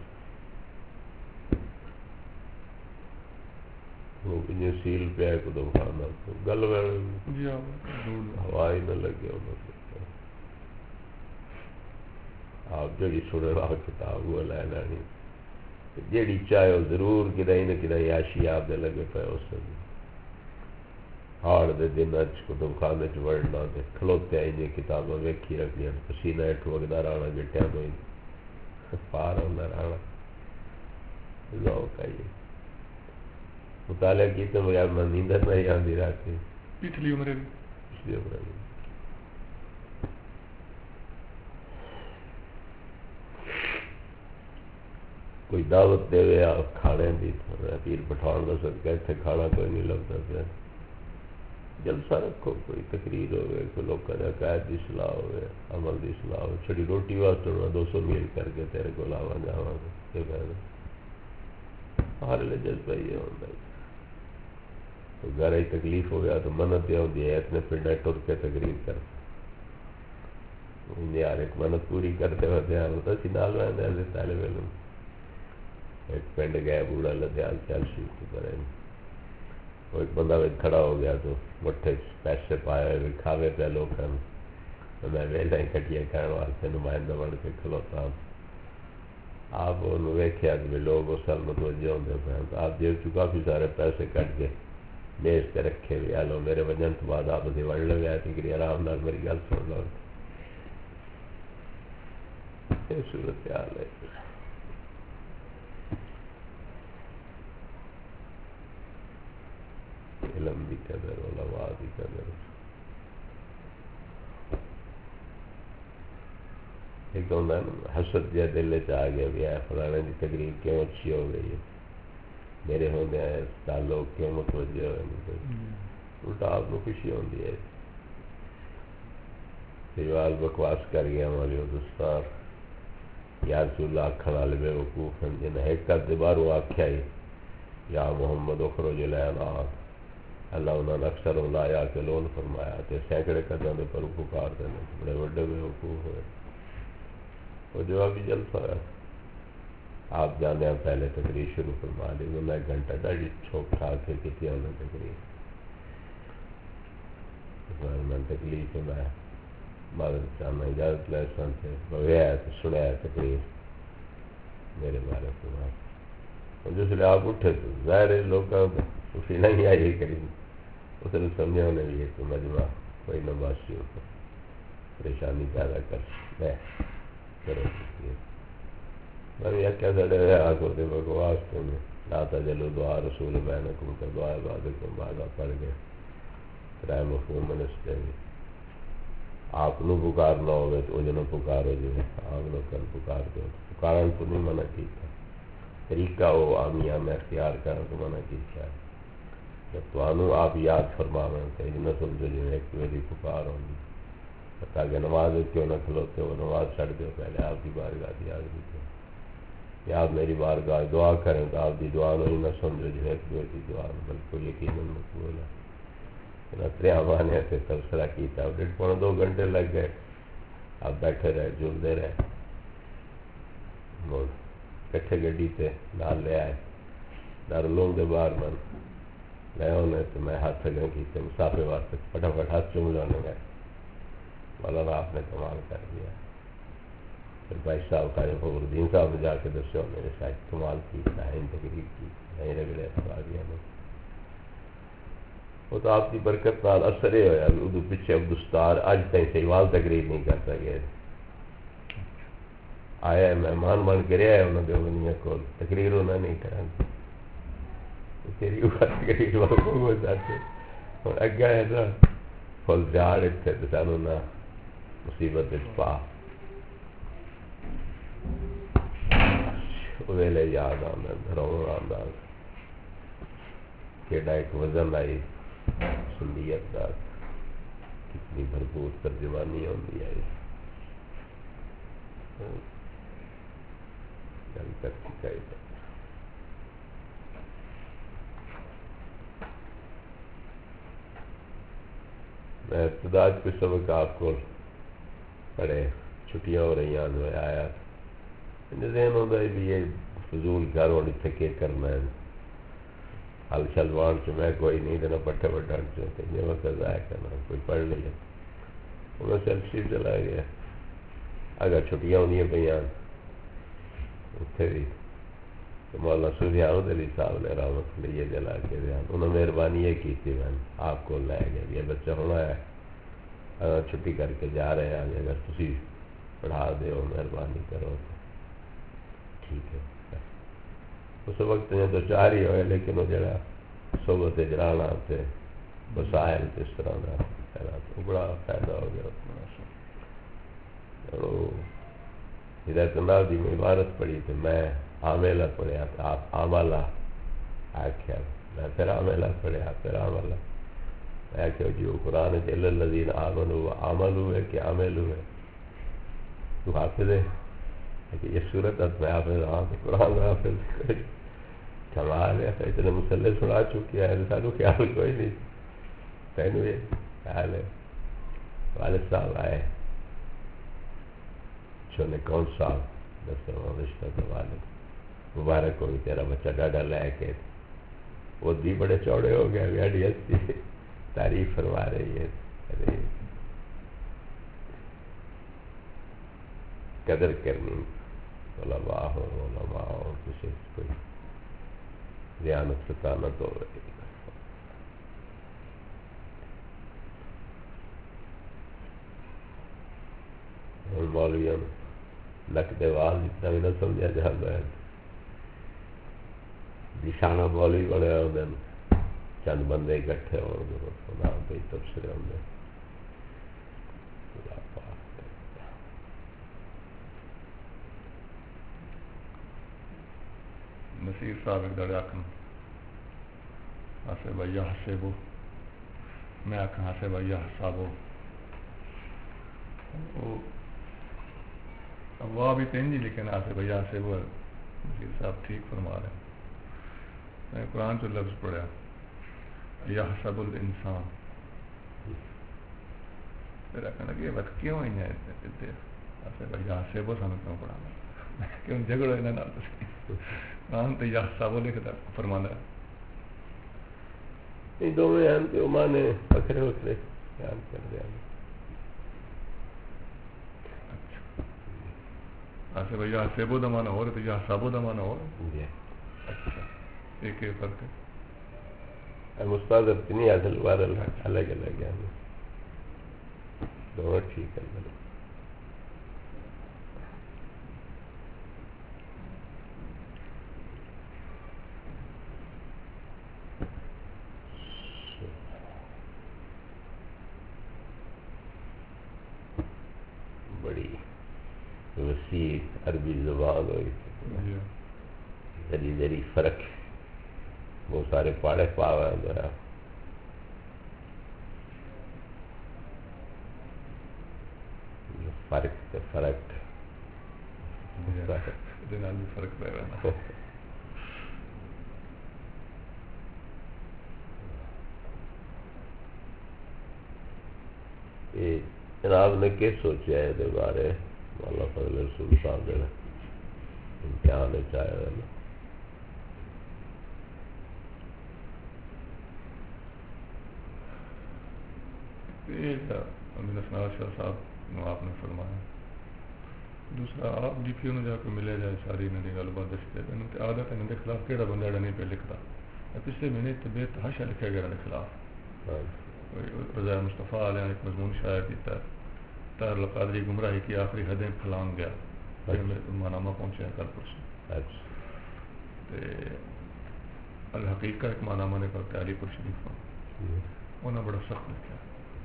Speaker 1: وہ بھی سیل پہ ہے کدو کھانا تو گل میں ہوا ہی نہ لگے انہوں نے آپ جڑی سنے والا کتاب وہ لے لینی جیڑی چاہے وہ ضرور کدائی نہ کدائی عاشی آپ دے لگے پہ اس سے ہاڑ دے دن اچ کتب خانے چ وڑنا تے کھلوتے آئی جی کتاباں ویکھی رکھیاں پسینہ ہٹھ وگدا رہنا گٹیا تو پار ہوندا رہنا ذوق آئی مطالعہ کیتے بغیر میں نیندر نہیں آندی رہتی
Speaker 3: پچھلی عمریں بھی
Speaker 1: پچھلی عمریں بھی کوئی دعوت دے وے آپ کھانے دی پیر پٹھان دا صدقہ اتنے کھانا کوئی نہیں لگتا پیا جلسہ رکھو کوئی تقریر ہوئے کوئی لوگوں نے عقائد کی صلاح ہوئے عمل کی صلاح ہو چھڑی روٹی واسطے ہونا دو سو میل کر کے تیرے کو لاوا جاواں گے یہ کہنا ہر لے جذبہ یہ ہوتا ہے تو گھر ہی تکلیف ہو گیا تو منت یہ ہوتی ہے اتنے پنڈے ٹر کے تقریر کر یار ایک منت پوری کرتے ہوئے دھیان ہوتا سی نال میں طالب علم ایک پنڈ گیا بوڑھا لدیال چل شیف کی طرح وہ ایک بندہ بھی کھڑا ہو گیا تو مٹھے پیسے پائے ہوئے کھاوے پہ لوگ میں ویلا ہی کٹیا کرنے واسطے نمائندہ بن کے کھلوتا ہوں آپ انہوں ویکھیا کہ لوگ اس سال متوجہ ہوتے پہ تو آپ جیب چ کافی سارے پیسے کٹ کے میز پہ رکھے ہوئے آ لو میرے وجن تو بعد آپ وڑ لو آئے تھی کہ آرام نال میری گل سن لو یہ صورت حال ہے علم دی قدر علماء دی قدر ایک ہوتا ہے نا حسد جہاں دل چ آ گیا بھی ہے فلانے کی تقریر کیوں اچھی ہو گئی ہے میرے ہوندے ہیں تعلق کیوں متوجہ ہوئے نہیں الٹا آپ کو خوشی ہوتی ہے دیوال بکواس کر گیا ہماری وہ دوستان یا رسول اللہ آکھن والے بے وقوف ہیں جنہیں ایک کا دوباروں آکھیا ہی یا محمد اخرج لینا اللہ انہوں نے اکثر لایا کہ لون فرمایا کہ سینکڑے قدم دے پر پکار دینے بڑے بڑے بے وقوف ہوئے وہ جوابی جلسہ ہے آپ جانے ہیں پہلے تقریر شروع فرما لی میں ایک گھنٹہ ڈاڑی چھوک کھا کے کتیا انہیں تقریر میں تکلیف میں مدد چاہنا اجازت لے سن سے بغیر تو سنیا تقریر میرے بارے کو جس لئے آپ اٹھے تو ظاہر لوگ اسی نہیں آئی کریں اس نے سمجھا انہیں بھی ایک مجمع کوئی نباشی ہوتا پریشانی پیدا کر میں کرو میں یہ کیا سڑے ہوئے آنکھ ہوتے بکواس تو میں لاتا جلو دعا رسول بینکم کا دعا عبادکم بعدا پڑھ گئے رائے مفہوم منستے بھی آپ نو پکار نہ ہوئے تو انجنوں پکارو جو ہے آپ نو کل پکار دو پکارن تو نہیں منع کیتا طریقہ وہ آمیہ میں اختیار کرنا تو منع کیتا ہے جب تو آنو آپ یاد فرماویں کہ نہ سمجھو جو ایک میری پکار ہوگی تاکہ نماز کیوں نہ کھلوتے ہو نماز چھڑ دو پہلے آپ کی بارگاہ کی حاضری کرو یا آپ میری بارگاہ دعا کریں تو آپ کی دعا نہیں نہ سمجھو جو ایک میری دعا بالکل یقیناً مقبول ہے تریاوانے سے تبصرہ کیتا ڈیڑھ پونے دو گھنٹے لگ گئے آپ بیٹھے رہے جلدے رہے کٹھے گڈی سے نال لے آئے دارالعلوم دے باہر من لے ہونے تو میں ہاتھ اگیں کیتے مسافر واسطے فٹافٹ ہاتھ چوم لانے گئے مولانا آپ نے کمال کر دیا پھر بھائی صاحب کا جو الدین صاحب نے جا کے دسو میرے شاید کمال کی ہے تقریر کی نہیں رگڑے آ گیا نہیں وہ تو آپ کی برکت نال اثر یہ ہوا ادو پیچھے عبدالستار اج تک سیوال تقریر نہیں کر سکے آیا ہے مہمان بن کے رہا ہے انہوں نے دیوبندیاں کو تقریر انہوں نے نہیں کرانی تیری اوپر تقریر والوں کو جاتے اور اگا ہے نا فل جاڑ اتنے تو سانو نہ مصیبت پا ویلے یاد آنا رونا آتا کیڈا ایک وزن آئی سنیت کا کتنی بھرپور ترجمانی ہوتی ہے گل کر چکا ہے میں ابتدا کچھ سبق آپ کو پڑھے چھٹیاں ہو رہی ہیں میں آیا ذہن ہوتا ہے بھی یہ فضول گھر اور اتنے کرنا ہے ہل شل وان سے میں کوئی نہیں دینا پٹھے وٹھن سے یہ وقت ضائع کرنا کوئی پڑھ لیا میں سیلف شیپ چلا گیا اگر چھٹیاں ہونی پہ اتنے بھی مولانا سفیان علی صاحب نے رحمت لیے جلا کے دھیان انہوں نے مہربانی یہ کی تھی میں آپ کو لے گیا یہ بچہ ہونا ہے اگر چھٹی کر کے جا رہے ہیں اگر تھی پڑھا دو مہربانی کرو تو ٹھیک ہے اس وقت میں تو چار ہی ہوئے لیکن وہ جڑا صحبت جرانا سے وسائل اس طرح کا تو بڑا فائدہ ہو گیا ہدایت اللہ کی میں عبارت پڑھی تو میں عاملہ پڑھیا تو آپ عاملہ آخیا میں پھر عاملہ پڑھیا پھر عاملہ میں آخیا جی وہ قرآن الا الذین آمنوا عملوا ہے کہ عملوا ہے تو حافظ ہے کہ یہ صورت میں حافظ رہا تو قرآن حافظ کمال ہے اتنے مسلح سنا چکی ہے سانو خیال کوئی نہیں تینو یہ خیال ہے والد صاحب آئے چھونے کون صاحب دس رشتہ تو والد مبارک ہوگی تیرا بچہ ڈاڈا لے کے وہ بھی بڑے چوڑے ہو گئے بیاڑی ہستی تعریف فرما رہی ہے قدر کرنی علماء ہو علماء ہو کسی کوئی ذہانت ستانت ہو رہی مولویوں نقد واز جتنا بھی نہ سمجھا جاتا ہے نشانہ مولوی بڑے ہوتے ہیں چند بندے اکٹھے ہو نام پہ تبصرے ہوتے
Speaker 3: نصیر صاحب ایک دڑے آکھن حسب یحسبو میں آکھن حسب یحسبو وا بھی تینجی لیکن حسب یحسبو نصیر صاحب ٹھیک فرما رہے ہیں میں قرآن سے لفظ پڑھا یحسب الانسان پھر آکھن لگے بات کیوں ہی ہے حسب یحسبو سانو کیوں پڑھانا کیوں جھگڑو انہاں نال قرآن تو یحسبو لکھتا فرمانا
Speaker 1: یہ دونوں ہیں کہ مانے وکھرے وکھرے بیان کر دیا
Speaker 3: ایسے بھائی یحسبو دا مانا ہو رہا تو یحسبو دا مانا ہو رہا اچھا ایک ایک فرق ہے
Speaker 1: مستعد نہیں اصل بارل الگ الگ ہے دونوں ٹھیک ہے بڑی وسیع عربی زبان ہوئی ذری ذری فرق بہت سارے پاڑے پاوا ہے فرق تے فرق
Speaker 3: فرق پہ رہنا
Speaker 1: جناب نے کیا سوچا ہے یہ بارے مولانا فضل رسول صاحب نے امتحان چاہے نا
Speaker 3: امین اسناد شاہ صاحب آپ نے فرمایا دوسرا آپ ڈی پی او نے جا کے ملے جائے ساری انہوں نے گل بات دستے عادت ہے انہوں کے خلاف کہڑا بندہ نہیں پہ لکھتا پچھلے مہینے طبیعت ہاشا لکھا گیا کے خلاف رضا مصطفیٰ علیہ ایک مضمون شائع کیتا ہے طاہر القادری گمراہی کی آخری حدیں پھلانگ گیا میرے کو مانامہ پہنچے ہیں کل پرسوں. الحقیقہ ایک مانامہ نے کرتا علی پور شریف کو انہیں بڑا سخت لکھا.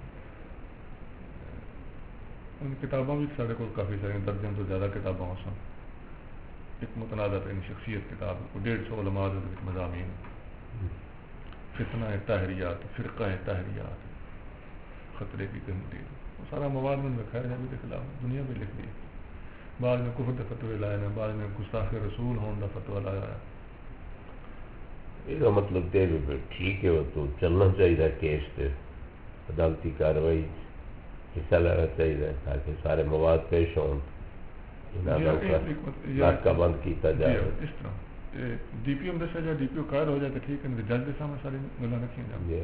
Speaker 3: ان کتاباں بھی سارے کو کافی سارے درجن تو زیادہ کتاباں ہو سن. ایک متنازع ترین شخصیت کتاب کو ڈیڑھ سو علماء مضامین فتنہ طاہریات فرقہ طاہریات خطرے کی تنظیم وہ سارا مواد میں رکھا ہے. نبی کے خلاف دنیا پہ لکھ دی. بعد میں کفر کے فتوے لائے ہیں, بعد میں گستاخ رسول ہون کا فتویٰ لایا ہے.
Speaker 1: یہ مطلب تے بھی ٹھیک ہے, وہ تو چلنا چاہیے کیس سے عدالتی کاروائی حصہ لینا چاہیے تاکہ سارے مواد پیش ہوں, ناکہ بند کیتا جائے.
Speaker 3: اس طرح ڈی پی او میں دسا جائے, ڈی پی او قائد ہو جائے تو ٹھیک ہے, جج کے سامنے ساری گلیں رکھی جائیں.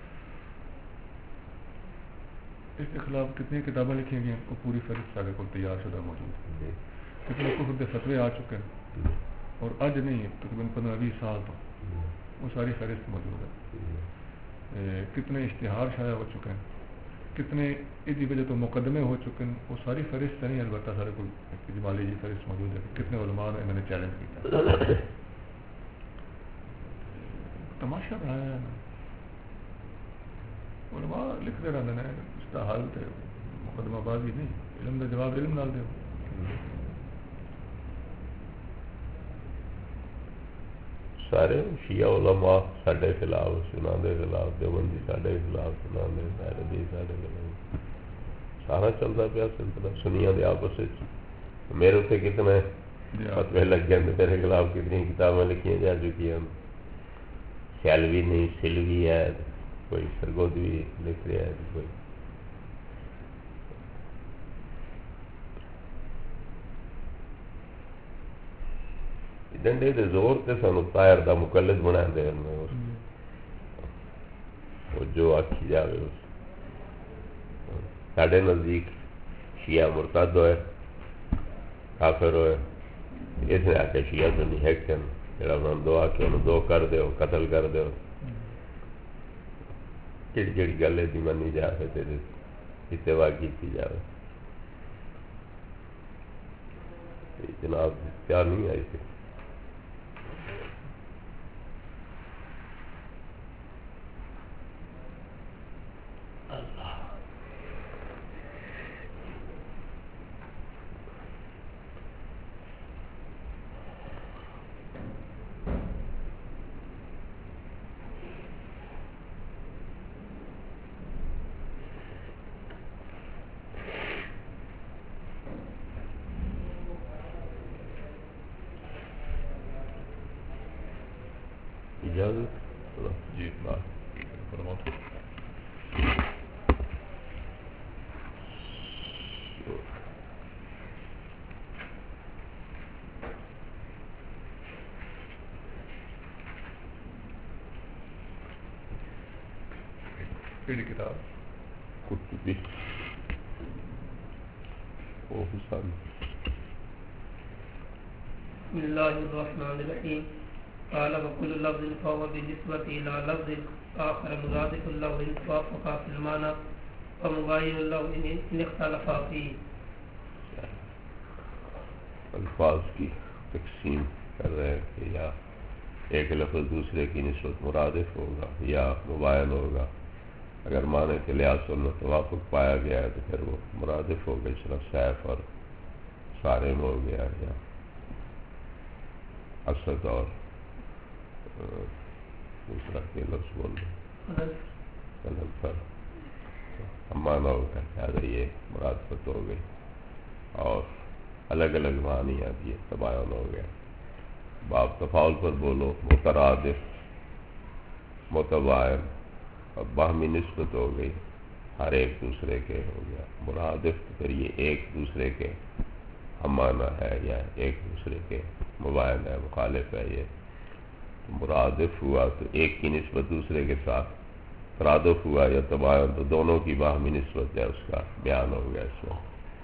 Speaker 3: اس کے خلاف کتنی کتابیں لکھی گئی ہیں, پوری فہرست سارے کو تیار شدہ موجود ہے. کتنے کفر کے فتوے آ چکے ہیں اور اج نہیں تقریباً پندرہ بیس سال تو وہ ساری فہرست موجود ہے. کتنے اشتہار شائع ہو چکے ہیں, کتنے اس وجہ تو مقدمے ہو چکے ہیں. وہ ساری فہرست نہیں, البتہ سارے کو جمالی جی فہرست موجود ہے. کتنے علماء نے انہوں نے چیلنج کیا. تماشا بنایا ہے نا, علماء لکھتے رہتے ہیں. اس کا حال تو مقدمہ بازی نہیں, علم کا جواب علم ڈال دو.
Speaker 1: سارے شیعہ علماء ساڈے خلاف, سنا دے خلاف, دیوبندی ساڈے خلاف, سنا دے سارے دی ساڈے خلاف, سارا چلتا پیا سلسلہ سنیاں دے آپس. میرے اتنے کتنے فتوے لگ گئے, میرے خلاف کتنی کتابیں لکھیاں جا چکی ہیں. سیلوی نہیں سلوی ہے, کوئی سرگودوی لکھ رہا ہے, کوئی ڈنڈے دے زور تے سانو طاہر دا مقلد بنا دے. وہ جو آکھی جاوے ساڈے نزدیک شیعہ مرتد ہوئے, کافر ہوئے. اس نے آ کے شیعہ سنی ہے کہ جڑا انہوں نے دو آ کے انہوں دو کر دیو, قتل کر دیو. جڑی جڑی گل ہے منی جائے تے اتباع کی جائے. جناب کیا نہیں آئی تھی. اجازت
Speaker 3: جی بات فرماؤ. کیڑی کتاب
Speaker 1: قرطبی او حسن.
Speaker 2: بسم اللہ الرحمن الرحیم. قال وكل لفظ فهو بالنسبة إلى لفظ آخر مرادف اللفظ وافق في المعنى ومغاير اللفظ إن اختلف فيه.
Speaker 1: الفاظ کی تقسیم کر رہے ہیں کہ یا ایک لفظ دوسرے کی نسبت مرادف ہوگا یا مباین ہوگا. اگر معنی کے لحاظ سے ان توافق پایا گیا ہے تو پھر وہ مرادف ہوگا. اس طرح سیف اور صارم ہو گیا, یا اسد اور دوسرا کے لفظ بول رہے قلم پر مانا ہوگا. لہٰذا یہ مرادفت ہو گئی اور الگ الگ معنی آتی ہے, تباین ہو گیا. باب تفاعل پر بولو مترادف متباین اور باہمی نسبت ہو گئی, ہر ایک دوسرے کے ہو گیا. مرادف پھر یہ ایک دوسرے کے ہم معنی ہے یا ایک دوسرے کے مباین ہے, مخالف ہے. یہ مرادف ہوا تو ایک کی نسبت دوسرے کے ساتھ, ترادف ہوا یا تباین تو دونوں کی باہمی نسبت ہے, اس کا بیان ہو گیا. اس میں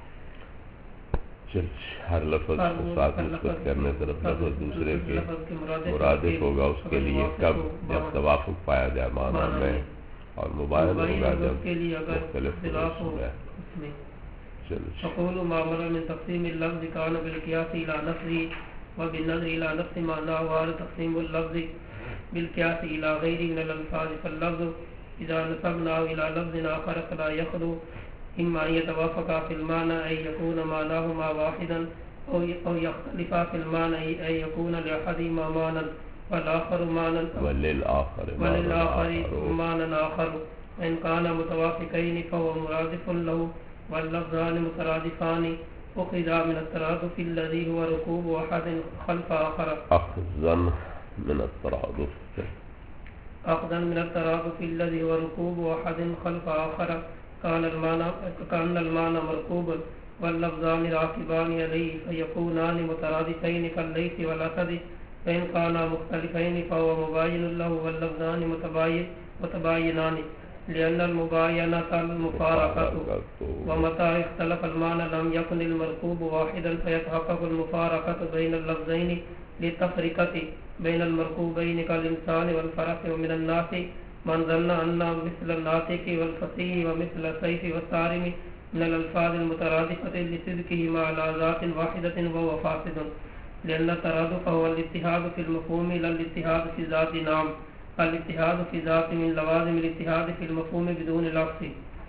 Speaker 1: ہر لفظ کو ساتھ نسبت کرنے طرف لفظ دوسرے کے مرادف ہوگا اس کے لیے کب, جب توافق پایا جائے معنی میں, اور مباین ہوگا جب مختلف
Speaker 2: فقولوا ما مر من تقسيم اللفظ كان بالقياس إلى نفسه وبالنظر إلى نفس معناه وهذا تقسيم اللفظ بالقياس إلى غيره من الألفاظ فاللفظ إذا نسبناه إلى لفظ آخر فلا يخلو إما أن يتوافق في المعنى أن يكون معناهما واحدا أو يختلفا في المعنى أن يكون لأحدهما معنى والآخر معنى
Speaker 1: وللآخر
Speaker 2: معنى آخر وإن كان متوافقين فهو مرادف له واللفظان مترادفان أخذا من الترادف الذي هو ركوب أحد خلف آخر
Speaker 1: أخذا من الترادف
Speaker 2: أخذا من الترادف الذي هو ركوب أحد خلف آخر كان المعنى كان المعنى مركوبا واللفظان راكبان عليه فيكونان مترادفين كالليث والأسد فإن كانا مختلفين فهو مباين له واللفظان متباين متباينان لأن المباينة المفارقة ومتى اختلف المعنى لم يكن المركوب واحدا فيتحقق المفارقة بين اللفظين للتفرقة بين المركوبين كالإنسان والفرس ومن الناس من ظن أن مثل الناطق والفصيح ومثل السيف والصارم من الألفاظ المترادفة لصدقهما على ذات واحدة وهو فاسد لأن الترادف هو الاتحاد في المفهوم لا الاتحاد في ذات نام الاتحاد في ذات من لوازم الاتحاد في المفهوم بدون لفظ.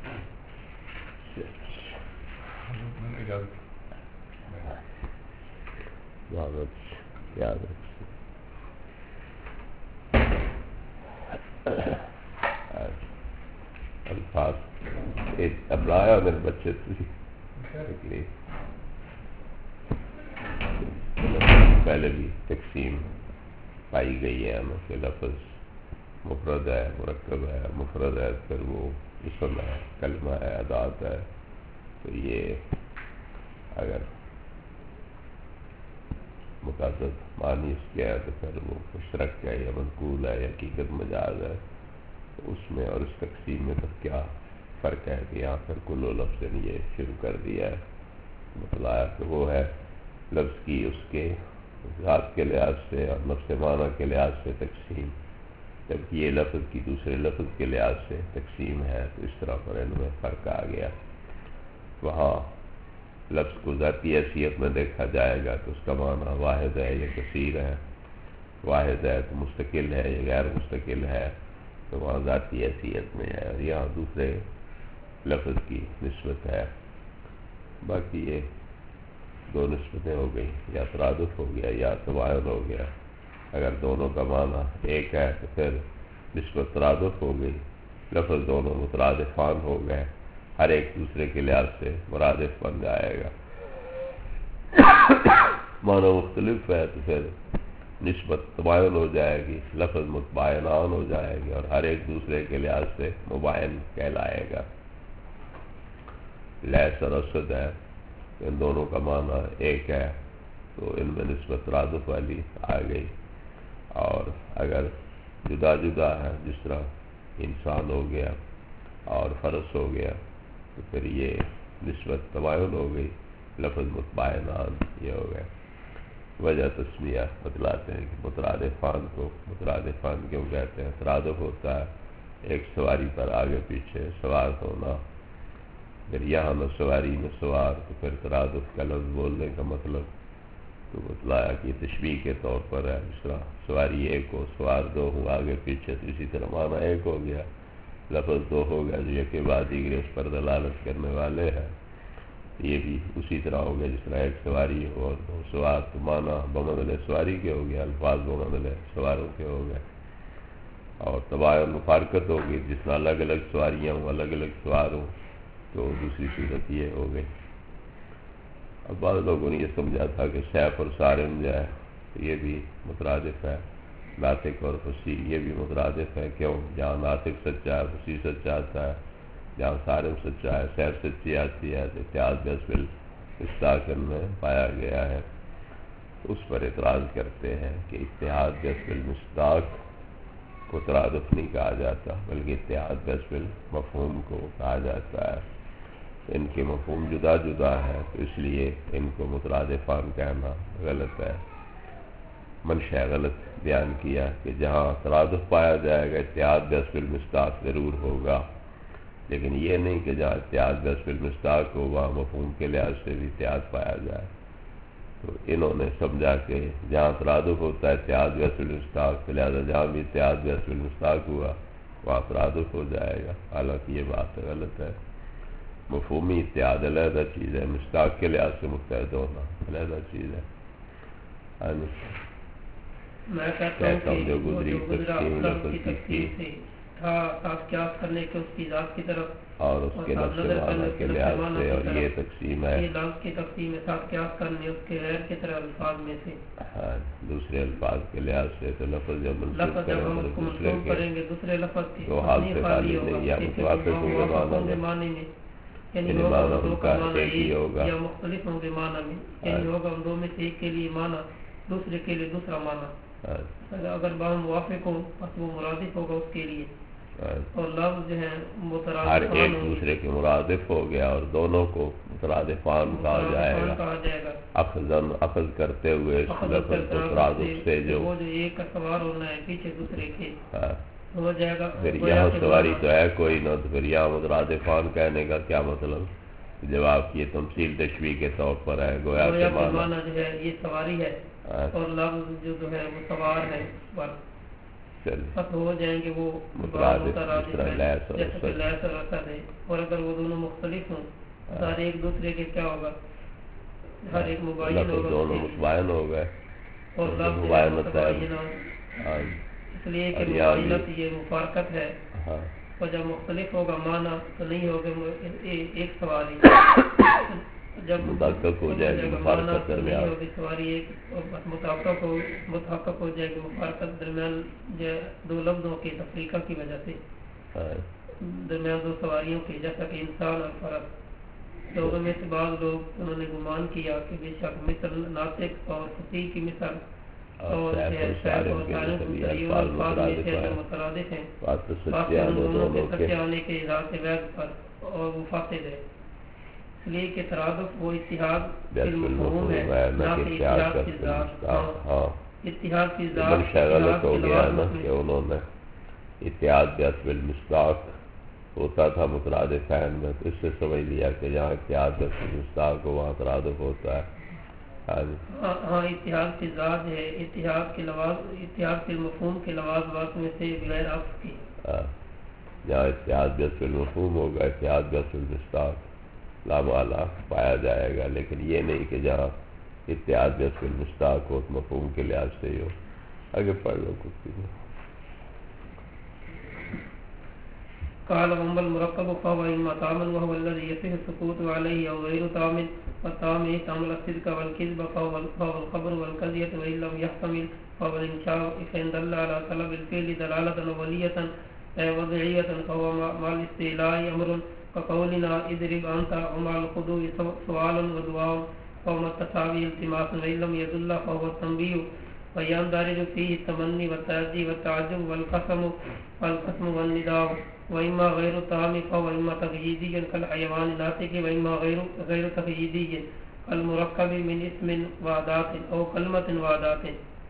Speaker 1: الفاظ اب آیا میرے بچے پہلے بھی تقسیم پائی گئی ہے ہمیں کہ لفظ مفرد ہے مرکب ہے مفرد ہے پھر وہ اسم ہے کلمہ ہے ادات ہے تو یہ اگر متعدد معنی اس کے ہے تو پھر وہ مشترک ہے یا منقول ہے یا حقیقت مجاز ہے تو اس میں اور اس تقسیم میں پھر کیا فرق ہے کہ یہاں پھر کل و لفظ نے یہ شروع کر دیا ہے بتلایا کہ وہ ہے لفظ کی اس کے ذات کے لحاظ سے اور نفس معنی کے لحاظ سے تقسیم جبکہ یہ لفظ کی دوسرے لفظ کے لحاظ سے تقسیم ہے تو اس طرح پر ان میں فرق آ گیا وہاں لفظ کو ذاتی حیثیت میں دیکھا جائے گا تو اس کا معنی واحد ہے یا کثیر ہے واحد ہے تو مستقل ہے یا غیر مستقل ہے تو وہاں ذاتی حیثیت میں ہے اور یہاں دوسرے لفظ کی نسبت ہے باقی یہ دو نسبتیں ہو گئی یا ترادف ہو گیا یا تباین ہو گیا اگر دونوں کا معنی ایک ہے تو پھر نسبت ترادف ہو گئی لفظ دونوں مترادفان ہو گئے ہر ایک دوسرے کے لحاظ سے مرادف بن جائے گا معنی مختلف ہے تو پھر نسبت تباین ہو جائے گی لفظ متباینان ہو جائے گی اور ہر ایک دوسرے کے لحاظ سے مباین کہلائے گا لیس اور اسد ہے ان دونوں کا معنی ایک ہے تو ان میں نسبت ترادف والی آ گئی اور اگر جدا جدا ہے جس طرح انسان ہو گیا اور فرس ہو گیا تو پھر یہ نسبت تباین ہو گئی لفظ متباینان یہ ہو گئے وجہ تسمیہ بتلاتے ہیں کہ مترادفان کو مترادفان کیوں کہتے ہیں ترادف ہوتا ہے ایک سواری پر آگے پیچھے سوار ہونا پھر یہاں نہ سواری نہ سوار تو پھر ترادف کا لفظ بولنے کا مطلب تو بتلایا کہ تشبیہ کے طور پر ہے جس طرح سواری ایک ہو سوار دو ہوں آگے پیچھے تو اسی طرح معنی ایک ہو گیا لفظ دو ہو گیا جو یک بعد دیگر اس پر دلالت کرنے والے ہیں یہ بھی اسی طرح ہو گیا جس طرح ایک سواری ہو اور دو سوار تو معنی بمدل سواری کے ہو گیا الفاظ بمدل سواروں کے ہو گئے اور تباین مفارقت ہوگی جس طرح الگ الگ سواریاں ہوں الگ الگ سوار ہوں تو دوسری صورت یہ ہو گئی اب بعض لوگوں نے یہ سمجھا تھا کہ سیف اور صارم جو ہے یہ بھی مترادف ہے ناطق اور فصیح یہ بھی مترادف ہے کیوں جہاں ناطق سچا ہے فصیح سچا آتا ہے جہاں صارم سچا ہے سیف سچی آتی ہے تو اتحاد بسبل استاکن میں پایا گیا ہے اس پر اعتراض کرتے ہیں کہ اتحاد بسبل مستاق کو ترادف نہیں کہا جاتا بلکہ اتحاد بسبل مفہوم کو کہا جاتا ہے ان کے مفہوم جدا جدا ہے تو اس لیے ان کو مترادفان کہنا غلط ہے منشا غلط بیان کیا کہ جہاں ترادف پایا جائے گا اتحاد بسبل مستاق ضرور ہوگا لیکن یہ نہیں کہ جہاں اتحاد بحث بالمصداق ہو وہاں مفہوم کے لحاظ سے بھی اتحاد پایا جائے. تو انہوں نے سمجھا کہ جہاں ترادف ہوتا ہے اتحاد بحث بالمصداق، لہٰذا جہاں بھی اتحاد بحث بالمصداق ہوا وہاں ترادف ہو جائے گا. حالانکہ یہ بات غلط ہے. مفہومی اتحاد علیحدہ چیز ہے، مصداق کے لحاظ سے متحد ہونا علیحدہ چیز ہے. ہاں جی،
Speaker 2: میں کہتا ہوں کہ
Speaker 1: جو
Speaker 2: وہ
Speaker 1: گزری
Speaker 2: جو گزرا
Speaker 1: تفصیل
Speaker 2: عقل کی
Speaker 1: تفصیل
Speaker 2: تفصیل سے تھا صاف قیاس کرنے کے اس کی ذات کی طرف
Speaker 1: اور اس کے
Speaker 2: صاف
Speaker 1: نفس
Speaker 2: نظر
Speaker 1: معنی
Speaker 2: کرنے
Speaker 1: کے
Speaker 2: اس
Speaker 1: لحاظ
Speaker 2: معنی
Speaker 1: سے،
Speaker 2: کی
Speaker 1: اور
Speaker 2: طرف
Speaker 1: یہ تقسیم ہے
Speaker 2: یہ لفظ کی تقسیم ہے صاف قیاس کرنے اس کے غیر کی طرح الفاظ میں سے.
Speaker 1: ہاں، دوسرے الفاظ کے لحاظ سے تو لفظ جب منسوخ
Speaker 2: لفظ
Speaker 1: کریں
Speaker 2: جب ہم
Speaker 1: تو
Speaker 2: اس کو
Speaker 1: دوسرے
Speaker 2: منسوخ
Speaker 1: کے
Speaker 2: کریں گے دوسرے لفظ کی
Speaker 1: دو حال سے خالی
Speaker 2: ہوگا
Speaker 1: نہیں، یا
Speaker 2: جیسے
Speaker 1: متوافق ہوں گے
Speaker 2: موافق ہوں گے
Speaker 1: معنی
Speaker 2: معنی میں، یعنی
Speaker 1: یعنی
Speaker 2: ہوگا
Speaker 1: معنی
Speaker 2: ان دو
Speaker 1: ان
Speaker 2: کا
Speaker 1: کا
Speaker 2: معنی
Speaker 1: ایک ہی
Speaker 2: ایک
Speaker 1: ہوگا.
Speaker 2: یا مختلف ہوں گے معنی میں، یعنی ہوگا ان دو میں سے ایک کے لیے معنی دوسرے کے لیے دوسرا معنی. اگر باہم موافق ہوں بس وہ مرادف ہوگا اس کے لیے، اور لفظ جو ہے
Speaker 1: ہر
Speaker 2: مترادفان
Speaker 1: ایک
Speaker 2: ہوں گے.
Speaker 1: دوسرے کے مرادف ہو گیا اور دونوں کو مترادفان کہا جائے
Speaker 2: مترادفان
Speaker 1: گا.
Speaker 2: کہا جائے گا
Speaker 1: اخذن اخذ کرتے ہوئے اس
Speaker 2: اخذ
Speaker 1: لفظ
Speaker 2: کرتا
Speaker 1: کو
Speaker 2: ہے
Speaker 1: ترادف سے جو
Speaker 2: وہ جو ایک کا سوار ہونا ہے پیچھے دوسرے کے
Speaker 1: ہاں،
Speaker 2: ہو جائے گا.
Speaker 1: پھر
Speaker 2: گویا
Speaker 1: یہاں
Speaker 2: کہ
Speaker 1: سواری
Speaker 2: معنی-
Speaker 1: تو ہے کوئی نہ، تو پھر یہاں مترادفان کہنے کا کیا مطلب؟ جب آپ کی یہ تمثیل تشبیہ کے طور پر ہے گویا
Speaker 2: گویا
Speaker 1: کہ
Speaker 2: کہ
Speaker 1: معنی
Speaker 2: معنی جو ہے یہ سواری ہے
Speaker 1: ہاں،
Speaker 2: اور لفظ جو جو ہے وہ سوار ہے اس پر،
Speaker 1: چل
Speaker 2: بس ہو جائیں گے وہ
Speaker 1: مترادف،
Speaker 2: مترادف
Speaker 1: جس طرح
Speaker 2: ہیں،
Speaker 1: لیس اور
Speaker 2: جیسے کہ
Speaker 1: اسد.
Speaker 2: لیس اور اسد ہے. اور اگر وہ دونوں مختلف ہوں سارے ایک دوسرے کے کیا ہوگا، ہر ایک مبین
Speaker 1: لفظ
Speaker 2: ہوگا
Speaker 1: دونوں
Speaker 2: اس کے لیے.
Speaker 1: متباین ہو گئے
Speaker 2: اور
Speaker 1: ان کی
Speaker 2: لفظ جو ہے
Speaker 1: مباینت ہے.
Speaker 2: متباین
Speaker 1: ہاں
Speaker 2: اس لیے کہ
Speaker 1: اور یہاں بھی-
Speaker 2: مباینت یہ مفارقت ہے،
Speaker 1: ہاں،
Speaker 2: اور جب مختلف ہوگا معنی تو نہیں ہوگا م- ایک ایک سواری. جب
Speaker 1: متحقق ہو جائے گی
Speaker 2: معنی
Speaker 1: مفارقت
Speaker 2: تو نہیں
Speaker 1: درمیان.
Speaker 2: ہوگی سواری ایک، اور بس متحقق ہو متحقق ہو جائے گی مفارقت درمیان جو دو لفظوں کے تفریقہ کی وجہ سے،
Speaker 1: ہاں،
Speaker 2: درمیان دو سواریوں کے، جیسا کہ انسان اور فرس. لوگوں میں سے بعض لوگ انہوں نے گمان کیا کہ بے شک مثل ناطق اور فصیح کی مثل اور
Speaker 1: سیف
Speaker 2: جو ہے
Speaker 1: اور
Speaker 2: سیف
Speaker 1: صارف
Speaker 2: اور
Speaker 1: کے
Speaker 2: صارف
Speaker 1: مثل یہ
Speaker 2: مختلف
Speaker 1: الفاظ
Speaker 2: الفاظ میں
Speaker 1: مترادف
Speaker 2: سے جو
Speaker 1: ہیں.
Speaker 2: مترادف ہیں،
Speaker 1: بات تو
Speaker 2: بات
Speaker 1: سچے
Speaker 2: ان
Speaker 1: آنے
Speaker 2: دونوں کے
Speaker 1: دونوں کے.
Speaker 2: سچے آنے کے ذات ویب پر، اور وہ فاسد ہے. اس لیے کہ ترادف وہ اتحاد
Speaker 1: بیت
Speaker 2: المفہوم ہے،
Speaker 1: المفہوم ہے،
Speaker 2: نہ
Speaker 1: نہ
Speaker 2: کہ
Speaker 1: کہ
Speaker 2: اتحاد
Speaker 1: اتحاد
Speaker 2: کی
Speaker 1: کا
Speaker 2: ذات.
Speaker 1: مصداق. ہاں،
Speaker 2: اتحاد کی
Speaker 1: یہ
Speaker 2: ذات
Speaker 1: منشا غلط
Speaker 2: اتحاد
Speaker 1: ہو
Speaker 2: کے
Speaker 1: گیا نا
Speaker 2: لوازم
Speaker 1: کہ
Speaker 2: میں
Speaker 1: انہوں نے اتحاد بیت بالمصداق ہوتا تھا مترادفین میں، تو اس سے سمجھ لیا کہ جہاں اتحاد بیت بالمصداق ہو وہاں ترادف ہوتا ہے. ہاں جی،
Speaker 2: ہاں ہاں، اتحاد کی ذات ہے، اتحاد کے لواز اتحاد کے مفہوم کے لوازمات میں سے غیر عفو کی.
Speaker 1: ہاں، جہاں اتحاد بیت بالمفہوم ہوگا اتحاد بیت بالمصداق لامعلا پایا جائے گا، لیکن یہ نہیں کہ جہاں اتحاد بیت بالمصداق ہو مفہوم کے لحاظ سے ہی ہو. آگے پڑھ لو کچھ بھی.
Speaker 2: قال وما المركب فهو إما تام وهو الذي يصح السكوت عليه أو غير تام، والتام يحتمل الصدق والكذب فهو فهو الخبر والكذية، وإن لم يحتمل فهو الإنشاء فإن دل على طلب الفعل دلالة أولية وضعية فهو مع الاستعلاء أمر كقولنا اضرب أنت، ومع الخضوع سؤال ودعاء فهو التساوي التماس، وإن لم يدل فهو التنبيه، ويندرج فيه التمني والتأدي والتعجب والقسم والقسم والنداء. وإما غير تام فهو إما تقييدي كالحيوان الناطق، وإما غير غير تقييدي كالمركب من اسم وأداة أو كلمة وأداة.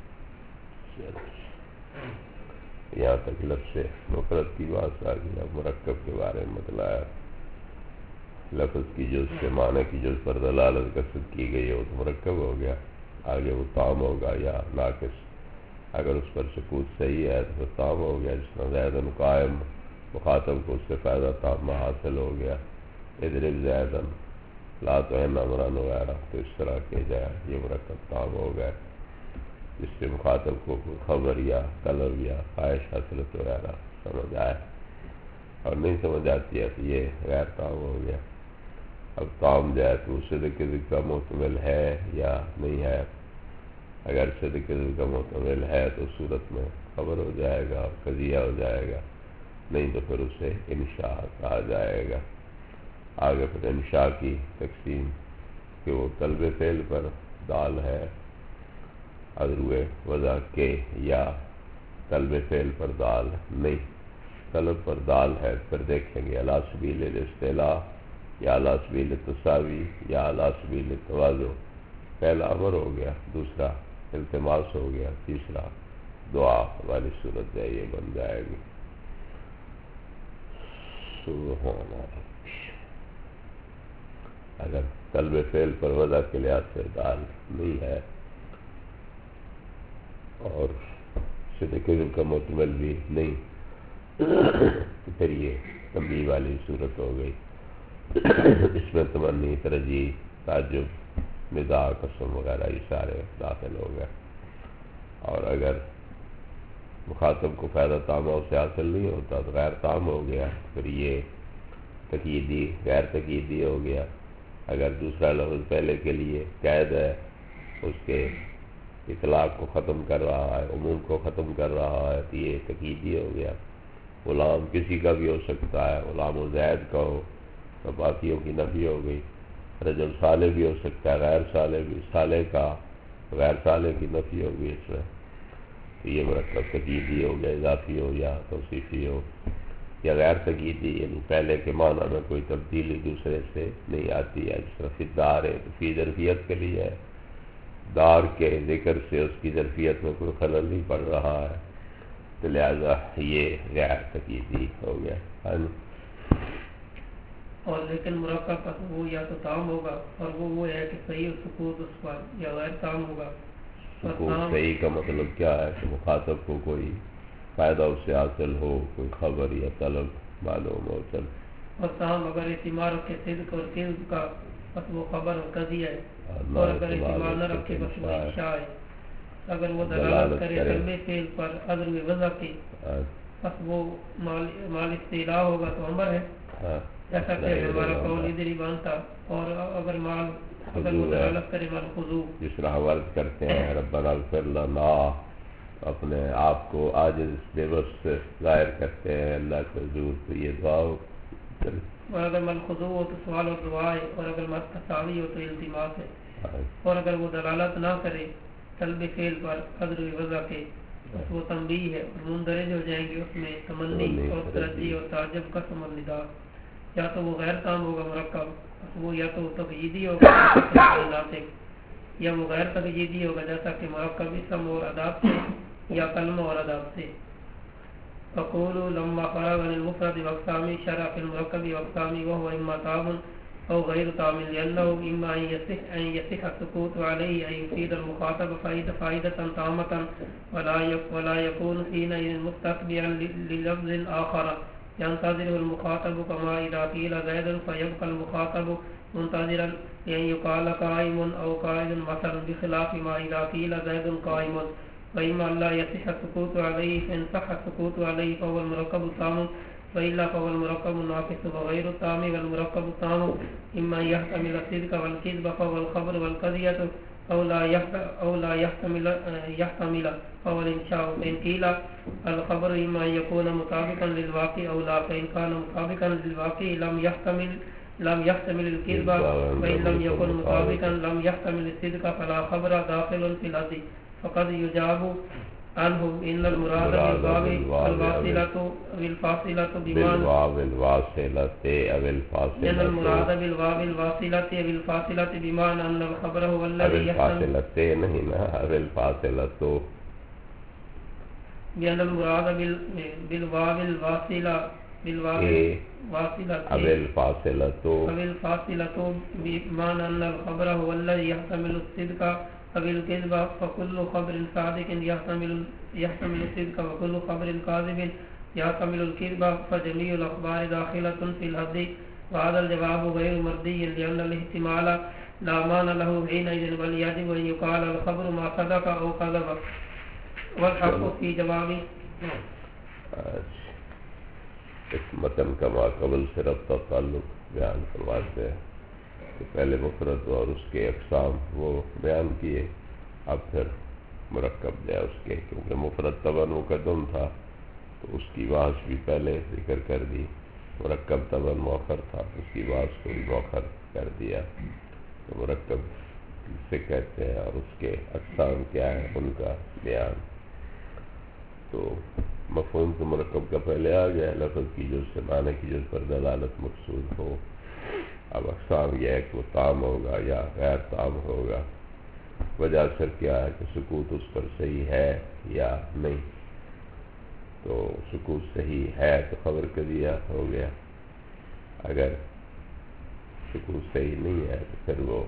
Speaker 1: یہاں تک لفظ مفرد کی بات آ گئی. اب مرکب کے بارے میں بتلایا، لفظ کی جو اس کے معنی کی جو اس پر دلالت قصد کی گئی ہے وہ تو مرکب ہو گیا. آگے وہ تام ہوگا یا ناقص. اگر اس پر سکوت صحیح ہے تو پھر تام ہو گیا، جس طرح زیدن قائم، مخاطب کو اس سے فائدہ تام حاصل ہو گیا. اضرب زیدن لا تہن امرن وغیرہ، تو اس طرح کے جائے یہ مرکب تام ہو گئے، جس سے مخاطب کو خبر یا طلب یا خواہش حاصلت وغیرہ سمجھ آئے. اور نہیں سمجھ آتی ہے تو یہ غیر تام ہو گیا. اب تام جائے تو اس سے ذکر کا محتمل ہے یا نہیں ہے. اگر صدق کا محتمل ہے تو صورت میں خبر ہو جائے گا، قضیہ ہو جائے گا، نہیں تو پھر اسے انشاء کہا جائے گا. آگے پھر انشاء کی تقسیم کہ وہ طلب فعل پر دال ہے ادروے وضع کے، یا طلب فعل پر دال نہیں، طلب پر دال ہے. پھر دیکھیں گے علی سبیل الاصطلاح یا علی سبیل التساوی یا علی سبیل التواضع. پہلا امر ہو گیا، دوسرا التماس ہو گیا، تیسرا دعا والی صورت ہے یہ بن جائے گی. سبحان ربی، اگر قلب فعل پر وضع کے لحاظ سے دال نہیں ہے اور صدق کا مکمل بھی نہیں تو پھر یہ تنبیہ والی صورت ہو گئی، اس میں تمنی، ترجیح، تعجب، مزاح، قسم وغیرہ یہ سارے داخل ہو گئے۔ اور اگر مخاطب کو فائدہ تامہ سے حاصل نہیں ہوتا تو غیر تام ہو گیا، پھر یہ تقییدی غیر تقییدی ہو گیا۔ اگر دوسرا لفظ پہلے کے لیے قید ہے، اس کے اطلاق کو ختم کر رہا ہے، عموم کو ختم کر رہا ہے، تو یہ تقییدی ہو گیا۔ غلام کسی کا بھی ہو سکتا ہے، غلام و زید کا ہو تو باقیوں کی نفی ہو گئی۔ رجل صالح بھی ہو سکتا ہے، غیر صالح بھی، صالح کا غیر صالح کی نفی ہو گئی اس میں، تو یہ مرکب تقییدی ہو گیا، اضافی ہو یا توصیفی ہو یا غیر تقییدی، یعنی پہلے کے معنی میں کوئی تبدیلی دوسرے سے نہیں آتی ہے۔ جس طرح فی دار ہے تو فی ظرفیت کے لیے ہے، دار کے ذکر سے اس کی ظرفیت میں کوئی خلل نہیں پڑ رہا ہے، تو لہذا یہ غیر تقییدی ہو گیا۔ ہاں جی۔
Speaker 2: اور لیکن مرکب کا وہ یا تو تام ہوگا اور وہ وہ ہے کہ صحیح سکوت اس پر، یا غیر تام ہوگا۔
Speaker 1: سکوت صحیح کا مطلب کیا ہے کہ مخاطب کو کوئی فائدہ اس سے حاصل ہو، کوئی خبر یا طلب معلوم ہو چل۔
Speaker 2: اور تام اگر اعتماد رکھے صدق اور کذب کا بس وہ خبر اور قضیہ ہے، اور اگر اعتماد نہ رکھے بس وہ انشاء ہے۔ اگر وہ دلالت کرے قلب فعل پر عدم وضع کی بس وہ مال استعلاء ہوگا تو امر ہے، جیسا کہ ہمارا قول ادھر ہی بانتا۔ اور اگر مال اگر وہ دلالت کرے مال خضوع،
Speaker 1: جس طرح ورد کرتے ہیں ربنا اغفر لنا، اپنے آپ کو عاجز بے بس ظاہر کرتے ہیں اللہ کے حضور، تو یہ دعا ہو۔
Speaker 2: اور اگر مال خضوع ہو تو سوال اور دعا ہے، اور اگر مال تساوی ہو تو التماس ہے۔ اور اگر وہ دلالت نہ کرے قلب فعل پر قدر وضع کے بس وہ تنبیہ ہے، اور مندرج ہو جائیں گے اس میں تمنی اور ترجیح اور تعجب کا قسم اور ندا۔ یا تو وہ غیر تام ہوگا مرکب، وہ یا تو تقییدی ہوگا ناطق، یا وہ غیر تقییدی ہوگا جیسا کہ مرکب اسم اور اداب سے یا کلمہ اور اداب سے۔ فقولوا لما فرغ عن المفرد واقسامه شرع في المركب واقسامه وهو اما تام او غير تام، لانه اما ان يصح ان يصح السكوت عليه ان يفيد المخاطب فائده فائده تامه ولا ولا يكون حينئذ مستتبعا للفظ اخر ينتظره المخاطب، كما اذا قيل زيد فيبقى المخاطب منتظرا لان يقال قائم او قائد مثلا، بخلاف ما اذا قيل زيد قائم. وإما لا يصح السكوت عليه، فإن صح السكوت عليه فهو المركب التام، وإلا فهو المركب الناقص وغير التام. والمركب التام إما يحتمل الصدق والكذب فهو الخبر والقضية، أو لا أو لا يحتمل يحتمل فهو الإنشاء. فإن قيل الخبر إما أن يكون مطابقا للواقع أو لا، فإن كان مطابقا للواقع لم يحتمل لم يحتمل الكذب، وإن لم يكن مطابقا لم يحتمل الصدق فلا خبر داخل في الأرض. فقد يجاب عنه ان المراد بالواو الواصلة بالفاصلة بمعنى
Speaker 1: بالواو الواصلة او الفاصلة
Speaker 2: ان المراد بالواو الواصلة بالفاصلة بمعنى ان الخبر هو الذي يحتمل
Speaker 1: الفاصلة نہیں نا او الفاصلة،
Speaker 2: بأن المراد بالواو الواصلة بالواو الواصلة
Speaker 1: او الفاصلة
Speaker 2: او الفاصلة بمعنى ان الخبر هو الذي يحتمل الصدق أبي الكذب، فكل خبر صادق يحتمل يحتمل الصدق وكل خبر كاذب يحتمل الكذب، فجميع الأخبار داخلة في الحد. وهذا الجواب غير مرضي لأن الاحتمال لا معنى له حينئذ، بل يجب أن يقال الخبر ما صدق أو كذب. والحق في جواب
Speaker 1: اس متن کا ما قبل سے ربط تعلق بیان فرماتے ہیں کہ پہلے مفرد اور اس کے اقسام وہ بیان کیے، اب پھر مرکب دیا اس کے، کیونکہ مفرد طبعاً مقدم تھا تو اس کی واس بھی پہلے ذکر کر دی، مرکب طبعاً مؤخر تھا اس کی واس کو بھی مؤخر کر دیا، تو مرکب سے کہتے ہیں، اور اس کے اقسام کیا ہیں ان کا بیان۔ تو مفہوم تو مرکب کا پہلے آ گیا، لفظ کی جز سے معنی کی جز پر دلالت مقصود ہو۔ اب اقسام یہ ہے کہ وہ تام ہوگا یا غیر تام ہوگا، وجہ صرف کیا ہے کہ سکوت اس پر صحیح ہے یا نہیں۔ تو سکوت صحیح ہے تو خبر قضیہ ہو گیا، اگر سکوت صحیح نہیں ہے تو پھر وہ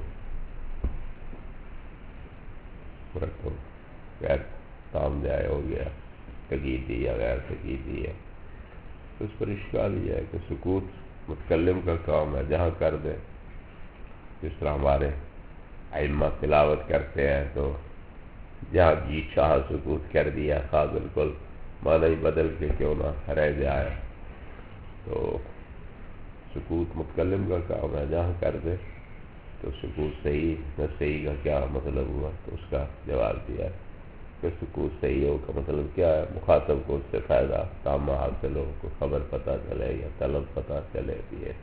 Speaker 1: مرکب غیر تام جائے ہو گیا، تقییدی یا غیر تقییدی ہے. تو اس پر اشکال یہ ہے کہ سکوت متکلم کا کام ہے، جہاں کر دے. جس طرح ہمارے ائمہ تلاوت کرتے ہیں تو جہاں جی چاہا سکوت کر دیا، خواہ بالکل معنی بدل کے کیوں نہ رہ جائے. تو سکوت متکلم کا کام ہے، جہاں کر دے. تو سکوت صحیح نہ صحیح کا کیا مطلب ہوا؟ تو اس کا جواب دیا کہ سکوت صحیح ہو کا مطلب کیا ہے؟ مخاطب کو اس سے فائدہ تامہ حاصل ہو، کوئی خبر پتہ چلے یا طلب پتہ چلے دیے.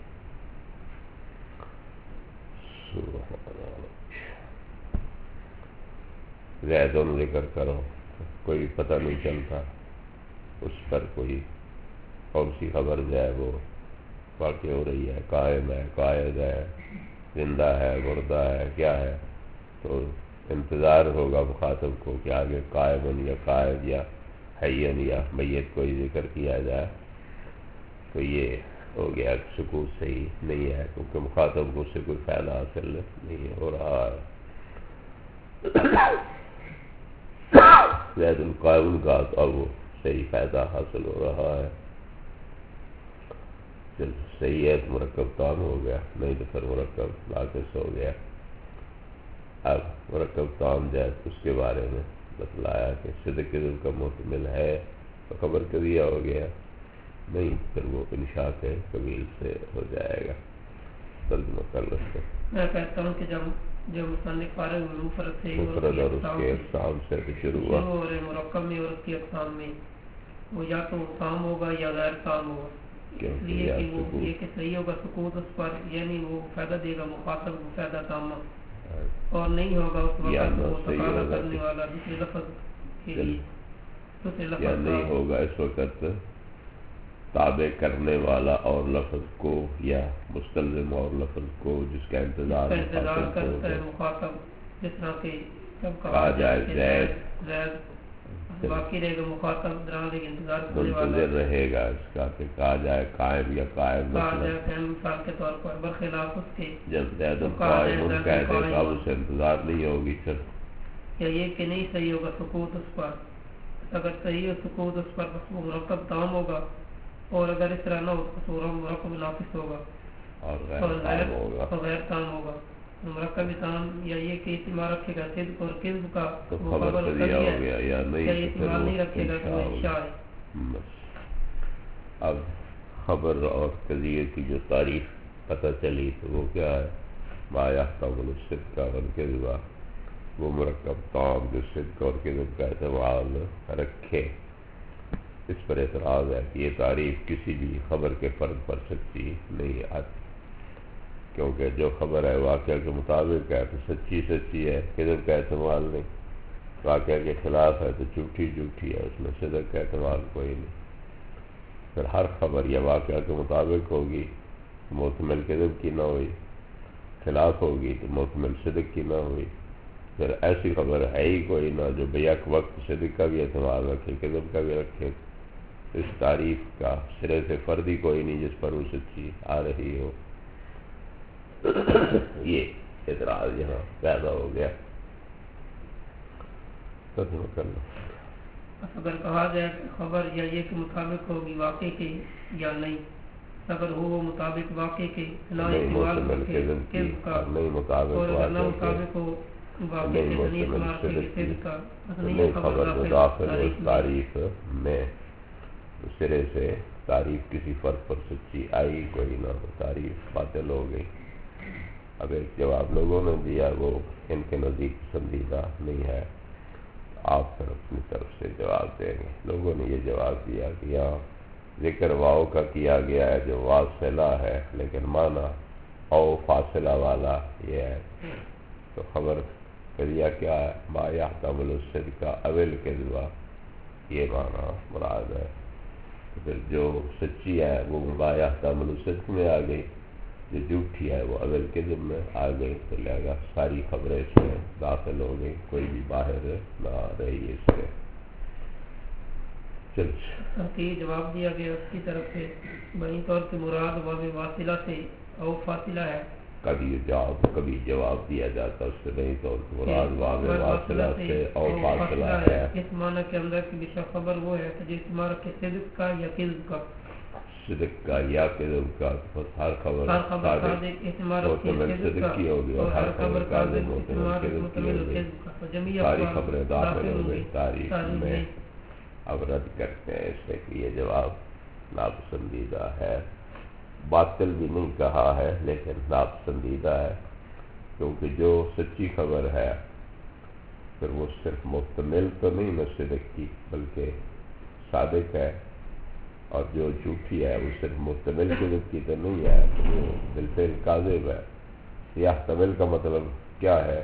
Speaker 1: زیدن ذکر کرو، کوئی پتہ نہیں چلتا اس پر کوئی کون سی خبر جو ہے وہ واقع ہو رہی ہے، قائم ہے، قائد ہے، زندہ ہے، مردہ ہے، کیا ہے. تو انتظار ہوگا مخاطب کو کہ آگے قائم یا قائد یا حیّن یا میت کوئی ذکر کیا جائے. تو یہ ہو گیا کہ سکوت صحیح نہیں ہے، کیونکہ مخاطب کو اس سے کوئی فائدہ حاصل نہیں ہو رہا ہے. زید القائم کا اب وہ صحیح فائدہ حاصل ہو رہا ہے. جب صحیح ہے تو مرکب تام ہو گیا، نہیں تو پھر مرکب ناقص ہو گیا. اب مرکب تام جائے تو اس کے بارے میں بتلایا کہ صدق کذب کا محتمل ہے تو خبر قضیہ ہو گیا، نہیں پھر وہ انشاء کے قبیل سے ہو جائے گا. ترجمہ کر لگتے
Speaker 2: میں کہتا ہوں کہ جب جب مصنف فارغ مفرد سے
Speaker 1: مفرد اور اس کے اقسام سے تو شروع ہوا،
Speaker 2: ہو رہے مرکب میں اور اس کی اقسام میں وہ یا تو تام ہوگا یا غیر تام ہوگا. اس لیے کہ وہ یہ کہ صحیح ہوگا سکوت اس پر، یعنی وہ فائدہ دے گا مخاطب کو فائدہ تامہ، اور نہیں ہوگا اس وقت وہ تقاضا کرنے والا دوسرے لفظ کے لیے دوسرے لفظ
Speaker 1: یا نہیں ہوگا اس وقت تابع کرنے والا اور لفظ کو یا مستلزم اور لفظ کو جس کا انتظار
Speaker 2: انتظار کرتا ہے مخاطب. جس طرح کہ جب
Speaker 1: کہا جائے زید
Speaker 2: زید باقی رہے گا مخاطب دران ایک انتظار کرنے والا
Speaker 1: منتظر رہے گا اس کا کہ کہا جائے قائم یا قائم،
Speaker 2: کہا جائے قائم مثال کے طور پر برخلاف اس کے
Speaker 1: جب زید قائم کہتے ہیں اب اسے انتظار نہیں ہوگی. پھر
Speaker 2: یا یہ کہ نہیں صحیح ہوگا سکوت اس پر. اگر صحیح ہو سکوت اس پر بس وہ مرکب تام ہوگا، اور اگر اس طرح نہ ہو تو وہ مرکب ناقص ہوگا
Speaker 1: اور غیر ہوگا
Speaker 2: اور غیر تام ہوگا. مرکب تام یا یہ کہ استعمال رکھے گا صدق اور کذب کا
Speaker 1: تو خبر قضیہ ہو گیا، یا نہیں
Speaker 2: استعمال نہیں رکھے گا تو انشاء ہے.
Speaker 1: بس اب خبر اور قضیے کی جو تعریف پتہ چلی تو وہ کیا ہے؟ ما یحتمل الصدق والکذب، وہ مرکب تام جو صدق اور کذب کا احتمال رکھے. اس پر اعتراض ہے کہ یہ تعریف کسی بھی خبر کے فرد پر سچی نہیں آتی، کیونکہ جو خبر ہے واقعہ کے مطابق ہے تو سچی سچی ہے، کذب کا احتمال نہیں. واقعہ کے خلاف ہے تو جھوٹی جھوٹی ہے، اس میں صدق کا احتمال کوئی نہیں. پھر ہر خبر یا واقعہ کے مطابق ہوگی تو محتمل کذب کی نہ ہوئی، خلاف ہوگی تو محتمل صدق کی نہ ہوئی. پھر ایسی خبر ہے ہی کوئی نہ جو بیک وقت صدق کا بھی احتمال رکھے، کذب کا بھی رکھے. اس تعریف کا سرے سے فرد ہی کوئی نہیں جس پر وہ سچی آ رہی ہو. یہ اعتراض یہاں پیدا ہو گیا. ترجمہ کر لو.
Speaker 2: اگر کہا جائے کہ خبر یا یہ کے مطابق ہوگی واقع کے یا نہیں، اگر ہو وہ مطابق واقع کے نہ استعمال رکھے کذب کا، اور اگر نہ مطابق ہو واقع کے نہیں استعمال رکھے کذب کا،
Speaker 1: نہیں خبر جو داخل ہو تعریف میں سرے سے تعریف کسی فرد پر سچی آئی کوئی نہ ہو، تعریف باطل ہو گئی. اب ایک جواب لوگوں نے دیا وہ ان کے نزدیک پسندیدہ نہیں ہے، آپ پھر اپنی طرف سے جواب دیں گے. لوگوں نے یہ جواب دیا کہ یہاں ذکر واؤ کا کیا گیا ہے جو واصلہ ہے، لیکن معنی او فاصلہ والا یہ ہے. تو خبر قضیہ کیا ہے؟ ما یحتمل الصدق او الکذب، یہ معنی مراد ہے. پھر جو سچی ہے وہ ما یحتمل الصدق میں آ گئی، جو جھوٹی ہے وہ اول کذب میں آ گئی. تو لہذا ساری خبریں اس میں داخل ہو گئی، کوئی بھی باہر نہ رہی اس سے.
Speaker 2: تحقیق جواب دیا گیا اس کی طرف سے بنی طور سے مراد واو واصلہ سے او فاصلہ ہے.
Speaker 1: کبھی جواب کبھی جواب دیا جاتا اس سے نہیں تو مراد واو واصلہ سے او فاصلہ ہے.
Speaker 2: اس معنی کے اندر کی بشا خبر وہ ہے کہ جس معنی کے صدق کا یا کذب کا
Speaker 1: صدق کا یا کذب کا بس ہر خبر صادق محتمل صدق کی ہوگی اور ہر خبر کاذب محتمل کذب کی ہوگی. ساری خبریں داخل ہو گئی تاریخ میں. اب رد کرتے ہیں اس سے کہ یہ جواب ناپسندیدہ ہے. باطل بھی نہیں کہا ہے لیکن ناپسندیدہ ہے کیونکہ جو سچی خبر ہے پھر وہ صرف محتمل تو نہیں نہ صدق کی بلکہ صادق ہے، اور جو جھوٹی ہے وہ صرف محتمل صدق کی تو نہیں ہے، وہ بالفعل کاذب ہے. یحتمل کا مطلب کیا ہے؟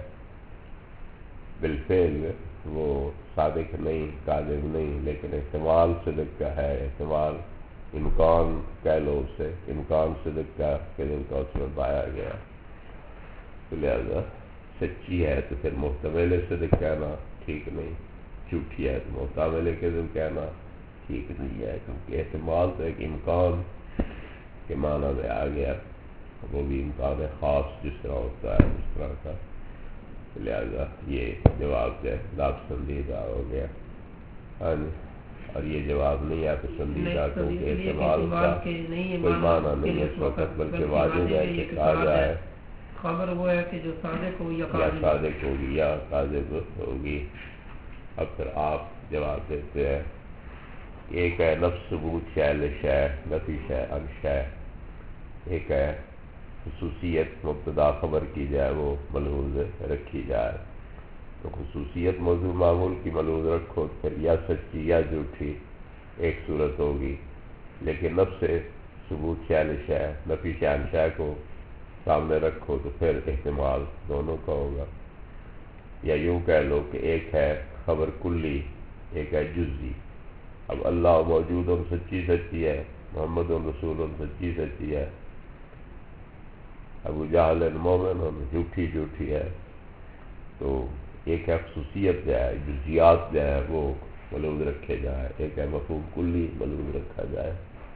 Speaker 1: بالفعل وہ صادق نہیں کاذب نہیں لیکن احتمال صدق کا ہے، احتمال امکان کہہ لو اسے، امکان صدق کا کذب کا اس میں پایا گیا. تو لہذا سچی ہے تو پھر محتمل صدق کہنا ٹھیک نہیں، جھوٹی ہے تو محتمل کذب کہنا ٹھیک نہیں ہے کیونکہ احتمال تو ایک امکان کے معنی میں آ گیا، وہ بھی امکان خاص جس طرح ہوتا ہے اس طرح کا. لہذا یہ جواب جو ہے ناپسندیدہ ہو گیا. ہاں جی، اور یہ جواب نہیں ہے پسندیدہ کیونکہ احتمال کا کوئی معنی نہیں ہے اس وقت بلکہ واجب ہے کہ کہا جائے
Speaker 2: خبر وہ ہے کہ جو صادق ہو یا
Speaker 1: صادق ہوگی یا کاذب ہوگی. اب پھر آپ جواب دیتے ہیں. ایک ہے نفس ثبوت شے لشے نفی شے عن شے، ایک ہے خصوصیت مبتدا خبر کی جائے وہ ملحوظ رکھی جائے. تو خصوصیت موضوع معمول کی ملحوظ رکھو تو پھر یا سچی یا جھوٹی ایک صورت ہوگی، لیکن نفس ثبوت شے لشے نفی شے عن شے کو سامنے رکھو تو پھر احتمال دونوں کا ہوگا. یا یوں کہہ لو کہ ایک ہے خبر کلی ایک ہے جزئی. اب اللہ موجود ان سچی سچی ہے، محمد رسول ان سچی سچی ہے، ابو جہل مومن ان جھوٹی جھوٹی ہے. تو ایک ہے خصوصیت جو ہے جزیات جو ہے وہ ملحوظ رکھے جائے، ایک ہے مفہوم کلی ملحوظ رکھا جائے.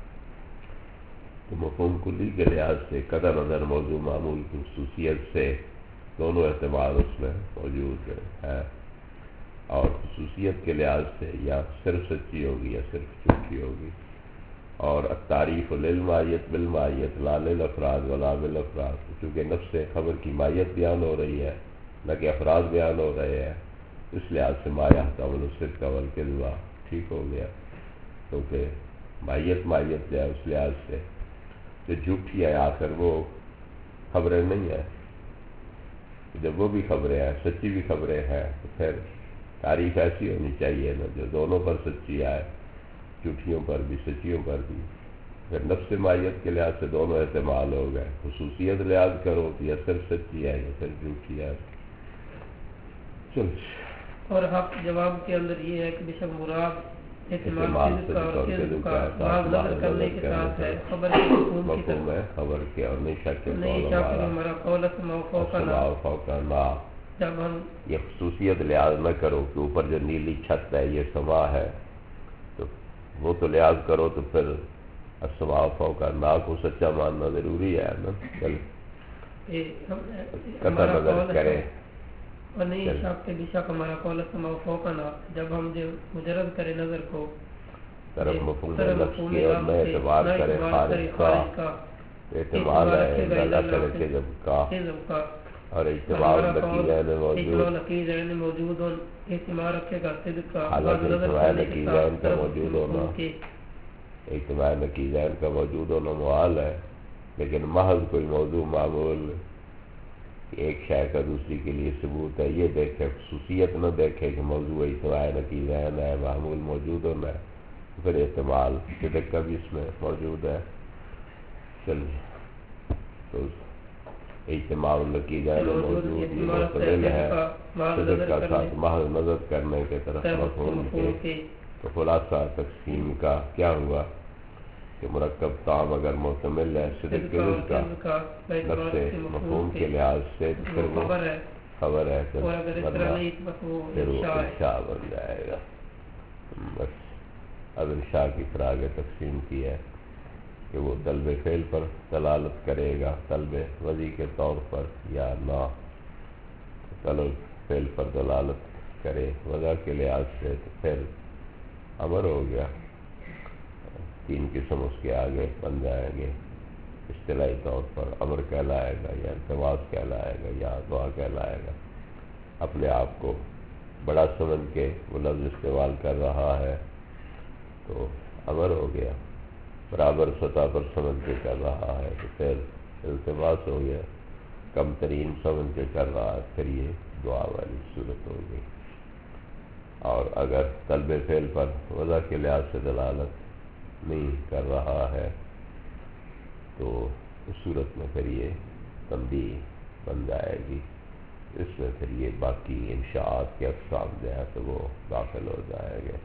Speaker 1: تو مفہوم کلی کے لحاظ سے قطع نظر موضوع معمول کی خصوصیت سے دونوں اعتبار اس میں موجود ہے، اور خصوصیت کے لحاظ سے یا صرف سچی ہوگی یا صرف جھوٹی ہوگی. اور التعریف للمائیت بالمائیت لا للافراد ولا بالافراد، چونکہ نفس خبر کی مائیت بیان ہو رہی ہے نہ کہ افراد بیان ہو رہے ہیں، اس لحاظ سے ما یحتمل الصدق والکذب ٹھیک ہو گیا. کیونکہ مائیت مائیت جو ہے اس لحاظ سے جو جھوٹی ہے آخر وہ خبریں نہیں ہیں. جب وہ بھی خبریں ہیں سچی بھی خبریں ہیں تو پھر تعریف ایسی ہونی چاہیے نا جو دونوں پر سچی آئے، جھوٹیوں پر بھی سچیوں پر بھی. پھر نفس مائیت کے لحاظ سے دونوں احتمال ہو گئے. خصوصیت لحاظ کرو تو یا صرف سچی ہے یا صرف جھوٹی ہے. چل
Speaker 2: اور حق جواب کے اندر یہ ہے کہ بشک مراد احتمال صدق اور کذب کا بعض نظر کرنے کے ساتھ ہے خبر کے مفہوم کی طرف
Speaker 1: ہے خبر کے اور نہیں شک کے
Speaker 2: نہیں شک ہمارا قول اسماء
Speaker 1: فوق نا.
Speaker 2: جب ہم
Speaker 1: یہ خصوصیت لحاظ نہ کرو کہ اوپر جو نیلی چھت ہے یہ سما ہے، تو وہ تو لحاظ کرو تو پھر السماء فوق نا کو سچا ماننا ضروری ہے نا. قطع نظر کرے
Speaker 2: اور نہیں شک کے بے شک ہمارا قول السماء فوق نا، جب ہم جو مجرد کرے نظر کو
Speaker 1: طرف مفہوم لفظ کے اور نہ اعتبار کرے خارج کا اعتبار ہے اللہ کرے کذب کا اور اعتبار نقیزین
Speaker 2: موجود اعتبار رکھے گا صدق کا
Speaker 1: حالانکہ اعتبار نقیزین کا موجود ہونا اعتبار نقیزین کا موجود ہونا محال ہے، لیکن محض کوئی موضوع معمول ایک شے کا دوسری کے لیے ثبوت ہے یہ دیکھے، خصوصیت نہ دیکھے کہ موضوع اعتبار نقیزین ہے معمول موجود ہونا ہے، پھر احتمال صدق کا بھی اس میں موجود ہے. چلیے تو اجتماع نقیزین موجود یہ محتمل ہے صدق کا ساتھ محض نظر کرنے کے طرف مفہوم کے. تو خلاصہ تقسیم کا کیا ہوا کہ مرکب تام اگر محتمل ہے صدق کے رزق کا نفس مفہوم کے لحاظ سے پھر وہ خبر ہے پھر وہ انشاء بن جائے گا. بس اب انشاء کی طرح آگے تقسیم کی ہے کہ وہ طلب فعل پر دلالت کرے گا طلب وضعی کے طور پر یا نہ طلب فعل پر دلالت کرے وضع کے لحاظ سے، تو پھر امر ہو گیا۔ تین قسم اس کے آگے بن جائیں گے، اصطلاحی طور پر امر کہلائے گا یا التماس کہلائے گا یا دعا کہلائے گا۔ اپنے آپ کو بڑا سمجھ کے وہ لفظ استعمال کر رہا ہے تو امر ہو گیا، برابر سطح پر سمجھ کے کر رہا ہے تو پھر التماس ہو گیا، کم ترین سمجھ کے کر رہا ہے پھر یہ دعا والی صورت ہو گئی۔ اور اگر طلب فعل پر وضع کے لحاظ سے دلالت نہیں کر رہا ہے تو اس صورت میں پھر یہ تنبیہ بن جائے گی، اس میں پھر یہ باقی انشاءات کے اقسام جو ہے تو وہ داخل ہو جائے گے۔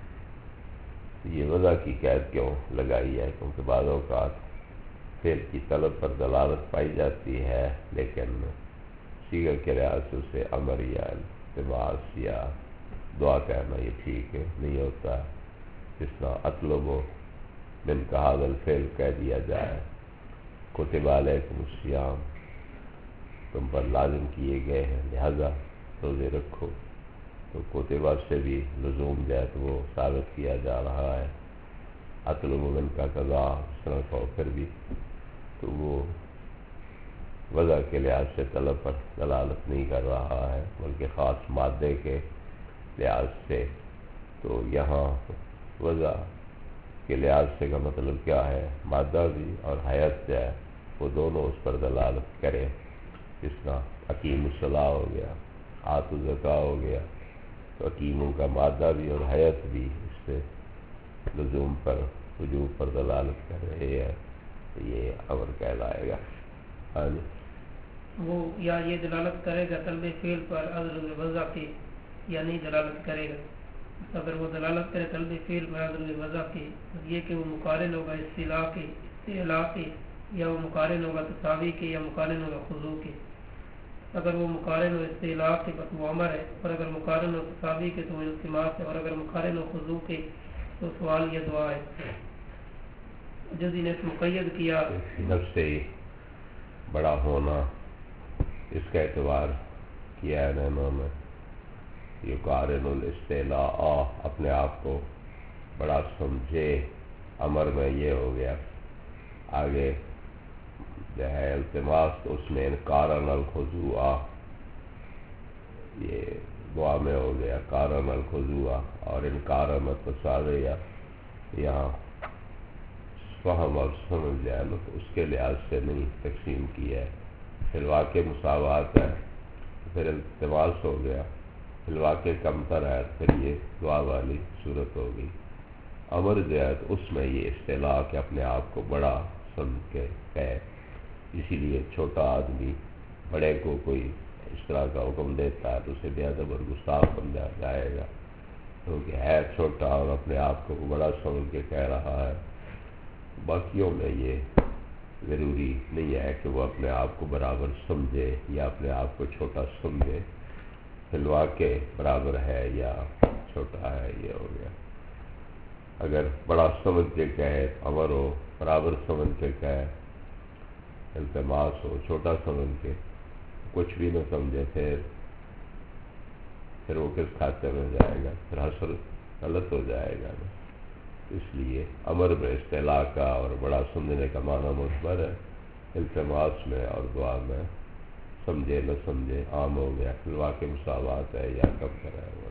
Speaker 1: یہ وضع کی قید کیوں لگائی ہے؟ کیونکہ بعض اوقات فعل کی طلب پر دلالت پائی جاتی ہے لیکن صیغہ کے لحاظ سے اسے امر یا التماس یا دعا کہنا یہ ٹھیک نہیں ہوتا، جس طرح اطلب من کا ھذا الفعل کہہ دیا جائے، کتب علیکم الصیام، تم پر لازم کیے گئے ہیں لہذا روزے رکھو، تو کتبہ سے بھی لزوم جو ہے تو وہ ثابت کیا جا رہا ہے۔ اطلب من کا قضا اس طرح کا پھر بھی تو وہ وضع کے لحاظ سے طلب پر دلالت نہیں کر رہا ہے بلکہ خاص مادے کے لحاظ سے۔ تو یہاں وضع کے لحاظ سے کا مطلب کیا ہے؟ مادہ بھی اور حیات جو ہے وہ دونوں اس پر دلالت کریں، جس طرح اقیم الصلاۃ ہو گیا، آت الزکاۃ ہو گیا، تو اقیموں کا مادہ بھی اور حیات بھی اس سے لزوم پر وجوب پر دلالت کر رہے ہیں، تو یہ امر کہلائے گا۔ ہاں جی،
Speaker 2: وہ یا یہ دلالت کرے گا طلب فعل پر عذر وضع کی یا نہیں دلالت کرے گا۔ اگر وہ دلالت کرے طلب فعل پر عذر وضع کی، یہ کہ وہ مقارن ہوگا اصطلاح کے استعلاء کے، یا وہ مقارن ہوگا تساوی کے، یا مقارن ہوگا خضوع کے۔ اگر وہ مقارن ہو استعلاء کے بس وہ امر ہے، اور اگر مقارن ہو تساوی کے تو وہ التماس ہے، اور اگر مقارن ہو خضوع کے تو سوال یا دعا ہے۔ جزی نے مقید کیا
Speaker 1: نفس سے بڑا ہونا، اس کا اعتبار کیا ہے انہوں نے، یہ قارن الاستعلاء اپنے آپ کو بڑا سمجھے، امر میں یہ ہو گیا۔ آگے جو ہے التماس تو اس میں انکارن الخضوع، یہ دعا میں ہو گیا کارن الخضوع، اور انکارن التساوی یہاں فہم اور سمجھ جائے نا تو اس کے لحاظ سے نہیں تقسیم کی ہے۔ فی الواقع مساوات ہے پھر التماس ہو گیا، فی الواقع کمتر ہے پھر یہ دعا والی صورت ہو گئی۔ امر جو ہے تو اس میں یہ اصطلاح کہ اپنے آپ کو بڑا سمجھ کے ہے، اسی لیے چھوٹا آدمی بڑے کو کوئی اس طرح کا حکم دیتا ہے تو اسے بے ادب اور گستاخ سمجھا جائے گا، کیونکہ ہے چھوٹا اور اپنے آپ کو بڑا سمجھ کے کہہ رہا ہے۔ باقیوں میں یہ ضروری نہیں ہے کہ وہ اپنے آپ کو برابر سمجھے یا اپنے آپ کو چھوٹا سمجھے، فی الواقع برابر ہے یا چھوٹا ہے، یہ ہو گیا۔ اگر بڑا سمجھ کے کہے امر ہو، برابر سمجھ کے کہے التماس ہو، چھوٹا سمجھ کے کچھ بھی نہ سمجھے پھر پھر وہ کس کھاتے میں جائے گا؟ پھر حصر غلط ہو جائے گا نا۔ اس لیے امر میں اصطلاح کا اور بڑا سمجھنے کا معنی مثبت ہے، التماس میں اور دعا میں سمجھے نہ سمجھے عام ہو گیا، فی الواقع مساوات ہے یا کم کرا ہے۔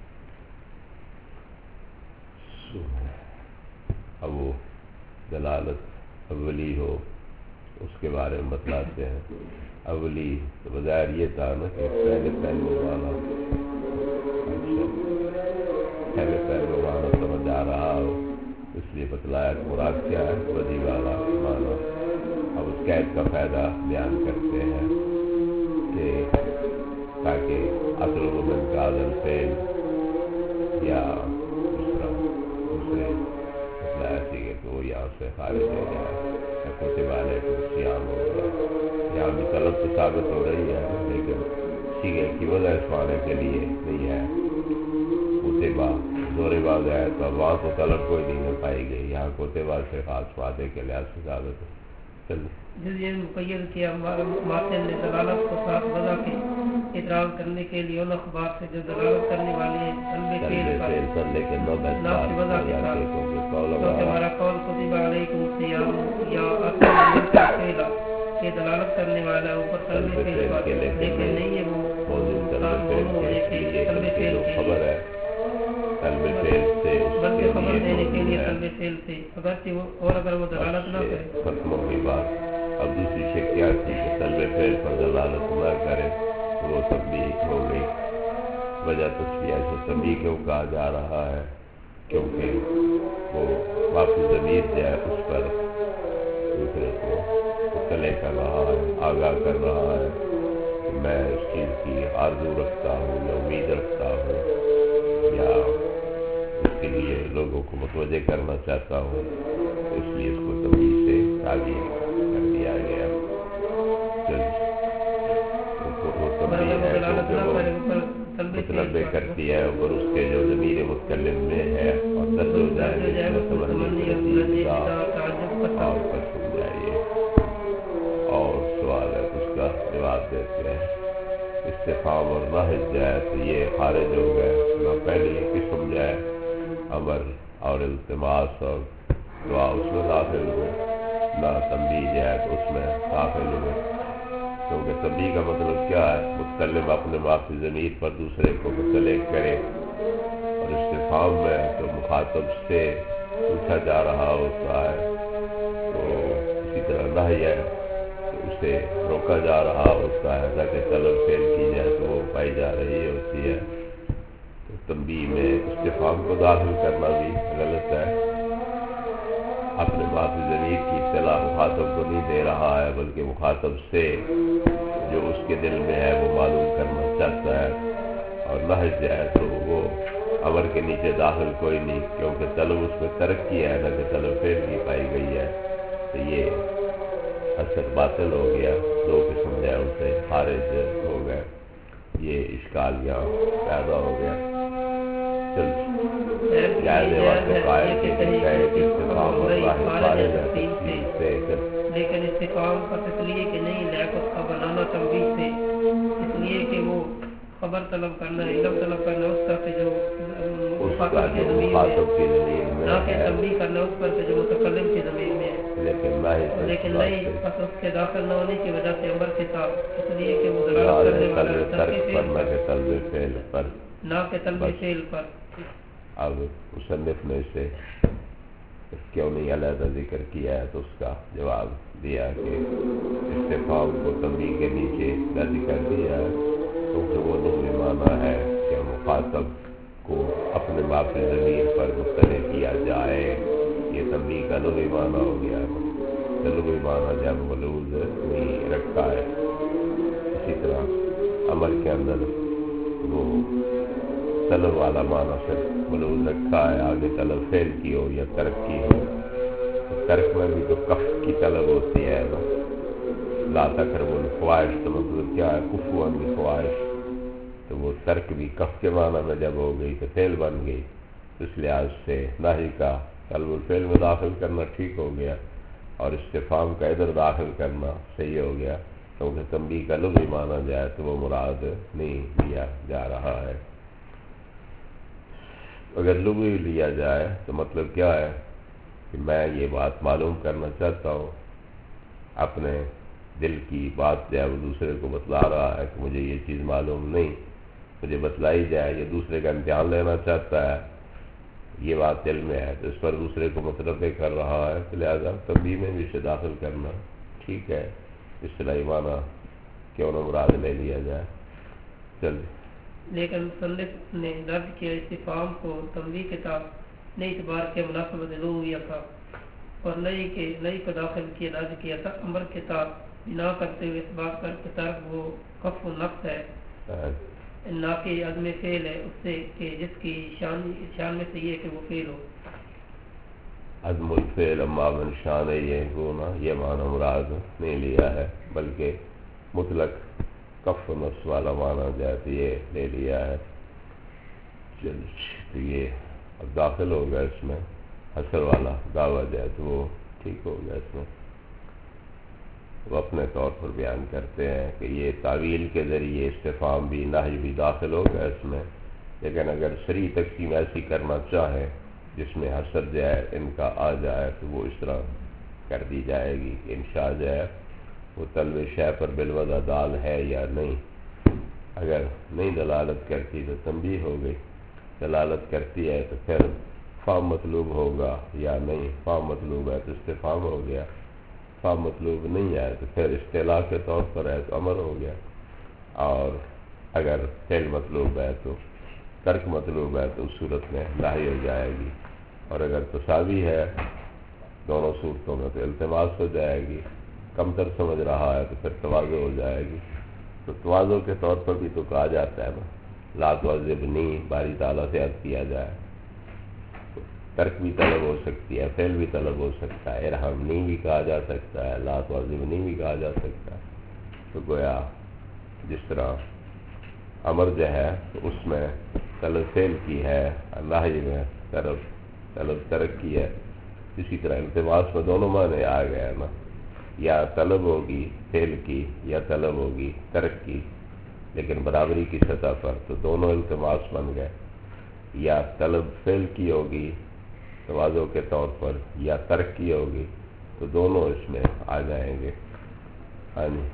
Speaker 1: اب وہ دلالت اولی ہو اس کے بارے میں بتلاتے ہیں۔ اولی تو بظاہر یہ تھا نا کہ پہلے پہلو والا، اچھا پہلے پہلو والا سمجھ آ رہا ہو، اس لیے بتلایا کہ مراد کیا ہے، بدی والا مانا۔ اب اس قید کا فائدہ بیان کرتے ہیں کہ تاکہ اصل من کا عدل فعل یا اس طرح دوسرے بتلایا سی کہ وہ یہاں سے خارج ہو جائے، کتب علیکم الصیام ہو گیا، یہاں بھی طلب تو ثابت ہو رہی ہے لیکن سیگے کی وجہ اس معنی کے لیے نہیں ہے کوتبہ زور باز ہے تو وہاں تو طلب کوئی نہیں ہو پائے گی، یہاں کوتبہ سے خاص وعدے کے لحاظ سے زیادہ ہے۔ چلیے
Speaker 2: جزیہ مقید کیا ماتن نے دلالت کو ساتھ وضع کے اعتراض کرنے کے لیے ان اخبار سے جو دلالت کرنے والے ہیں قلب فعل پر
Speaker 1: لیکن نہ
Speaker 2: نفس وضع کے ساتھ، کیونکہ ہمارا قول کتب علیکم الصیام یا اصل فعل کے دلالت کرنے والا ہے اوپر قلب فعل پر، لیکن نہیں ہے وہ قلب فعل
Speaker 1: خبر ہے قلب فعل سے
Speaker 2: بلکہ خبر دینے کے لیے قلب فعل سے، اگرچہ وہ اور اگر وہ دلالت نہ کرے
Speaker 1: ختم ہو گئی بات۔ اب دوسری شک کیا تھی کہ قلب فعل پر دلالت نہ کرے تو وہ تنبیہ ہو گئی۔ وجہ تشبیہ سے تنبیہ کیوں کہا جا رہا ہے؟ کیونکہ وہ واپس ضمیر جو ہے اس پر دوسرے کو مطلع کر رہا ہے، آگاہ کر رہا ہے کہ میں اس چیز کی آرزو رکھتا ہوں یا امید رکھتا ہوں یا اس کے لیے لوگوں کو متوجہ کرنا چاہتا ہوں، اس لیے اس کو تنبیہ سے تعبیر کر دیا گیا۔ وہ تنبیہ ہے کیونکہ وہ مطلب کرتی ہے اور اس کے جو ضمیر متکلم میں ہے اور درج ہو جائے گا اس میں تمنی رسید کا اور کچھ ہو جائے۔ اور سوال ہے اس کا جواب دیتے ہیں استفہام اور نہج جائے تو یہ خارج ہو گئے، نہ پہلی قسم جائے امر اور التماس اور دعا اس میں داخل ہو، نہ تنبیہ جائے تو اس میں داخل ہوئے، کیونکہ تنبیہ کا مطلب کیا ہے؟ متکلم اپنے معافی ضمیر پر دوسرے کو مطلع کرے، اور استفہام میں تو مخاطب سے پوچھا جا رہا ہوتا ہے، تو اسی طرح نہی ہے تو اسے روکا جا رہا ہوتا ہے تاکہ طلب فعل کی جائے تو وہ پائی جا رہی ہوتی ہے۔ تو تنبیہ میں استفہام کو داخل کرنا بھی غلط ہے، اپنے معافی ضمیر کی اطلاع مخاطب کو نہیں دے رہا ہے بلکہ مخاطب سے جو اس کے دل میں ہے وہ معلوم کرنا چاہتا ہے، اور نہج ہے تو وہ امر کے نیچے داخل کوئی نہیں، کیونکہ طلب اس میں ترک کیا ہے نہ کہ طلب فعل کی پائی گئی ہے، تو یہ اثر باطل ہو گیا، دو قسم جو ہے ان سے خارج ہو گئے، یہ اشکال یہاں پیدا ہو گیا۔
Speaker 2: لیکن استفہام کا تسلیہ کہ نہیں لیاقت کا بنانا تنبیہ سے، اس لیے کہ وہ خبر طلب کرنا، علم طلب کرنا اس طرح سے جو مخاطب کے ضمیر میں، نہ کہ تنبیہ کرنا اس پر سے جو متکلم کے ضمیر میں ہے، لیکن نہیں بس اس کے داخل نہ ہونے کی وجہ سے امر کے ساتھ، اس لیے کہ وہ دلالت کرنے والا
Speaker 1: فعل پر
Speaker 2: نہ کہ طلب فعل پر۔
Speaker 1: اب مصنف نے اسے کیوں نہیں علیحدہ ذکر کیا ہے تو اس کا جواب دیا کہ استفہام کو تنبیہ کے نیچے درج کر دیا ہے کیونکہ وہ لغوی معنی ہے کہ مخاطب کو اپنے معافی ضمیر پر مطلع کیا جائے، یہ تنبیہ کا لغوی معنی ہو گیا ہے، لغوی معنی جب ملوز نہیں رکھتا ہے۔ اسی طرح امر کے اندر وہ طلب والا معنی صرف ملوز رکھا ہے، آگے طلب فعل کی ہو یا ترک کی ہو، ترک میں بھی تو کف کی طلب ہوتی ہے نا، لا تقربوا الفواحش تو مطلب کیا ہے؟ کفوا بالفواحش، تو وہ ترک بھی کف کے معنی میں جب ہو گئی تو فعل بن گئی، اس لحاظ سے نہی کا طلب الفعل میں داخل کرنا ٹھیک ہو گیا اور استفہام کا ادھر داخل کرنا صحیح ہو گیا، کیونکہ تنبیہ کا لغوی معنی جائے تو وہ مراد نہیں لیا جا رہا ہے۔ اگر لغوی لیا جائے تو مطلب کیا ہے کہ میں یہ بات معلوم کرنا چاہتا ہوں، اپنے دل کی بات جو ہے وہ دوسرے کو بتلا رہا ہے کہ مجھے یہ چیز معلوم نہیں، مجھے بتلائی جائے، یہ دوسرے کا امتحان لینا چاہتا ہے، یہ بات دل میں ہے تو اس پر دوسرے کو متنبع کر رہا ہے، تو لہٰذا تنبیہ میں بھی اسے داخل کرنا ٹھیک ہے، اصطلاحی معنی کیوں نہ مراد لے لیا جائے۔ چلیے
Speaker 2: لیکن مصنف نے درج کیا استفہام کو تنبیہ کے ساتھ نئی اعتبار کے مناسبت لغویہ کا، اور نئی کے نئی کو داخل کیا درج کیا تھا امر کے ساتھ بنا کرتے ہوئے اس بات پر کہ ترک وہ کف و نفس ہے، نہ کہ عدم فعل ہے اس سے کہ جس کی شان شان میں سے یہ کہ وہ فعل ہو۔
Speaker 1: عدم الفعل اما من شان یہ ہونا، یہ معنی مراد نہیں لیا ہے، بلکہ مطلق کف و نفس والا معنی جو ہے تو یہ لے لیا ہے. چل تو یہ اب داخل ہو گیا اس میں حسر والا دعویٰ جو ہے تو وہ ٹھیک ہو گیا. اس میں وہ اپنے طور پر بیان کرتے ہیں کہ یہ تعویل کے ذریعے استفہام بھی نہی بھی داخل ہو گیا اس میں، لیکن اگر صریح تقسیم ایسی کرنا چاہیں جس میں حسر جو ہے ان کا آ جائے تو وہ اس طرح کر دی جائے گی کہ انشاء جو ہے وہ طلب شے پر بالوضع دال ہے یا نہیں. اگر نہیں دلالت کرتی تو تنبیہ ہو گئی، دلالت کرتی ہے تو پھر فام مطلوب ہوگا یا نہیں، فام مطلوب ہے تو استفہام ہو گیا، فام مطلوب نہیں ہے تو پھر اصطلاح کے طور پر ہے تو امر ہو گیا، اور اگر فعل مطلوب ہے تو ترک مطلوب ہے تو اس صورت میں نہی ہو جائے گی. اور اگر تساوی ہے دونوں صورتوں میں تو التماس ہو جائے گی. کمتر سمجھ رہا ہے تو پھر تواضع ہو جائے گی. تو تواضع کے طور پر بھی تو کہا جاتا ہے نا، لا تعذبنی باری تعالیٰ سے عرض کیا جائے. ترک بھی طلب ہو سکتی ہے، فعل بھی طلب ہو سکتا ہے، ارحمنی بھی کہا جا سکتا ہے، لا تعذبنی بھی کہا جا سکتا ہے. تو گویا جس طرح امر جو ہے اس میں طلب فعل کی ہے، نہی میں طلب طلب ترک کی ہے، اسی طرح التماس میں دونوں معنی آ گئے نا، یا طلب ہوگی فعل کی یا طلب ہوگی ترک کی، لیکن برابری کی سطح پر تو دونوں التماس بن گئے. یا طلب فعل کی ہوگی تواضع کے طور پر یا ترک کی ہوگی تو دونوں اس میں آ جائیں گے. ہاں جی.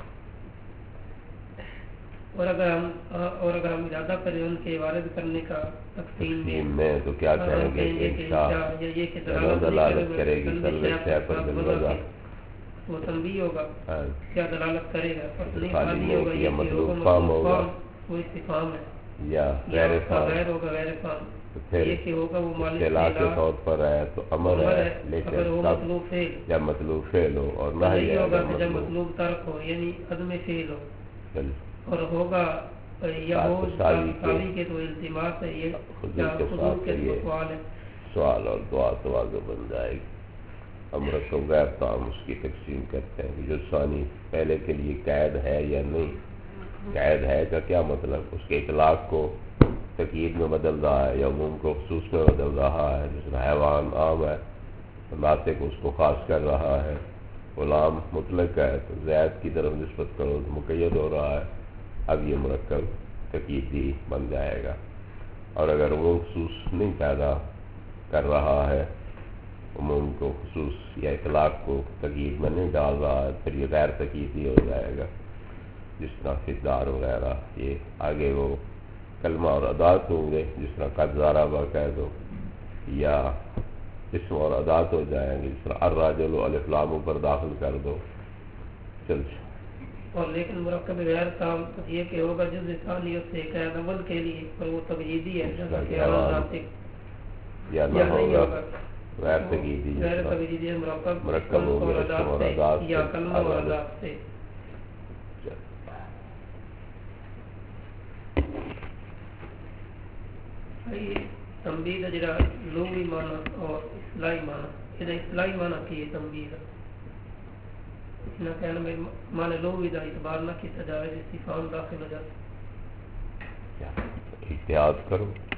Speaker 2: اور اگر ہم اور اگر ہم ارادہ کریں ان کے وارد کرنے کا تقسیم
Speaker 1: میں تو کیا کہیں گے کہ انشاء دلالت کرے گی طلب شے پر بالوضع
Speaker 2: وہ تنبیہ ہوگا. کیا دلالت کرے گا؟
Speaker 1: خالی نہیں کیا مطلوب فام ہوگا
Speaker 2: وہ استفہام ہے
Speaker 1: یا غیر فام
Speaker 2: غیر ہوگا غیر فام.
Speaker 1: پھر
Speaker 2: یہ کہ ہوگا وہ مالک
Speaker 1: اصطلاح کے طور پر ہے تو امر ہے،
Speaker 2: اگر وہ مطلوب فعل
Speaker 1: یا مطلوب فعل ہو، اور نہ
Speaker 2: نہیں ہوگا کہ جب مطلوب ترک ہو یعنی عدم فعل ہو، اور ہوگا یا ہو تساوی کے تو التماس ہے، یہ حضور کے سوال ہے،
Speaker 1: سوال اور دعا تواضع بن جائے گی. امر کو غیر تام اس کی تقسیم کرتے ہیں کہ جو ثانی پہلے کے لیے قید ہے یا نہیں. قید ہے کا کیا مطلب؟ اس کے اطلاق کو تقیید میں بدل رہا ہے یا عموم کو خصوص میں بدل رہا ہے. جس میں حیوان عام ہے ناطق اس کو خاص کر رہا ہے، غلام مطلق ہے تو زید کی طرف نسبت کرو تو مقید ہو رہا ہے. اب یہ مرکب تقییدی بن جائے گا. اور اگر عموم خصوص نہیں پیدا کر رہا ہے، عموم کو خصوص یا اطلاق کو تقیید میں نہیں ڈال رہا ہے، پھر یہ غیر تقییدی ہو جائے گا. جس طرح فدار وغیرہ یہ آگے وہ کلمہ اور ادات ہوں گے، جس طرح قد ضربہ کہہ دو، یا اسم اور ادات ہو جائیں گے، جس طرح الرجل الف لام اوپر داخل کر دو. چل
Speaker 2: اور لیکن مرکب غیر تام یہ کہ ہوگا جز ثانیت سے قید اول کے لیے، پر وہ تقییدی ہے جیسا کہ
Speaker 1: یا نہ ہوگا غیر تقییدی،
Speaker 2: غیر تقییدی مرکب
Speaker 1: مرکب ہو گیا اسم اور ادات
Speaker 2: یا کلمہ اور ادات سے. تنبیہ جڑا لغوی معنی اور اصطلاحی معنی، یہ اصطلاحی معنی کی ہے تنبیہ نہ کہنا میں معنی لغوی دا اعتبار نہ کیا جائے، استفہام داخل ہو جاتا.
Speaker 1: احتیاط کرو.